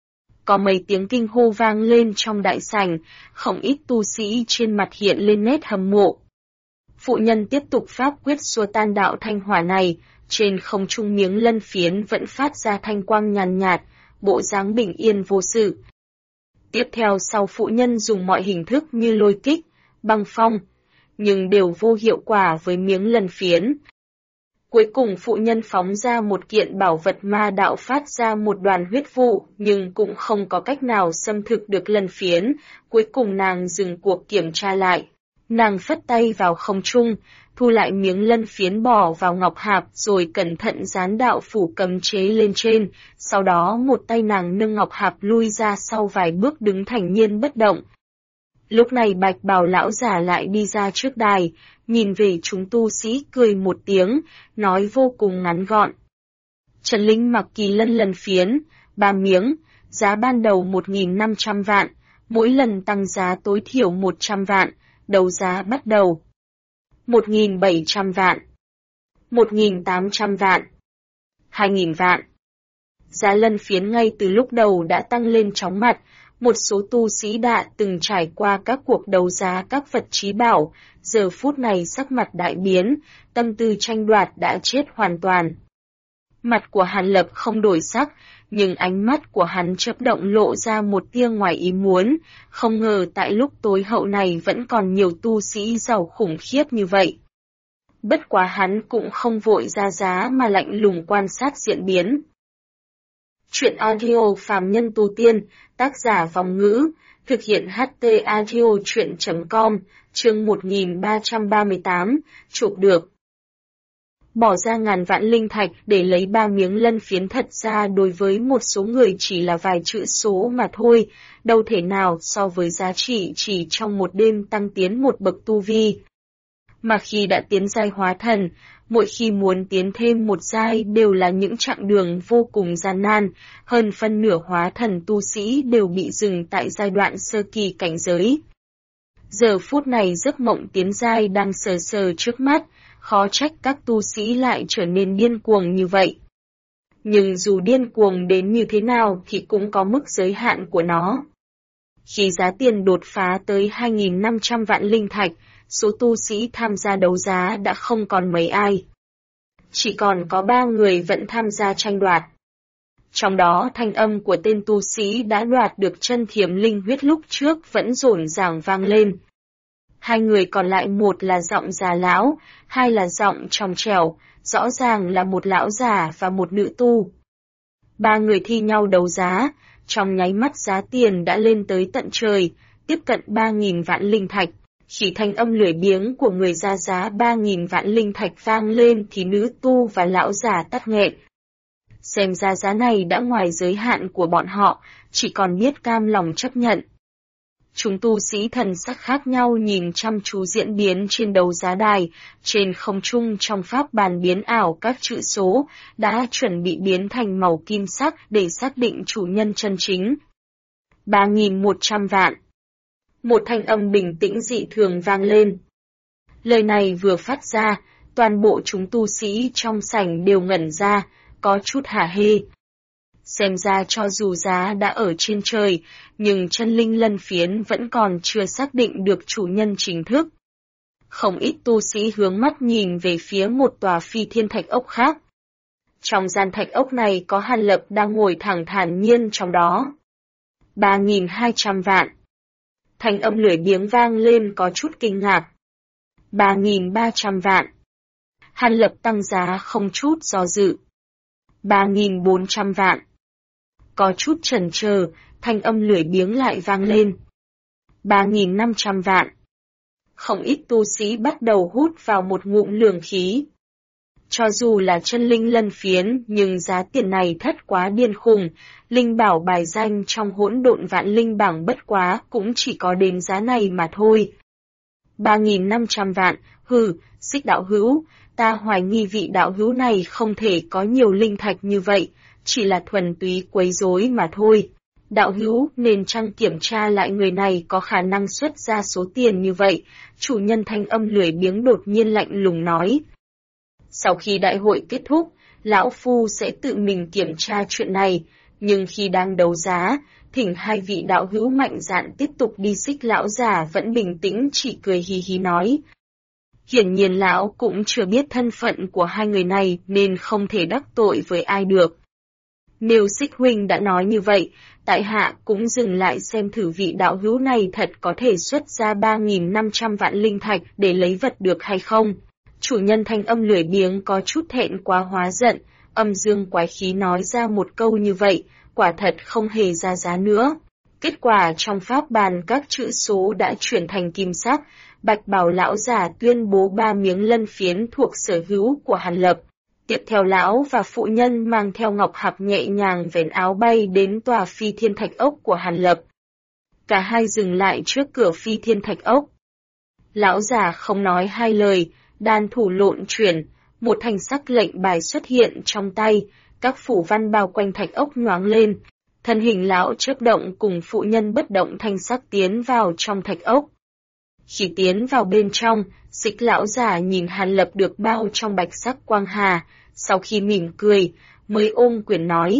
Có mấy tiếng kinh hô vang lên trong đại sảnh, không ít tu sĩ trên mặt hiện lên nét hâm mộ. Phụ nhân tiếp tục pháp quyết xua tan đạo thanh hỏa này, trên không trung miếng lân phiến vẫn phát ra thanh quang nhàn nhạt, bộ dáng bình yên vô sự. Tiếp theo sau phụ nhân dùng mọi hình thức như lôi kích, băng phong, nhưng đều vô hiệu quả với miếng lân phiến. Cuối cùng phụ nhân phóng ra một kiện bảo vật ma đạo phát ra một đoàn huyết vụ, nhưng cũng không có cách nào xâm thực được lân phiến. Cuối cùng nàng dừng cuộc kiểm tra lại. Nàng phất tay vào không trung, thu lại miếng lân phiến bỏ vào ngọc hạp rồi cẩn thận dán đạo phủ cấm chế lên trên. Sau đó một tay nàng nâng ngọc hạp lui ra sau vài bước đứng thản nhiên bất động. Lúc này bạch bào lão giả lại đi ra trước đài, nhìn về chúng tu sĩ cười một tiếng, nói vô cùng ngắn gọn. Trần Linh mặc kỳ lân lân phiến, 3 miếng, giá ban đầu 1.500 vạn, mỗi lần tăng giá tối thiểu 100 vạn, đấu giá bắt đầu. 1.700 vạn, 1.800 vạn, 2.000 vạn. Giá lân phiến ngay từ lúc đầu đã tăng lên chóng mặt. Một số tu sĩ đã từng trải qua các cuộc đấu giá các vật trí bảo, giờ phút này sắc mặt đại biến, tâm tư tranh đoạt đã chết hoàn toàn. Mặt của Hàn Lập không đổi sắc, nhưng ánh mắt của hắn chớp động lộ ra một tia ngoài ý muốn, không ngờ tại lúc tối hậu này vẫn còn nhiều tu sĩ giàu khủng khiếp như vậy. Bất quá hắn cũng không vội ra giá mà lạnh lùng quan sát diễn biến. Chuyện audio phàm nhân tu tiên, tác giả Vòng Ngữ, thực hiện HT audio chuyện.com, chương 1338, chụp được. Bỏ ra ngàn vạn linh thạch để lấy 3 miếng lân phiến thật ra đối với một số người chỉ là vài chữ số mà thôi, đâu thể nào so với giá trị chỉ trong một đêm tăng tiến một bậc tu vi. Mà khi đã tiến giai hóa thần, mỗi khi muốn tiến thêm một giai đều là những chặng đường vô cùng gian nan, hơn phân nửa hóa thần tu sĩ đều bị dừng tại giai đoạn sơ kỳ cảnh giới. Giờ phút này giấc mộng tiến giai đang sờ sờ trước mắt, khó trách các tu sĩ lại trở nên điên cuồng như vậy. Nhưng dù điên cuồng đến như thế nào thì cũng có mức giới hạn của nó. Khi giá tiền đột phá tới 2.500 vạn linh thạch, số tu sĩ tham gia đấu giá đã không còn mấy ai. Chỉ còn có 3 người vẫn tham gia tranh đoạt. Trong đó thanh âm của tên tu sĩ đã đoạt được chân thiểm linh huyết lúc trước vẫn rộn ràng vang lên. 2 người còn lại, một là giọng già lão, 2 là giọng trong trẻo, rõ ràng là một lão già và một nữ tu. 3 người thi nhau đấu giá, trong nháy mắt giá tiền đã lên tới tận trời, tiếp cận 3.000 vạn linh thạch. Khi thanh âm lười biếng của người ra giá 3.000 vạn linh thạch vang lên thì nữ tu và lão già tắt nghẹn. Xem ra giá này đã ngoài giới hạn của bọn họ, chỉ còn biết cam lòng chấp nhận. Chúng tu sĩ thần sắc khác nhau nhìn chăm chú diễn biến trên đấu giá đài, trên không trung trong pháp bàn biến ảo các chữ số đã chuẩn bị biến thành màu kim sắc để xác định chủ nhân chân chính. 3.100 vạn. Một thanh âm bình tĩnh dị thường vang lên. Lời này vừa phát ra, toàn bộ chúng tu sĩ trong sảnh đều ngẩn ra, có chút hả hê. Xem ra cho dù giá đã ở trên trời, nhưng chân linh lân phiến vẫn còn chưa xác định được chủ nhân chính thức. Không ít tu sĩ hướng mắt nhìn về phía một tòa phi thiên thạch ốc khác. Trong gian thạch ốc này có Hàn Lập đang ngồi thẳng thản nhiên trong đó. 3.200 vạn. Thanh âm lười biếng vang lên có chút kinh ngạc. 3.300 vạn. Hàn Lập tăng giá không chút do dự. 3.400 vạn. Có chút chần chờ, thanh âm lười biếng lại vang lên. 3.500 vạn. Không ít tu sĩ bắt đầu hút vào một ngụm lường khí. Cho dù là chân linh lân phiến, nhưng giá tiền này thất quá điên khùng, linh bảo bài danh trong hỗn độn vạn linh bảng bất quá cũng chỉ có đến giá này mà thôi. 3.500 vạn, Xích đạo hữu, ta hoài nghi vị đạo hữu này không thể có nhiều linh thạch như vậy, chỉ là thuần túy quấy rối mà thôi. Đạo hữu nên chăng kiểm tra lại người này có khả năng xuất ra số tiền như vậy, chủ nhân thanh âm lười biếng đột nhiên lạnh lùng nói. Sau khi đại hội kết thúc, lão phu sẽ tự mình kiểm tra chuyện này, nhưng khi đang đấu giá, thỉnh hai vị đạo hữu mạnh dạn tiếp tục đi. Xích lão già vẫn bình tĩnh chỉ cười hí hí nói. Hiển nhiên lão cũng chưa biết thân phận của hai người này nên không thể đắc tội với ai được. Nếu Xích huynh đã nói như vậy, tại hạ cũng dừng lại xem thử vị đạo hữu này thật có thể xuất ra 3.500 vạn linh thạch để lấy vật được hay không. Chủ nhân thanh âm lười biếng có chút thẹn quá hóa giận, âm dương quái khí nói ra một câu như vậy, quả thật không hề ra giá nữa. Kết quả trong pháp bàn các chữ số đã chuyển thành kim sắc, Bạch Bảo lão giả tuyên bố 3 miếng lân phiến thuộc sở hữu của Hàn Lập. Tiếp theo lão và phụ nhân mang theo ngọc hạp nhẹ nhàng vén áo bay đến tòa phi thiên thạch ốc của Hàn Lập. Cả hai dừng lại trước cửa phi thiên thạch ốc. Lão già không nói hai lời, đan thủ lộn chuyển, một thanh sắc lệnh bài xuất hiện trong tay, các phủ văn bao quanh thạch ốc nhoáng lên. Thân hình lão chớp động cùng phụ nhân bất động thanh sắc tiến vào trong thạch ốc. Khi tiến vào bên trong, Xích lão già nhìn Hàn Lập được bao trong bạch sắc quang hà, sau khi mỉm cười, mới ôm quyền nói.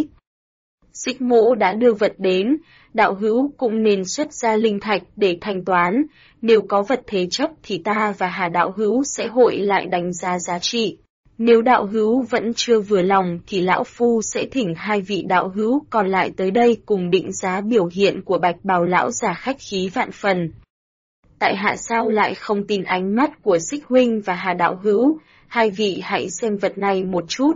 Xích mỗ đã đưa vật đến, đạo hữu cũng nên xuất ra linh thạch để thanh toán, nếu có vật thế chấp thì ta và Hà đạo hữu sẽ hội lại đánh giá giá trị. Nếu đạo hữu vẫn chưa vừa lòng thì lão phu sẽ thỉnh hai vị đạo hữu còn lại tới đây cùng định giá. Biểu hiện của Bạch Bào lão già khách khí vạn phần. Tại hạ sao lại không tin ánh mắt của Xích huynh và Hà đạo hữu, hai vị hãy xem vật này một chút.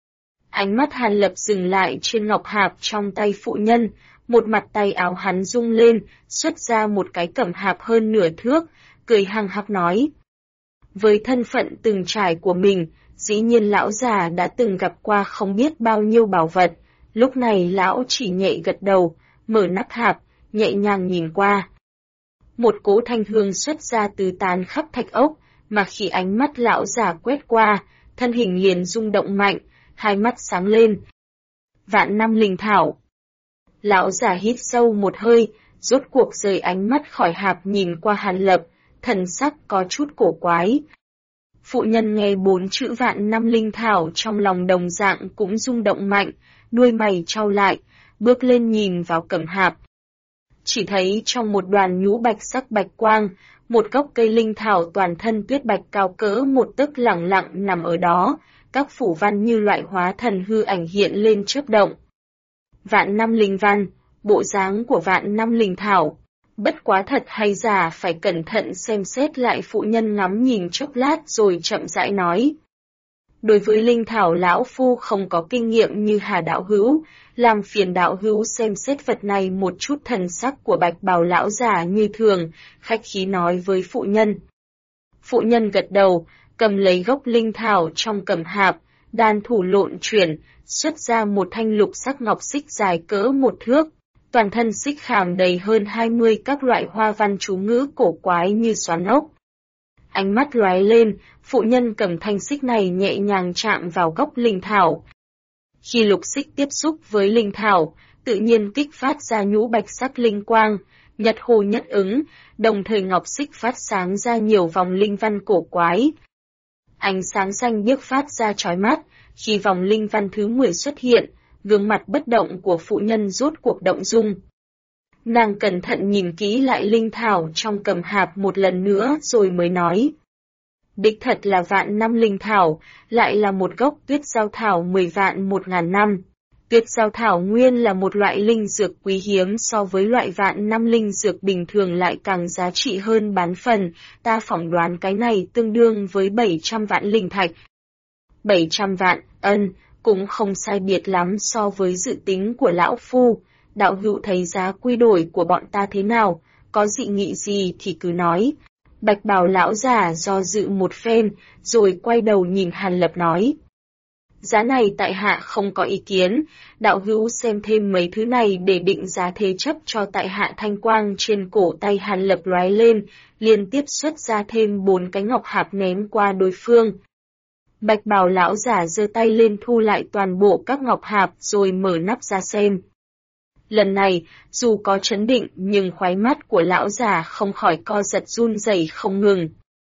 Ánh mắt Hàn Lập dừng lại trên ngọc hạp trong tay phụ nhân, một mặt tay áo hắn rung lên, xuất ra một cái cẩm hạp hơn nửa thước, cười hăng hắc nói. Với thân phận từng trải của mình, dĩ nhiên lão già đã từng gặp qua không biết bao nhiêu bảo vật, lúc này lão chỉ nhẹ gật đầu, mở nắp hạp, nhẹ nhàng nhìn qua. Một cỗ thanh hương xuất ra từ tán khắp thạch ốc, mà khi ánh mắt lão già quét qua, thân hình liền rung động mạnh, hai mắt sáng lên. Vạn năm linh thảo. Lão già hít sâu một hơi, rốt cuộc rời ánh mắt khỏi hạp nhìn qua Hàn Lập, thần sắc có chút cổ quái. Phụ nhân nghe 4 chữ vạn năm linh thảo trong lòng đồng dạng cũng rung động mạnh, đuôi mày chau lại, bước lên nhìn vào cẩm hạp. Chỉ thấy trong một đoàn nhũ bạch sắc bạch quang, một gốc cây linh thảo toàn thân tuyết bạch cao cỡ một tấc lẳng lặng nằm ở đó, các phủ văn như loại hóa thần hư ảnh hiện lên chớp động. Vạn năm linh văn, bộ dáng của vạn năm linh thảo. Bất quá thật hay giả phải cẩn thận xem xét lại. Phụ nhân ngắm nhìn chốc lát rồi chậm rãi nói. Đối với linh thảo lão phu không có kinh nghiệm như Hà đạo hữu, làm phiền đạo hữu xem xét vật này một chút. Thần sắc của Bạch Bào lão già như thường, khách khí nói với phụ nhân. Phụ nhân gật đầu, cầm lấy gốc linh thảo trong cẩm hạp, đan thủ lộn chuyển, xuất ra một thanh lục sắc ngọc xích dài cỡ 1 thước. Toàn thân xích khảm đầy hơn 20 các loại hoa văn chú ngữ cổ quái như xoắn ốc. Ánh mắt lóe lên, phụ nhân cầm thanh xích này nhẹ nhàng chạm vào gốc linh thảo. Khi lục xích tiếp xúc với linh thảo, tự nhiên kích phát ra nhũ bạch sắc linh quang, nhật hồ nhất ứng, đồng thời ngọc xích phát sáng ra nhiều vòng linh văn cổ quái. Ánh sáng xanh biếc phát ra chói mắt, khi vòng linh văn thứ 10 xuất hiện, gương mặt bất động của phụ nhân rốt cuộc động dung. Nàng cẩn thận nhìn kỹ lại linh thảo trong cẩm hạp một lần nữa rồi mới nói. Đích thật là vạn năm linh thảo, lại là một gốc tuyết giao thảo 10 vạn 1000 năm. Tuyết giao thảo nguyên là một loại linh dược quý hiếm, so với loại vạn năm linh dược bình thường lại càng giá trị hơn bán phần, ta phỏng đoán cái này tương đương với 700 vạn linh thạch. 700 vạn, cũng không sai biệt lắm so với dự tính của lão phu. Đạo hữu thấy giá quy đổi của bọn ta thế nào, có dị nghị gì thì cứ nói. Bạch bào lão già do dự một phen, rồi quay đầu nhìn Hàn Lập nói. Giá này tại hạ không có ý kiến, đạo hữu xem thêm mấy thứ này để định giá thế chấp cho tại hạ. Thanh quang trên cổ tay Hàn Lập lóe lên, liên tiếp xuất ra thêm 4 cái ngọc hạp ném qua đối phương. Bạch bào lão giả giơ tay lên thu lại toàn bộ các ngọc hạp rồi mở nắp ra xem. Lần này, dù có chấn định nhưng khóe mắt của lão già không khỏi co giật run rẩy không ngừng.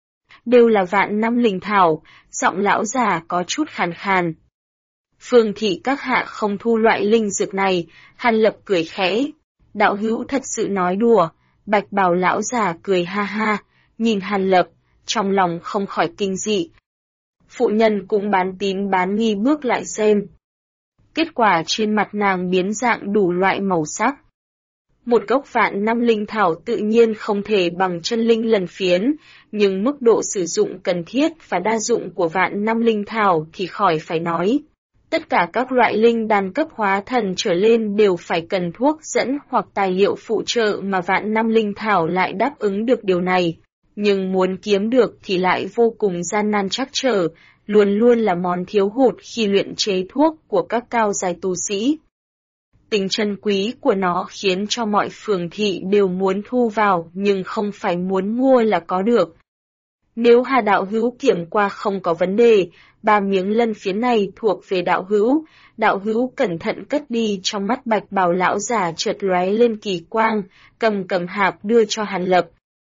Đều là vạn năm linh thảo, giọng lão già có chút khàn khàn. Phương thị các hạ không thu loại linh dược này, Hàn Lập cười khẽ. Đạo hữu thật sự nói đùa, bạch bào lão già cười ha ha, nhìn Hàn Lập, trong lòng không khỏi kinh dị. Phụ nhân cũng bán tín bán nghi bước lại xem. Kết quả trên mặt nàng biến dạng đủ loại màu sắc. Một gốc vạn năm linh thảo tự nhiên không thể bằng chân linh lần phiến, nhưng mức độ sử dụng cần thiết và đa dụng của vạn năm linh thảo thì khỏi phải nói. Tất cả các loại linh đan cấp hóa thần trở lên đều phải cần thuốc dẫn hoặc tài liệu phụ trợ, mà vạn năm linh thảo lại đáp ứng được điều này. Nhưng muốn kiếm được thì lại vô cùng gian nan trắc trở, luôn luôn là món thiếu hụt khi luyện chế thuốc của các cao giai tu sĩ. Tính chân quý của nó khiến cho mọi phường thị đều muốn thu vào, nhưng không phải muốn mua là có được. Nếu Hà đạo hữu kiểm qua không có vấn đề, 3 miếng lân phiến này thuộc về đạo hữu cẩn thận cất đi. Trong mắt bạch bào lão già chợt lóe lên kỳ quang, cầm hạp đưa cho Hàn Lập.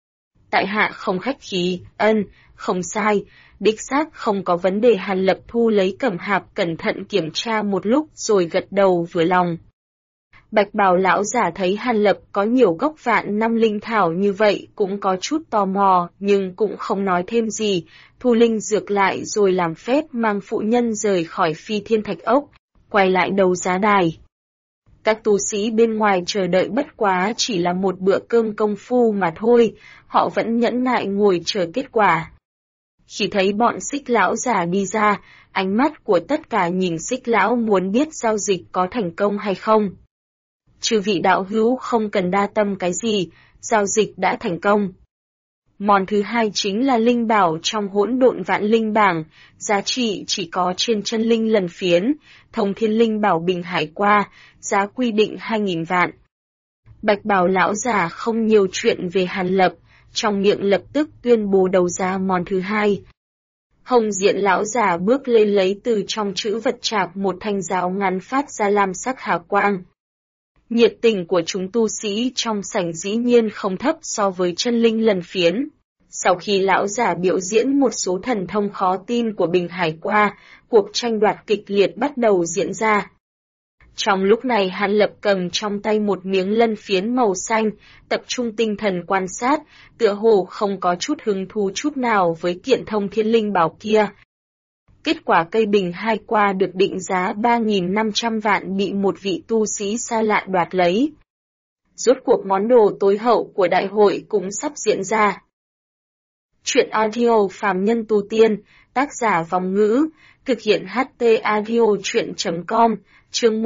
Tại hạ không khách khí, không sai, đích xác không có vấn đề. Hàn Lập thu lấy cầm hạp cẩn thận kiểm tra một lúc rồi gật đầu vừa lòng. Bạch bào lão giả thấy Hàn Lập có nhiều gốc vạn năm linh thảo như vậy cũng có chút tò mò, nhưng cũng không nói thêm gì, thu linh dược lại rồi làm phép mang phụ nhân rời khỏi Phi Thiên Thạch Ốc, quay lại đấu giá đài. Các tu sĩ bên ngoài chờ đợi bất quá chỉ là một bữa cơm công phu mà thôi, họ vẫn nhẫn nại ngồi chờ kết quả. Khi thấy bọn Xích lão già đi ra, ánh mắt của tất cả nhìn Xích lão muốn biết giao dịch có thành công hay không. Chư vị đạo hữu không cần đa tâm cái gì, giao dịch đã thành công. Món thứ hai chính là linh bảo trong hỗn độn vạn linh bảng, giá trị chỉ có trên chân linh lần phiến, thông thiên linh bảo bình hải qua, giá quy định 2000 vạn. Bạch bào lão già không nhiều chuyện về Hàn Lập, trong miệng lập tức tuyên bố đấu giá món thứ hai. Hồng diện lão già bước lên lấy từ trong chữ vật trạc một thanh giáo ngắn phát ra lam sắc hà quang. Nhiệt tình của chúng tu sĩ trong sảnh dĩ nhiên không thấp so với chân linh lần phiến. Sau khi lão già biểu diễn một số thần thông khó tin của bình hải qua, cuộc tranh đoạt kịch liệt bắt đầu diễn ra. Trong lúc này Hàn Lập cầm trong tay một miếng lân phiến màu xanh, tập trung tinh thần quan sát, tựa hồ không có chút hứng thú chút nào với kiện thông thiên linh bảo kia. Kết quả cây bình hai qua được định giá 3.500 vạn bị một vị tu sĩ xa lạ đoạt lấy. Rốt cuộc món đồ tối hậu của đại hội cũng sắp diễn ra. Chuyện audio phàm nhân tu tiên, tác giả Vong Ngữ, thực hiện HT audio chuyện.com, chương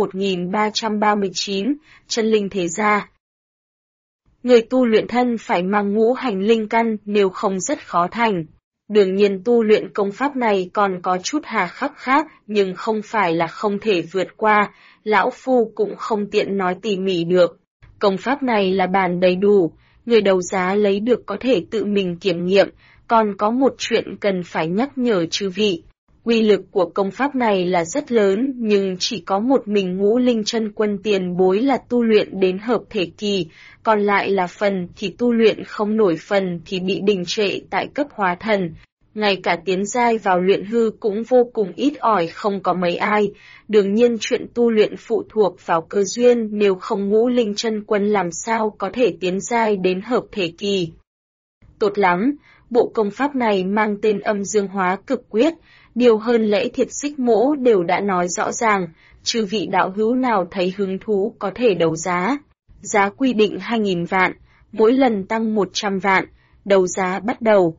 1339, chân linh thế gia. Người tu luyện thân phải mang ngũ hành linh căn, nếu không rất khó thành. Đương nhiên tu luyện công pháp này còn có chút hà khắc khác, nhưng không phải là không thể vượt qua, lão phu cũng không tiện nói tỉ mỉ được. Công pháp này là bản đầy đủ, người đấu giá lấy được có thể tự mình kiểm nghiệm, còn có một chuyện cần phải nhắc nhở chư vị. Uy lực của công pháp này là rất lớn, nhưng chỉ có một mình Ngũ Linh Chân Quân tiền bối là tu luyện đến hợp thể kỳ, còn lại là phần thì tu luyện không nổi, phần thì bị đình trệ tại cấp hóa thần. Ngay cả tiến giai vào luyện hư cũng vô cùng ít ỏi, không có mấy ai. Đương nhiên chuyện tu luyện phụ thuộc vào cơ duyên, nếu không Ngũ Linh Chân Quân làm sao có thể tiến giai đến hợp thể kỳ. Tốt lắm, Bộ công pháp này mang tên Âm Dương Hóa Cực Quyết, điều hơn lễ Thiệt Xích Mỗ đều đã nói rõ ràng, chư vị đạo hữu nào thấy hứng thú có thể đấu giá. Giá quy định 2.000 vạn, mỗi lần tăng 100 vạn, đấu giá bắt đầu.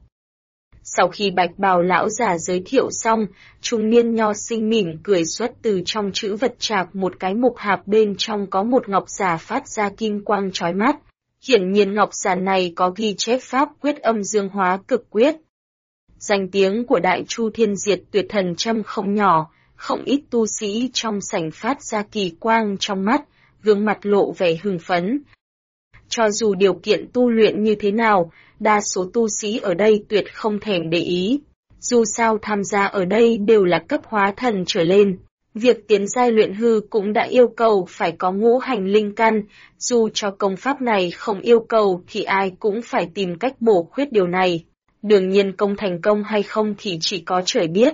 Sau khi Bạch Bào lão giả giới thiệu xong, trung niên nho sinh mỉm cười xuất từ trong chữ vật trạc một cái mục hạp, bên trong có một ngọc giả phát ra kim quang chói mắt. Hiển nhiên ngọc giả này có ghi chép pháp quyết Âm Dương Hóa Cực Quyết. Danh tiếng của Đại Chu Thiên Diệt Tuyệt Thần Châm không nhỏ, không ít tu sĩ trong sảnh phát ra kỳ quang trong mắt, gương mặt lộ vẻ hưng phấn. Cho dù điều kiện tu luyện như thế nào, đa số tu sĩ ở đây tuyệt không thèm để ý. Dù sao tham gia ở đây đều là cấp hóa thần trở lên. Việc tiến giai luyện hư cũng đã yêu cầu phải có ngũ hành linh căn, dù cho công pháp này không yêu cầu thì ai cũng phải tìm cách bổ khuyết điều này. Đương nhiên công thành công hay không thì chỉ có trời biết.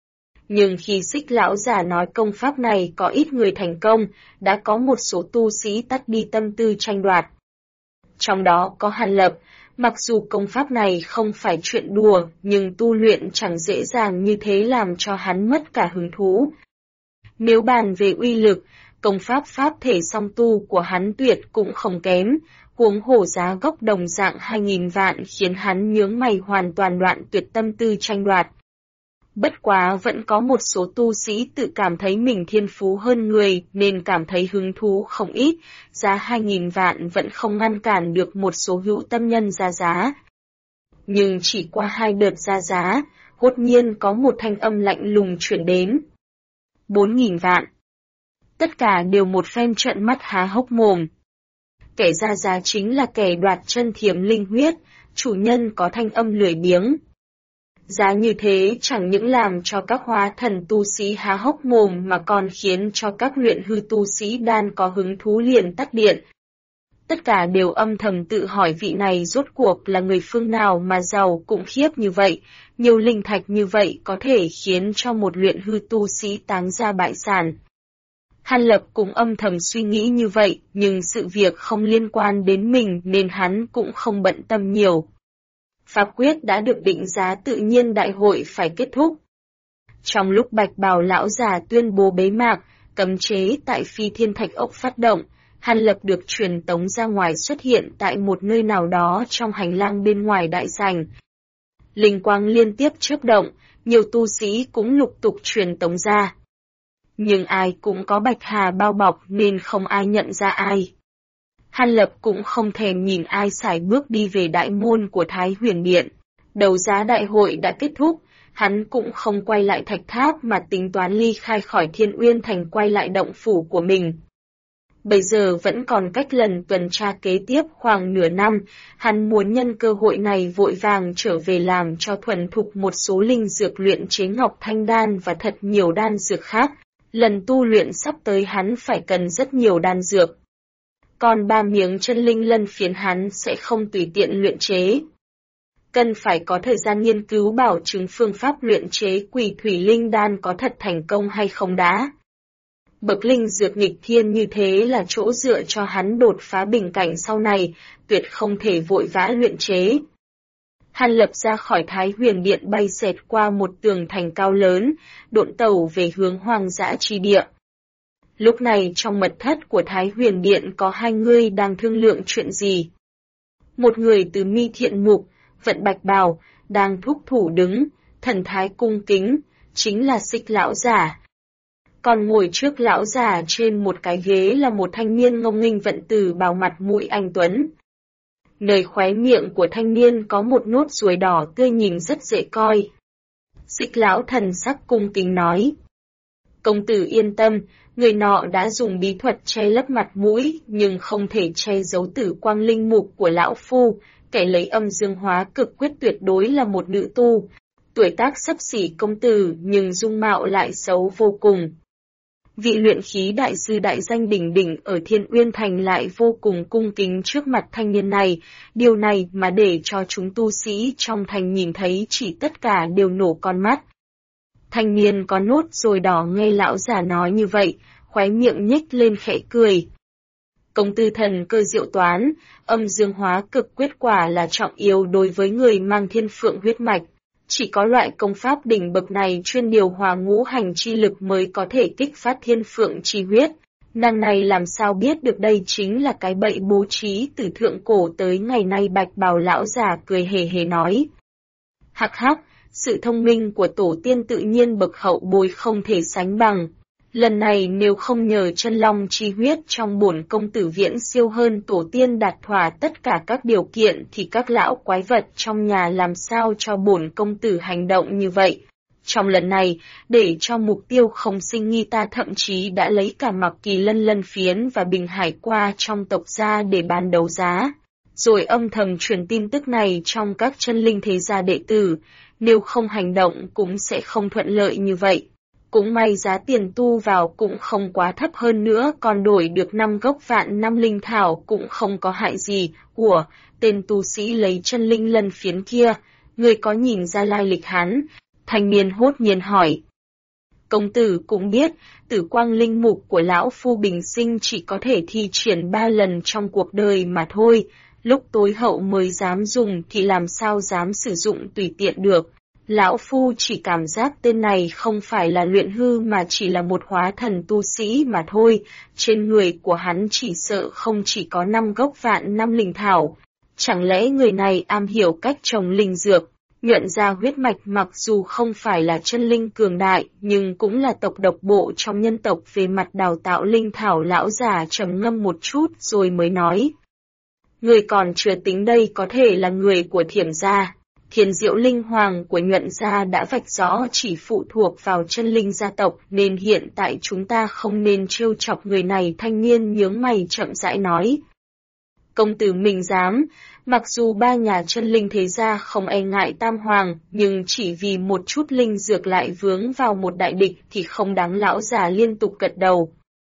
Nhưng khi Xích lão giả nói công pháp này có ít người thành công, đã có một số tu sĩ tắt đi tâm tư tranh đoạt. Trong đó có Hàn Lập, mặc dù công pháp này không phải chuyện đùa, nhưng tu luyện chẳng dễ dàng như thế làm cho hắn mất cả hứng thú. Nếu bàn về uy lực, công pháp pháp thể song tu của hắn tuyệt cũng không kém, huống hồ giá gốc đồng dạng 2.000 vạn khiến hắn nhướng mày, hoàn toàn đoạn tuyệt tâm tư tranh đoạt. Bất quá vẫn có một số tu sĩ tự cảm thấy mình thiên phú hơn người nên cảm thấy hứng thú không ít, giá 2.000 vạn vẫn không ngăn cản được một số hữu tâm nhân ra giá. Nhưng chỉ qua 2 đợt ra giá, đột nhiên có một thanh âm lạnh lùng chuyển đến. 4.000 vạn. Tất cả đều một phen trợn mắt há hốc mồm. Kẻ ra giá chính là kẻ đoạt chân thiểm linh huyết, chủ nhân có thanh âm lười biếng. Giá như thế chẳng những làm cho các hóa thần tu sĩ há hốc mồm mà còn khiến cho các luyện hư tu sĩ đan có hứng thú liền tắt điện. Tất cả đều âm thầm tự hỏi vị này rốt cuộc là người phương nào mà giàu cũng khiếp như vậy, nhiều linh thạch như vậy có thể khiến cho một luyện hư tu sĩ táng ra bại sản. Hàn Lập cũng âm thầm suy nghĩ như vậy, nhưng sự việc không liên quan đến mình nên hắn cũng không bận tâm nhiều. Pháp quyết đã được định giá, tự nhiên đại hội phải kết thúc. Trong lúc Bạch Bào lão già tuyên bố bế mạc, cấm chế tại Phi Thiên Thạch Ốc phát động, Hàn Lập được truyền tống ra ngoài, xuất hiện tại một nơi nào đó trong hành lang bên ngoài đại sảnh. Linh quang liên tiếp chớp động, nhiều tu sĩ cũng lục tục truyền tống ra. Nhưng ai cũng có bạch hà bao bọc nên không ai nhận ra ai. Hàn Lập cũng không thèm nhìn ai, sải bước đi về đại môn của Thái Huyền Điện. Đấu giá đại hội đã kết thúc, hắn cũng không quay lại thạch tháp mà tính toán ly khai khỏi Thiên Uyên Thành, quay lại động phủ của mình. Bây giờ vẫn còn cách lần tuần tra kế tiếp khoảng nửa năm, hắn muốn nhân cơ hội này vội vàng trở về làm cho thuần thục một số linh dược luyện chế ngọc thanh đan và thật nhiều đan dược khác. Lần tu luyện sắp tới hắn phải cần rất nhiều đan dược. Còn 3 miếng chân linh lân phiến hắn sẽ không tùy tiện luyện chế. Cần phải có thời gian nghiên cứu bảo chứng phương pháp luyện chế Quỷ Thủy Linh đan có thật thành công hay không đã. Bậc linh dược nghịch thiên như thế là chỗ dựa cho hắn đột phá bình cảnh sau này, tuyệt không thể vội vã luyện chế. Hàn Lập ra khỏi Thái Huyền Điện, bay xẹt qua một tường thành cao lớn, độn tàu về hướng hoang dã chi địa. Lúc này trong mật thất của Thái Huyền Điện có 2 người đang thương lượng chuyện gì. Một người từ mi thiện mục, vận bạch bào, đang thúc thủ đứng, thần thái cung kính, chính là Xích lão giả. Còn ngồi trước lão giả trên một cái ghế là một thanh niên ngông nghênh vận từ bào, mặt mũi anh tuấn. Nơi khóe miệng của thanh niên có một nốt ruồi đỏ tươi nhìn rất dễ coi. Xích lão thần sắc cung kính nói. Công tử yên tâm, người nọ đã dùng bí thuật che lấp mặt mũi, nhưng không thể che giấu tử quang linh mục của lão phu, kẻ lấy âm dương hóa cực quyết tuyệt đối là một nữ tu. Tuổi tác xấp xỉ công tử nhưng dung mạo lại xấu vô cùng. Vị luyện khí đại sư đại danh đỉnh đỉnh ở Thiên Uyên Thành lại vô cùng cung kính trước mặt thanh niên này, điều này mà để cho chúng tu sĩ trong thành nhìn thấy chỉ tất cả đều nổ con mắt. Thanh niên có nốt ruồi đỏ nghe lão già nói như vậy, khóe miệng nhếch lên khẽ cười. Công tư thần cơ diệu toán, âm dương hóa cực quyết quả là trọng yếu đối với người mang thiên phượng huyết mạch. Chỉ có loại công pháp đỉnh bậc này chuyên điều hòa ngũ hành chi lực mới có thể kích phát thiên phượng chi huyết. Nàng này làm sao biết được đây chính là cái bẫy bố trí từ thượng cổ tới ngày nay. Bạch bào lão già cười hề hề nói. Hắc hắc, sự thông minh của tổ tiên tự nhiên bậc hậu bối không thể sánh bằng. Lần này nếu không nhờ chân long chi huyết trong bổn công tử viễn siêu hơn tổ tiên đạt thỏa tất cả các điều kiện thì các lão quái vật trong nhà làm sao cho bổn công tử hành động như vậy. Trong lần này, để cho mục tiêu không sinh nghi, ta thậm chí đã lấy cả Mặc Kỳ Lân phiến và Bình Hải qua trong tộc ra để bán đấu giá, rồi âm thầm truyền tin tức này trong các chân linh thế gia đệ tử, nếu không hành động cũng sẽ không thuận lợi như vậy. Cũng may giá tiền tu vào cũng không quá thấp, hơn nữa còn đổi được 5 gốc vạn năm linh thảo cũng không có hại gì. Của tên tu sĩ lấy chân linh lân phiến kia, người có nhìn ra lai lịch hắn? Thanh niên hốt nhiên hỏi. Công tử cũng biết, tử quang linh mục của lão phu bình sinh chỉ có thể thi triển 3 lần trong cuộc đời mà thôi, lúc tối hậu mới dám dùng thì làm sao dám sử dụng tùy tiện được. Lão phu chỉ cảm giác tên này không phải là luyện hư mà chỉ là một hóa thần tu sĩ mà thôi, trên người của hắn chỉ sợ không chỉ có 5 gốc vạn năm linh thảo. Chẳng lẽ người này am hiểu cách trồng linh dược? Nhuận gia huyết mạch mặc dù không phải là chân linh cường đại, nhưng cũng là tộc độc bộ trong nhân tộc về mặt đào tạo linh thảo. Lão già trầm ngâm một chút rồi mới nói. Người còn chưa tính đây có thể là người của Thiểm gia. Thiên diệu linh hoàng của Nhuận gia đã vạch rõ chỉ phụ thuộc vào chân linh gia tộc, nên hiện tại chúng ta không nên trêu chọc người này. Thanh niên nhướng mày chậm rãi nói. Công tử mình dám, mặc dù 3 nhà chân linh thế gia không e ngại tam hoàng, nhưng chỉ vì một chút linh dược lại vướng vào một đại địch thì không đáng. Lão già liên tục gật đầu.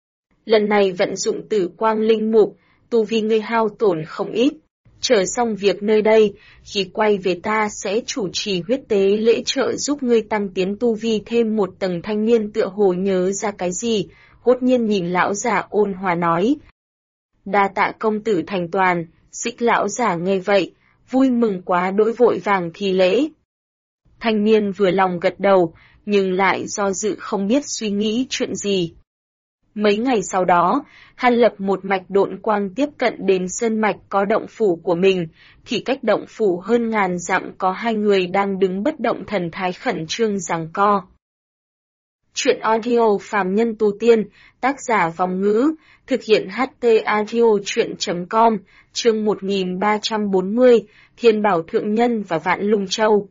Lần này vận dụng tử quang linh mục, tu vi ngươi hao tổn không ít. Chờ xong việc nơi đây, khi quay về ta sẽ chủ trì huyết tế lễ trợ giúp ngươi tăng tiến tu vi thêm một tầng. Thanh niên tựa hồ nhớ ra cái gì, hốt nhiên nhìn lão già ôn hòa nói. Đa tạ công tử thành toàn. Xích lão già nghe vậy, vui mừng quá đỗi vội vàng thi lễ. Thanh niên vừa lòng gật đầu, nhưng lại do dự không biết suy nghĩ chuyện gì. Mấy ngày sau đó, Hàn Lập một mạch độn quang tiếp cận đến sơn mạch có động phủ của mình, thì cách động phủ hơn ngàn dặm có 2 người đang đứng bất động, thần thái khẩn trương giằng co. Chuyện audio phàm nhân tu tiên, tác giả Vòng Ngữ, thực hiện HT audio chuyện.com, chương 1340, Thiên Bảo Thượng Nhân và Vạn Lung Châu.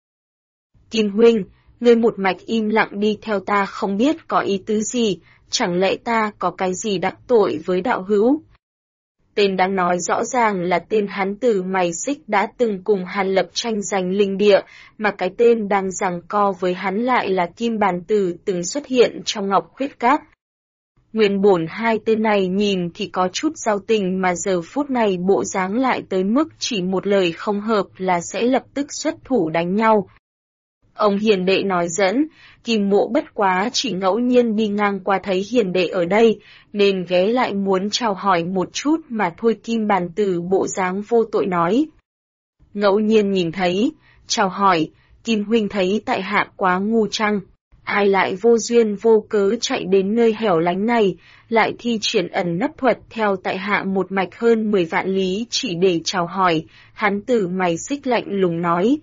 Kim huynh, ngươi một mạch im lặng đi theo ta không biết có ý tứ gì, chẳng lẽ ta có cái gì đắc tội với đạo hữu? Tên đang nói rõ ràng là tên hán tử mày xích đã từng cùng Hàn Lập tranh giành linh địa, mà cái tên đang giằng co với hắn lại là Kim Bàn Tử từng xuất hiện trong Ngọc Khuyết Các. Nguyên bổn hai tên này nhìn thì có chút giao tình, mà giờ phút này bộ dáng lại tới mức chỉ một lời không hợp là sẽ lập tức xuất thủ đánh nhau. Ông hiền đệ nói dẫn, Kim Mộ bất quá chỉ ngẫu nhiên đi ngang qua thấy hiền đệ ở đây, nên ghé lại muốn chào hỏi một chút mà thôi. Kim Bàn Tử bộ dáng vô tội nói. Ngẫu nhiên nhìn thấy, chào hỏi, Kim huynh thấy tại hạ quá ngu chăng? Ai lại vô duyên vô cớ chạy đến nơi hẻo lánh này, lại thi triển ẩn nấp thuật theo tại hạ một mạch hơn 10 vạn lý chỉ để chào hỏi? Hán tử mày xích lạnh lùng nói.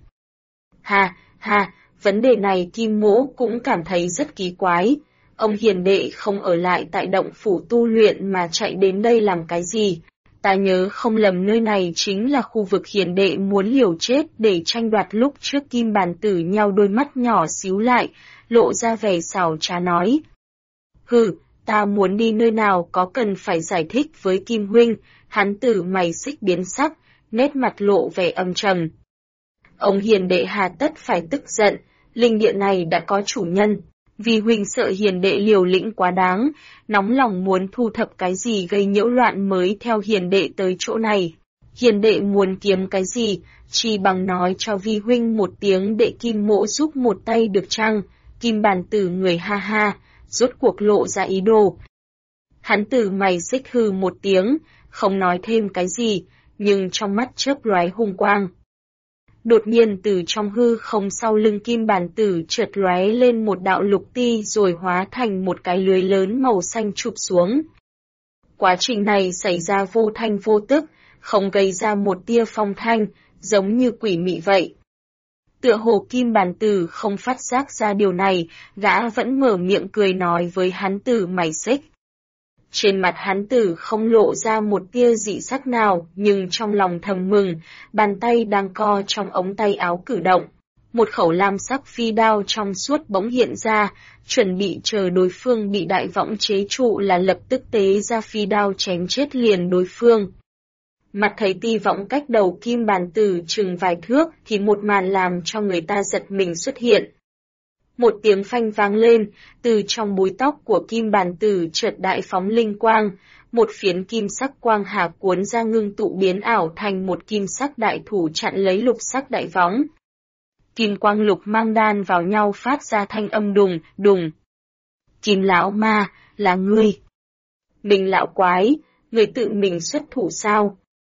Ha, vấn đề này Kim Mỗ cũng cảm thấy rất kỳ quái. Ông hiền đệ không ở lại tại động phủ tu luyện mà chạy đến đây làm cái gì? Ta nhớ không lầm nơi này chính là khu vực hiền đệ muốn liều chết để tranh đoạt lúc trước. Kim Bàn Tử nheo đôi mắt nhỏ xíu lại, lộ ra vẻ xảo trá nói. Hừ, ta muốn đi nơi nào có cần phải giải thích với Kim huynh? Hán tử mày xích biến sắc, nét mặt lộ vẻ âm trầm. Ông hiền đệ hà tất phải tức giận, linh địa này đã có chủ nhân. Vì huynh sợ hiền đệ liều lĩnh quá đáng, nóng lòng muốn thu thập cái gì gây nhiễu loạn mới theo hiền đệ tới chỗ này. Hiền đệ muốn kiếm cái gì, chỉ bằng nói cho vi huynh một tiếng để Kim Mỗ giúp một tay được chăng? Kim Bàn Tử người ha ha, rốt cuộc lộ ra ý đồ. Hắn Tử mày xích hừ một tiếng, không nói thêm cái gì, nhưng trong mắt chớp lóe hung quang. Đột nhiên từ trong hư không sau lưng Kim Bản Tử chợt lóe lên một đạo lục ti rồi hóa thành một cái lưới lớn màu xanh chụp xuống. Quá trình này xảy ra vô thanh vô tức, không gây ra một tia phong thanh, giống như quỷ mị vậy. Tựa hồ Kim Bản Tử không phát giác ra điều này, gã vẫn mở miệng cười nói với Hắn Tử mày xích. Trên mặt Hắn Tử không lộ ra một tia dị sắc nào, nhưng trong lòng thầm mừng, bàn tay đang co trong ống tay áo cử động. Một khẩu lam sắc phi đao trong suốt bỗng hiện ra, chuẩn bị chờ đối phương bị đại võng chế trụ là lập tức tế ra phi đao chém chết liền đối phương. Mặt thấy ti võng cách đầu Kim Bản Tử chừng vài thước thì một màn làm cho người ta giật mình xuất hiện. Một tiếng phanh vang lên, từ trong búi tóc của Kim Bản Tử chợt đại phóng linh quang, một phiến kim sắc quang hà cuốn ra ngưng tụ biến ảo thành một kim sắc đại thủ chặn lấy lục sắc đại võng. Kim quang lục mang đan vào nhau phát ra thanh âm đùng, đùng. Kim lão ma, là ngươi. Mình lão quái, người tự mình xuất thủ sao?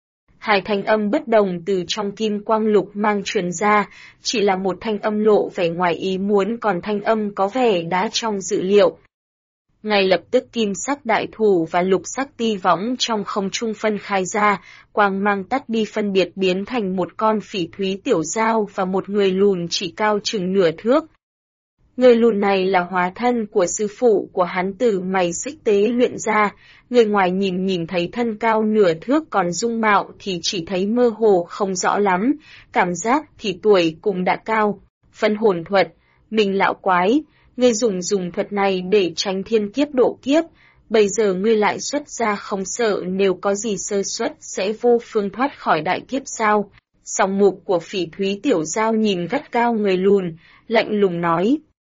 Hai thanh âm bất đồng từ trong kim quang lục mang truyền ra, chỉ là một thanh âm lộ vẻ ngoài ý muốn còn thanh âm có vẻ đã trong dự liệu. Ngay lập tức kim sắc đại thủ và lục sắc ti võng trong không trung phân khai ra, quang mang tắt đi phân biệt biến thành một con phỉ thúy tiểu dao và một người lùn chỉ cao chừng nửa thước. Người lùn này là hóa thân của sư phụ của Hắn Tử mày xích tế luyện ra, người ngoài nhìn thấy thân cao nửa thước còn dung mạo thì chỉ thấy mơ hồ không rõ lắm, cảm giác thì tuổi cũng đã cao. Phân hồn thuật, mình lão quái, ngươi dùng thuật này để tránh thiên kiếp độ kiếp, bây giờ ngươi lại xuất ra không sợ nếu có gì sơ suất sẽ vô phương thoát khỏi đại kiếp sao? Song mục của phỉ thúy tiểu dao nhìn gắt cao người lùn, lạnh lùng nói.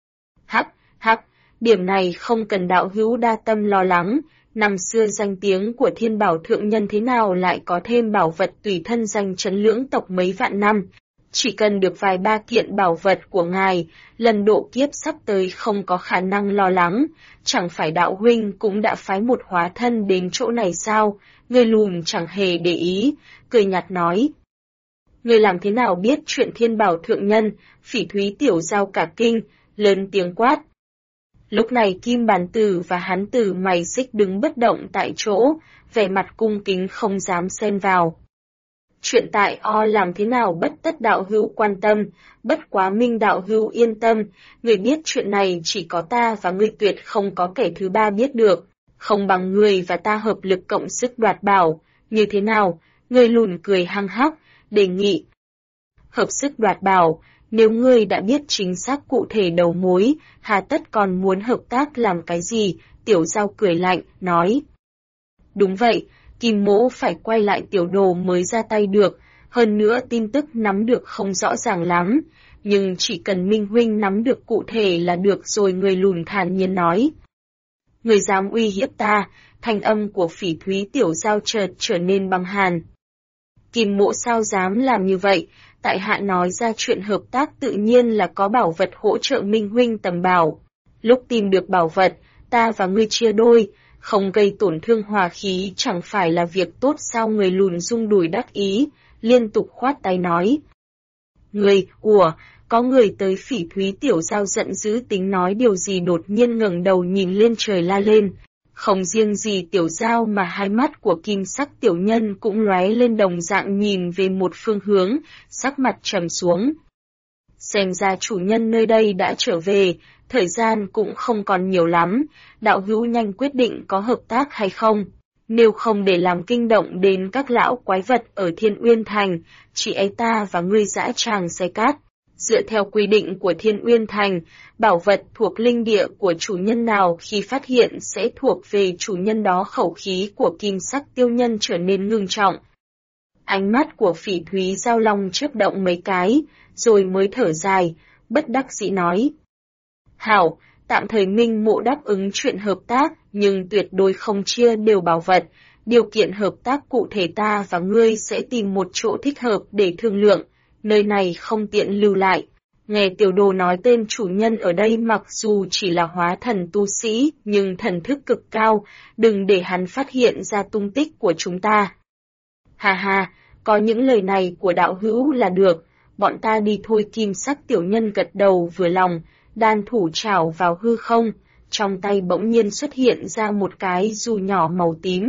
Hắc, điểm này không cần đạo hữu đa tâm lo lắng, năm xưa danh tiếng của Thiên Bảo thượng nhân thế nào lại có thêm bảo vật tùy thân danh chấn lưỡng tộc mấy vạn năm. Chỉ cần được vài ba kiện bảo vật của ngài, lần độ kiếp sắp tới không có khả năng lo lắng, chẳng phải đạo huynh cũng đã phái một hóa thân đến chỗ này sao? Người lùn chẳng hề để ý, cười nhạt nói. Người làm thế nào biết chuyện Thiên Bảo thượng nhân? Phỉ thúy tiểu dao cả kinh, lớn tiếng quát. Lúc này Kim Bản Tử và Hắn Tử mày xích đứng bất động tại chỗ, vẻ mặt cung kính không dám xen vào. Chuyện tại làm thế nào bất tất đạo hữu quan tâm, bất quá Minh đạo hữu yên tâm, người biết chuyện này chỉ có ta và ngươi tuyệt không có kẻ thứ ba biết được, không bằng ngươi và ta hợp lực cộng sức đoạt bảo, như thế nào? Người lùn cười hăng hắc, đề nghị. Hợp sức đoạt bảo. Nếu ngươi đã biết chính xác cụ thể đầu mối, hà tất còn muốn hợp tác làm cái gì? Tiểu dao cười lạnh, nói. Đúng vậy, Kim mỗ phải quay lại tiểu đồ mới ra tay được, hơn nữa tin tức nắm được không rõ ràng lắm, nhưng chỉ cần Minh huynh nắm được cụ thể là được rồi. Người lùn thản nhiên nói. Người dám uy hiếp ta? Thanh âm của phỉ thúy tiểu dao chợt trở nên băng hàn. Kim mỗ sao dám làm như vậy? Tại hạ nói ra chuyện hợp tác tự nhiên là có bảo vật hỗ trợ Minh huynh tầm bảo. Lúc tìm được bảo vật, ta và ngươi chia đôi, không gây tổn thương hòa khí chẳng phải là việc tốt sao? Người lùn rung đùi đắc ý, liên tục khoát tay nói. Có người tới. Phỉ thúy tiểu dao giận dữ tính nói điều gì đột nhiên ngẩng đầu nhìn lên trời la lên. Không riêng gì tiểu dao mà hai mắt của kim sắc tiểu nhân cũng lóe lên đồng dạng nhìn về một phương hướng, sắc mặt trầm xuống. Xem ra chủ nhân nơi đây đã trở về, thời gian cũng không còn nhiều lắm, đạo hữu nhanh quyết định có hợp tác hay không. Nếu không để làm kinh động đến các lão quái vật ở Thiên Uyên Thành, chỉ ấy ta và ngươi dã tràng xe cát. Dựa theo quy định của Thiên Uyên Thành, bảo vật thuộc linh địa của chủ nhân nào khi phát hiện sẽ thuộc về chủ nhân đó. Khẩu khí của kim sắc tiêu nhân trở nên ngưng trọng. Ánh mắt của phỉ thúy giao long chớp động mấy cái, rồi mới thở dài, bất đắc dĩ nói. Hảo, tạm thời Minh mộ đáp ứng chuyện hợp tác, nhưng tuyệt đối không chia đều bảo vật. Điều kiện hợp tác cụ thể ta và ngươi sẽ tìm một chỗ thích hợp để thương lượng. Nơi này không tiện lưu lại. Nghe tiểu đồ nói tên chủ nhân ở đây mặc dù chỉ là hóa thần tu sĩ, nhưng thần thức cực cao, đừng để hắn phát hiện ra tung tích của chúng ta. Hà hà, có những lời này của đạo hữu là được, bọn ta đi thôi. Kim sắc tiểu nhân gật đầu vừa lòng, đan thủ chảo vào hư không, trong tay bỗng nhiên xuất hiện ra một cái dù nhỏ màu tím.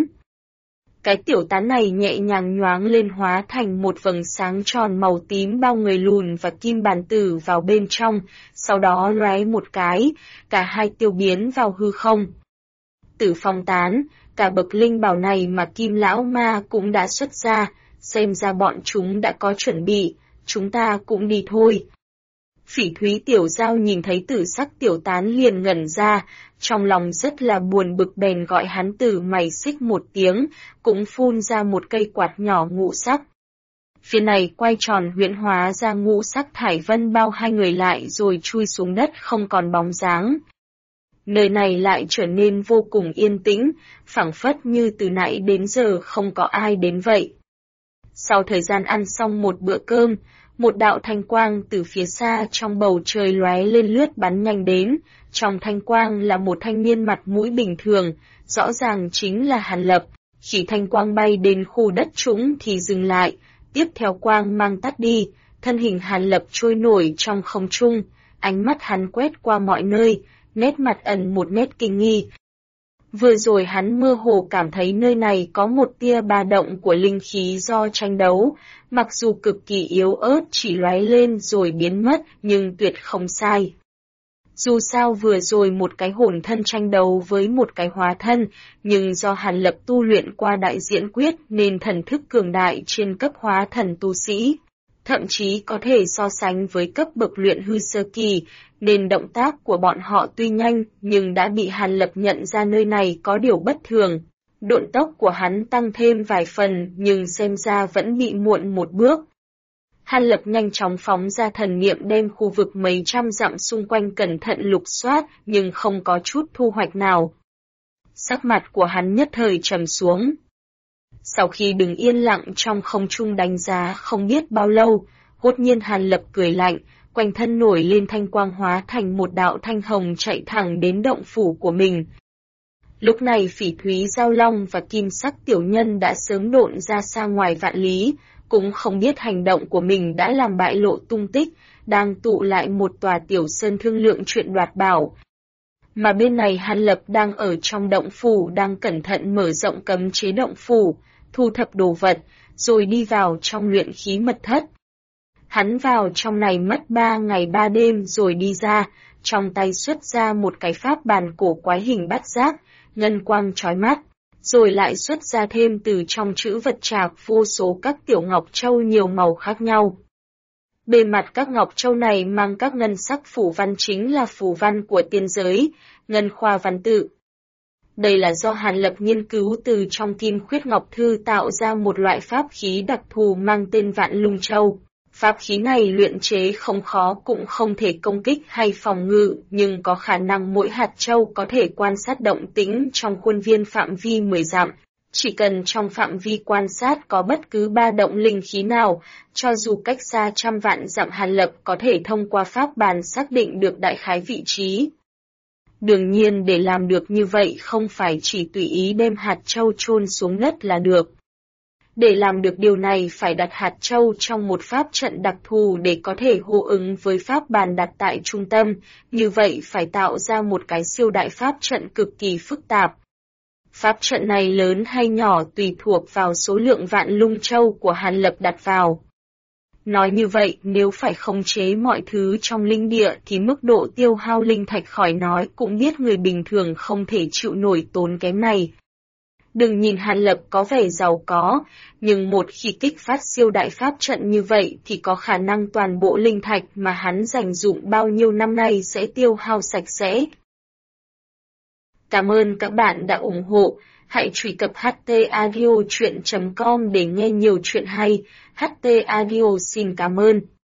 Cái tiểu tán này nhẹ nhàng nhoáng lên hóa thành một vầng sáng tròn màu tím bao người lùn và kim bàn tử vào bên trong, sau đó lóe một cái, cả hai tiêu biến vào hư không. Tử phong tán, cả bậc linh bảo này mà Kim lão ma cũng đã xuất ra, xem ra bọn chúng đã có chuẩn bị, chúng ta cũng đi thôi. Phỉ Thúy tiểu giao nhìn thấy tử sắc tiểu tán liền ngẩn ra, trong lòng rất là buồn bực bèn gọi hắn Tử mày xích một tiếng, cũng phun ra một cây quạt nhỏ ngũ sắc. Phía này quay tròn huyễn hóa ra ngũ sắc thải vân bao hai người lại rồi chui xuống đất không còn bóng dáng. Nơi này lại trở nên vô cùng yên tĩnh, phảng phất như từ nãy đến giờ không có ai đến vậy. Sau thời gian ăn xong một bữa cơm, một đạo thanh quang từ phía xa trong bầu trời lóe lên lướt bắn nhanh đến, trong thanh quang là một thanh niên mặt mũi bình thường, rõ ràng chính là Hàn Lập. Khi thanh quang bay đến khu đất trũng thì dừng lại, tiếp theo quang mang tắt đi, thân hình Hàn Lập trôi nổi trong không trung, ánh mắt hắn quét qua mọi nơi, nét mặt ẩn một nét kinh nghi. Vừa rồi hắn mơ hồ cảm thấy nơi này có một tia ba động của linh khí do tranh đấu, mặc dù cực kỳ yếu ớt chỉ lóe lên rồi biến mất nhưng tuyệt không sai. Dù sao vừa rồi một cái hồn thân tranh đấu với một cái hóa thân, nhưng do Hàn Lập tu luyện qua đại diễn quyết nên thần thức cường đại trên cấp hóa thần tu sĩ. Thậm chí có thể so sánh với cấp bậc luyện hư sơ kỳ, nên động tác của bọn họ tuy nhanh nhưng đã bị Hàn Lập nhận ra nơi này có điều bất thường. Độn tốc của hắn tăng thêm vài phần nhưng xem ra vẫn bị muộn một bước. Hàn Lập nhanh chóng phóng ra thần niệm đem khu vực mấy trăm dặm xung quanh cẩn thận lục soát nhưng không có chút thu hoạch nào. Sắc mặt của hắn nhất thời trầm xuống. Sau khi đứng yên lặng trong không trung đánh giá không biết bao lâu, đột nhiên Hàn Lập cười lạnh, quanh thân nổi lên thanh quang hóa thành một đạo thanh hồng chạy thẳng đến động phủ của mình. Lúc này Phỉ Thúy Giao Long và Kim Sắc Tiểu Nhân đã sớm độn ra xa ngoài vạn lý, cũng không biết hành động của mình đã làm bại lộ tung tích, đang tụ lại một tòa tiểu sơn thương lượng chuyện đoạt bảo. Mà bên này Hàn Lập đang ở trong động phủ đang cẩn thận mở rộng cấm chế động phủ, thu thập đồ vật, rồi đi vào trong luyện khí mật thất. Hắn vào trong này mất 3 ngày 3 đêm rồi đi ra, trong tay xuất ra một cái pháp bàn cổ quái hình bát giác, ngân quang chói mắt, rồi lại xuất ra thêm từ trong chữ vật trạc vô số các tiểu ngọc châu nhiều màu khác nhau. Bề mặt các ngọc châu này mang các ngân sắc phù văn chính là phù văn của tiên giới, ngân khoa văn tự. Đây là do Hàn Lập nghiên cứu từ trong Kim Khuyết Ngọc Thư tạo ra một loại pháp khí đặc thù mang tên Vạn Lung Châu. Pháp khí này luyện chế không khó cũng không thể công kích hay phòng ngự, nhưng có khả năng mỗi hạt châu có thể quan sát động tĩnh trong khuôn viên phạm vi 10 dặm. Chỉ cần trong phạm vi quan sát có bất cứ ba động linh khí nào, cho dù cách xa trăm vạn dặm Hàn Lập có thể thông qua pháp bàn xác định được đại khái vị trí. Đương nhiên để làm được như vậy không phải chỉ tùy ý đem hạt châu chôn xuống đất là được. Để làm được điều này phải đặt hạt châu trong một pháp trận đặc thù để có thể hô ứng với pháp bàn đặt tại trung tâm, như vậy phải tạo ra một cái siêu đại pháp trận cực kỳ phức tạp. Pháp trận này lớn hay nhỏ tùy thuộc vào số lượng vạn lung châu của Hàn Lập đặt vào. Nói như vậy, nếu phải khống chế mọi thứ trong linh địa thì mức độ tiêu hao linh thạch khỏi nói cũng biết người bình thường không thể chịu nổi tốn kém này. Đừng nhìn Hàn Lập có vẻ giàu có, nhưng một khi kích phát siêu đại pháp trận như vậy thì có khả năng toàn bộ linh thạch mà hắn dành dụm bao nhiêu năm nay sẽ tiêu hao sạch sẽ. Cảm ơn các bạn đã ủng hộ. Hãy truy cập htaudio.com để nghe nhiều chuyện hay. HT Audio xin cảm ơn.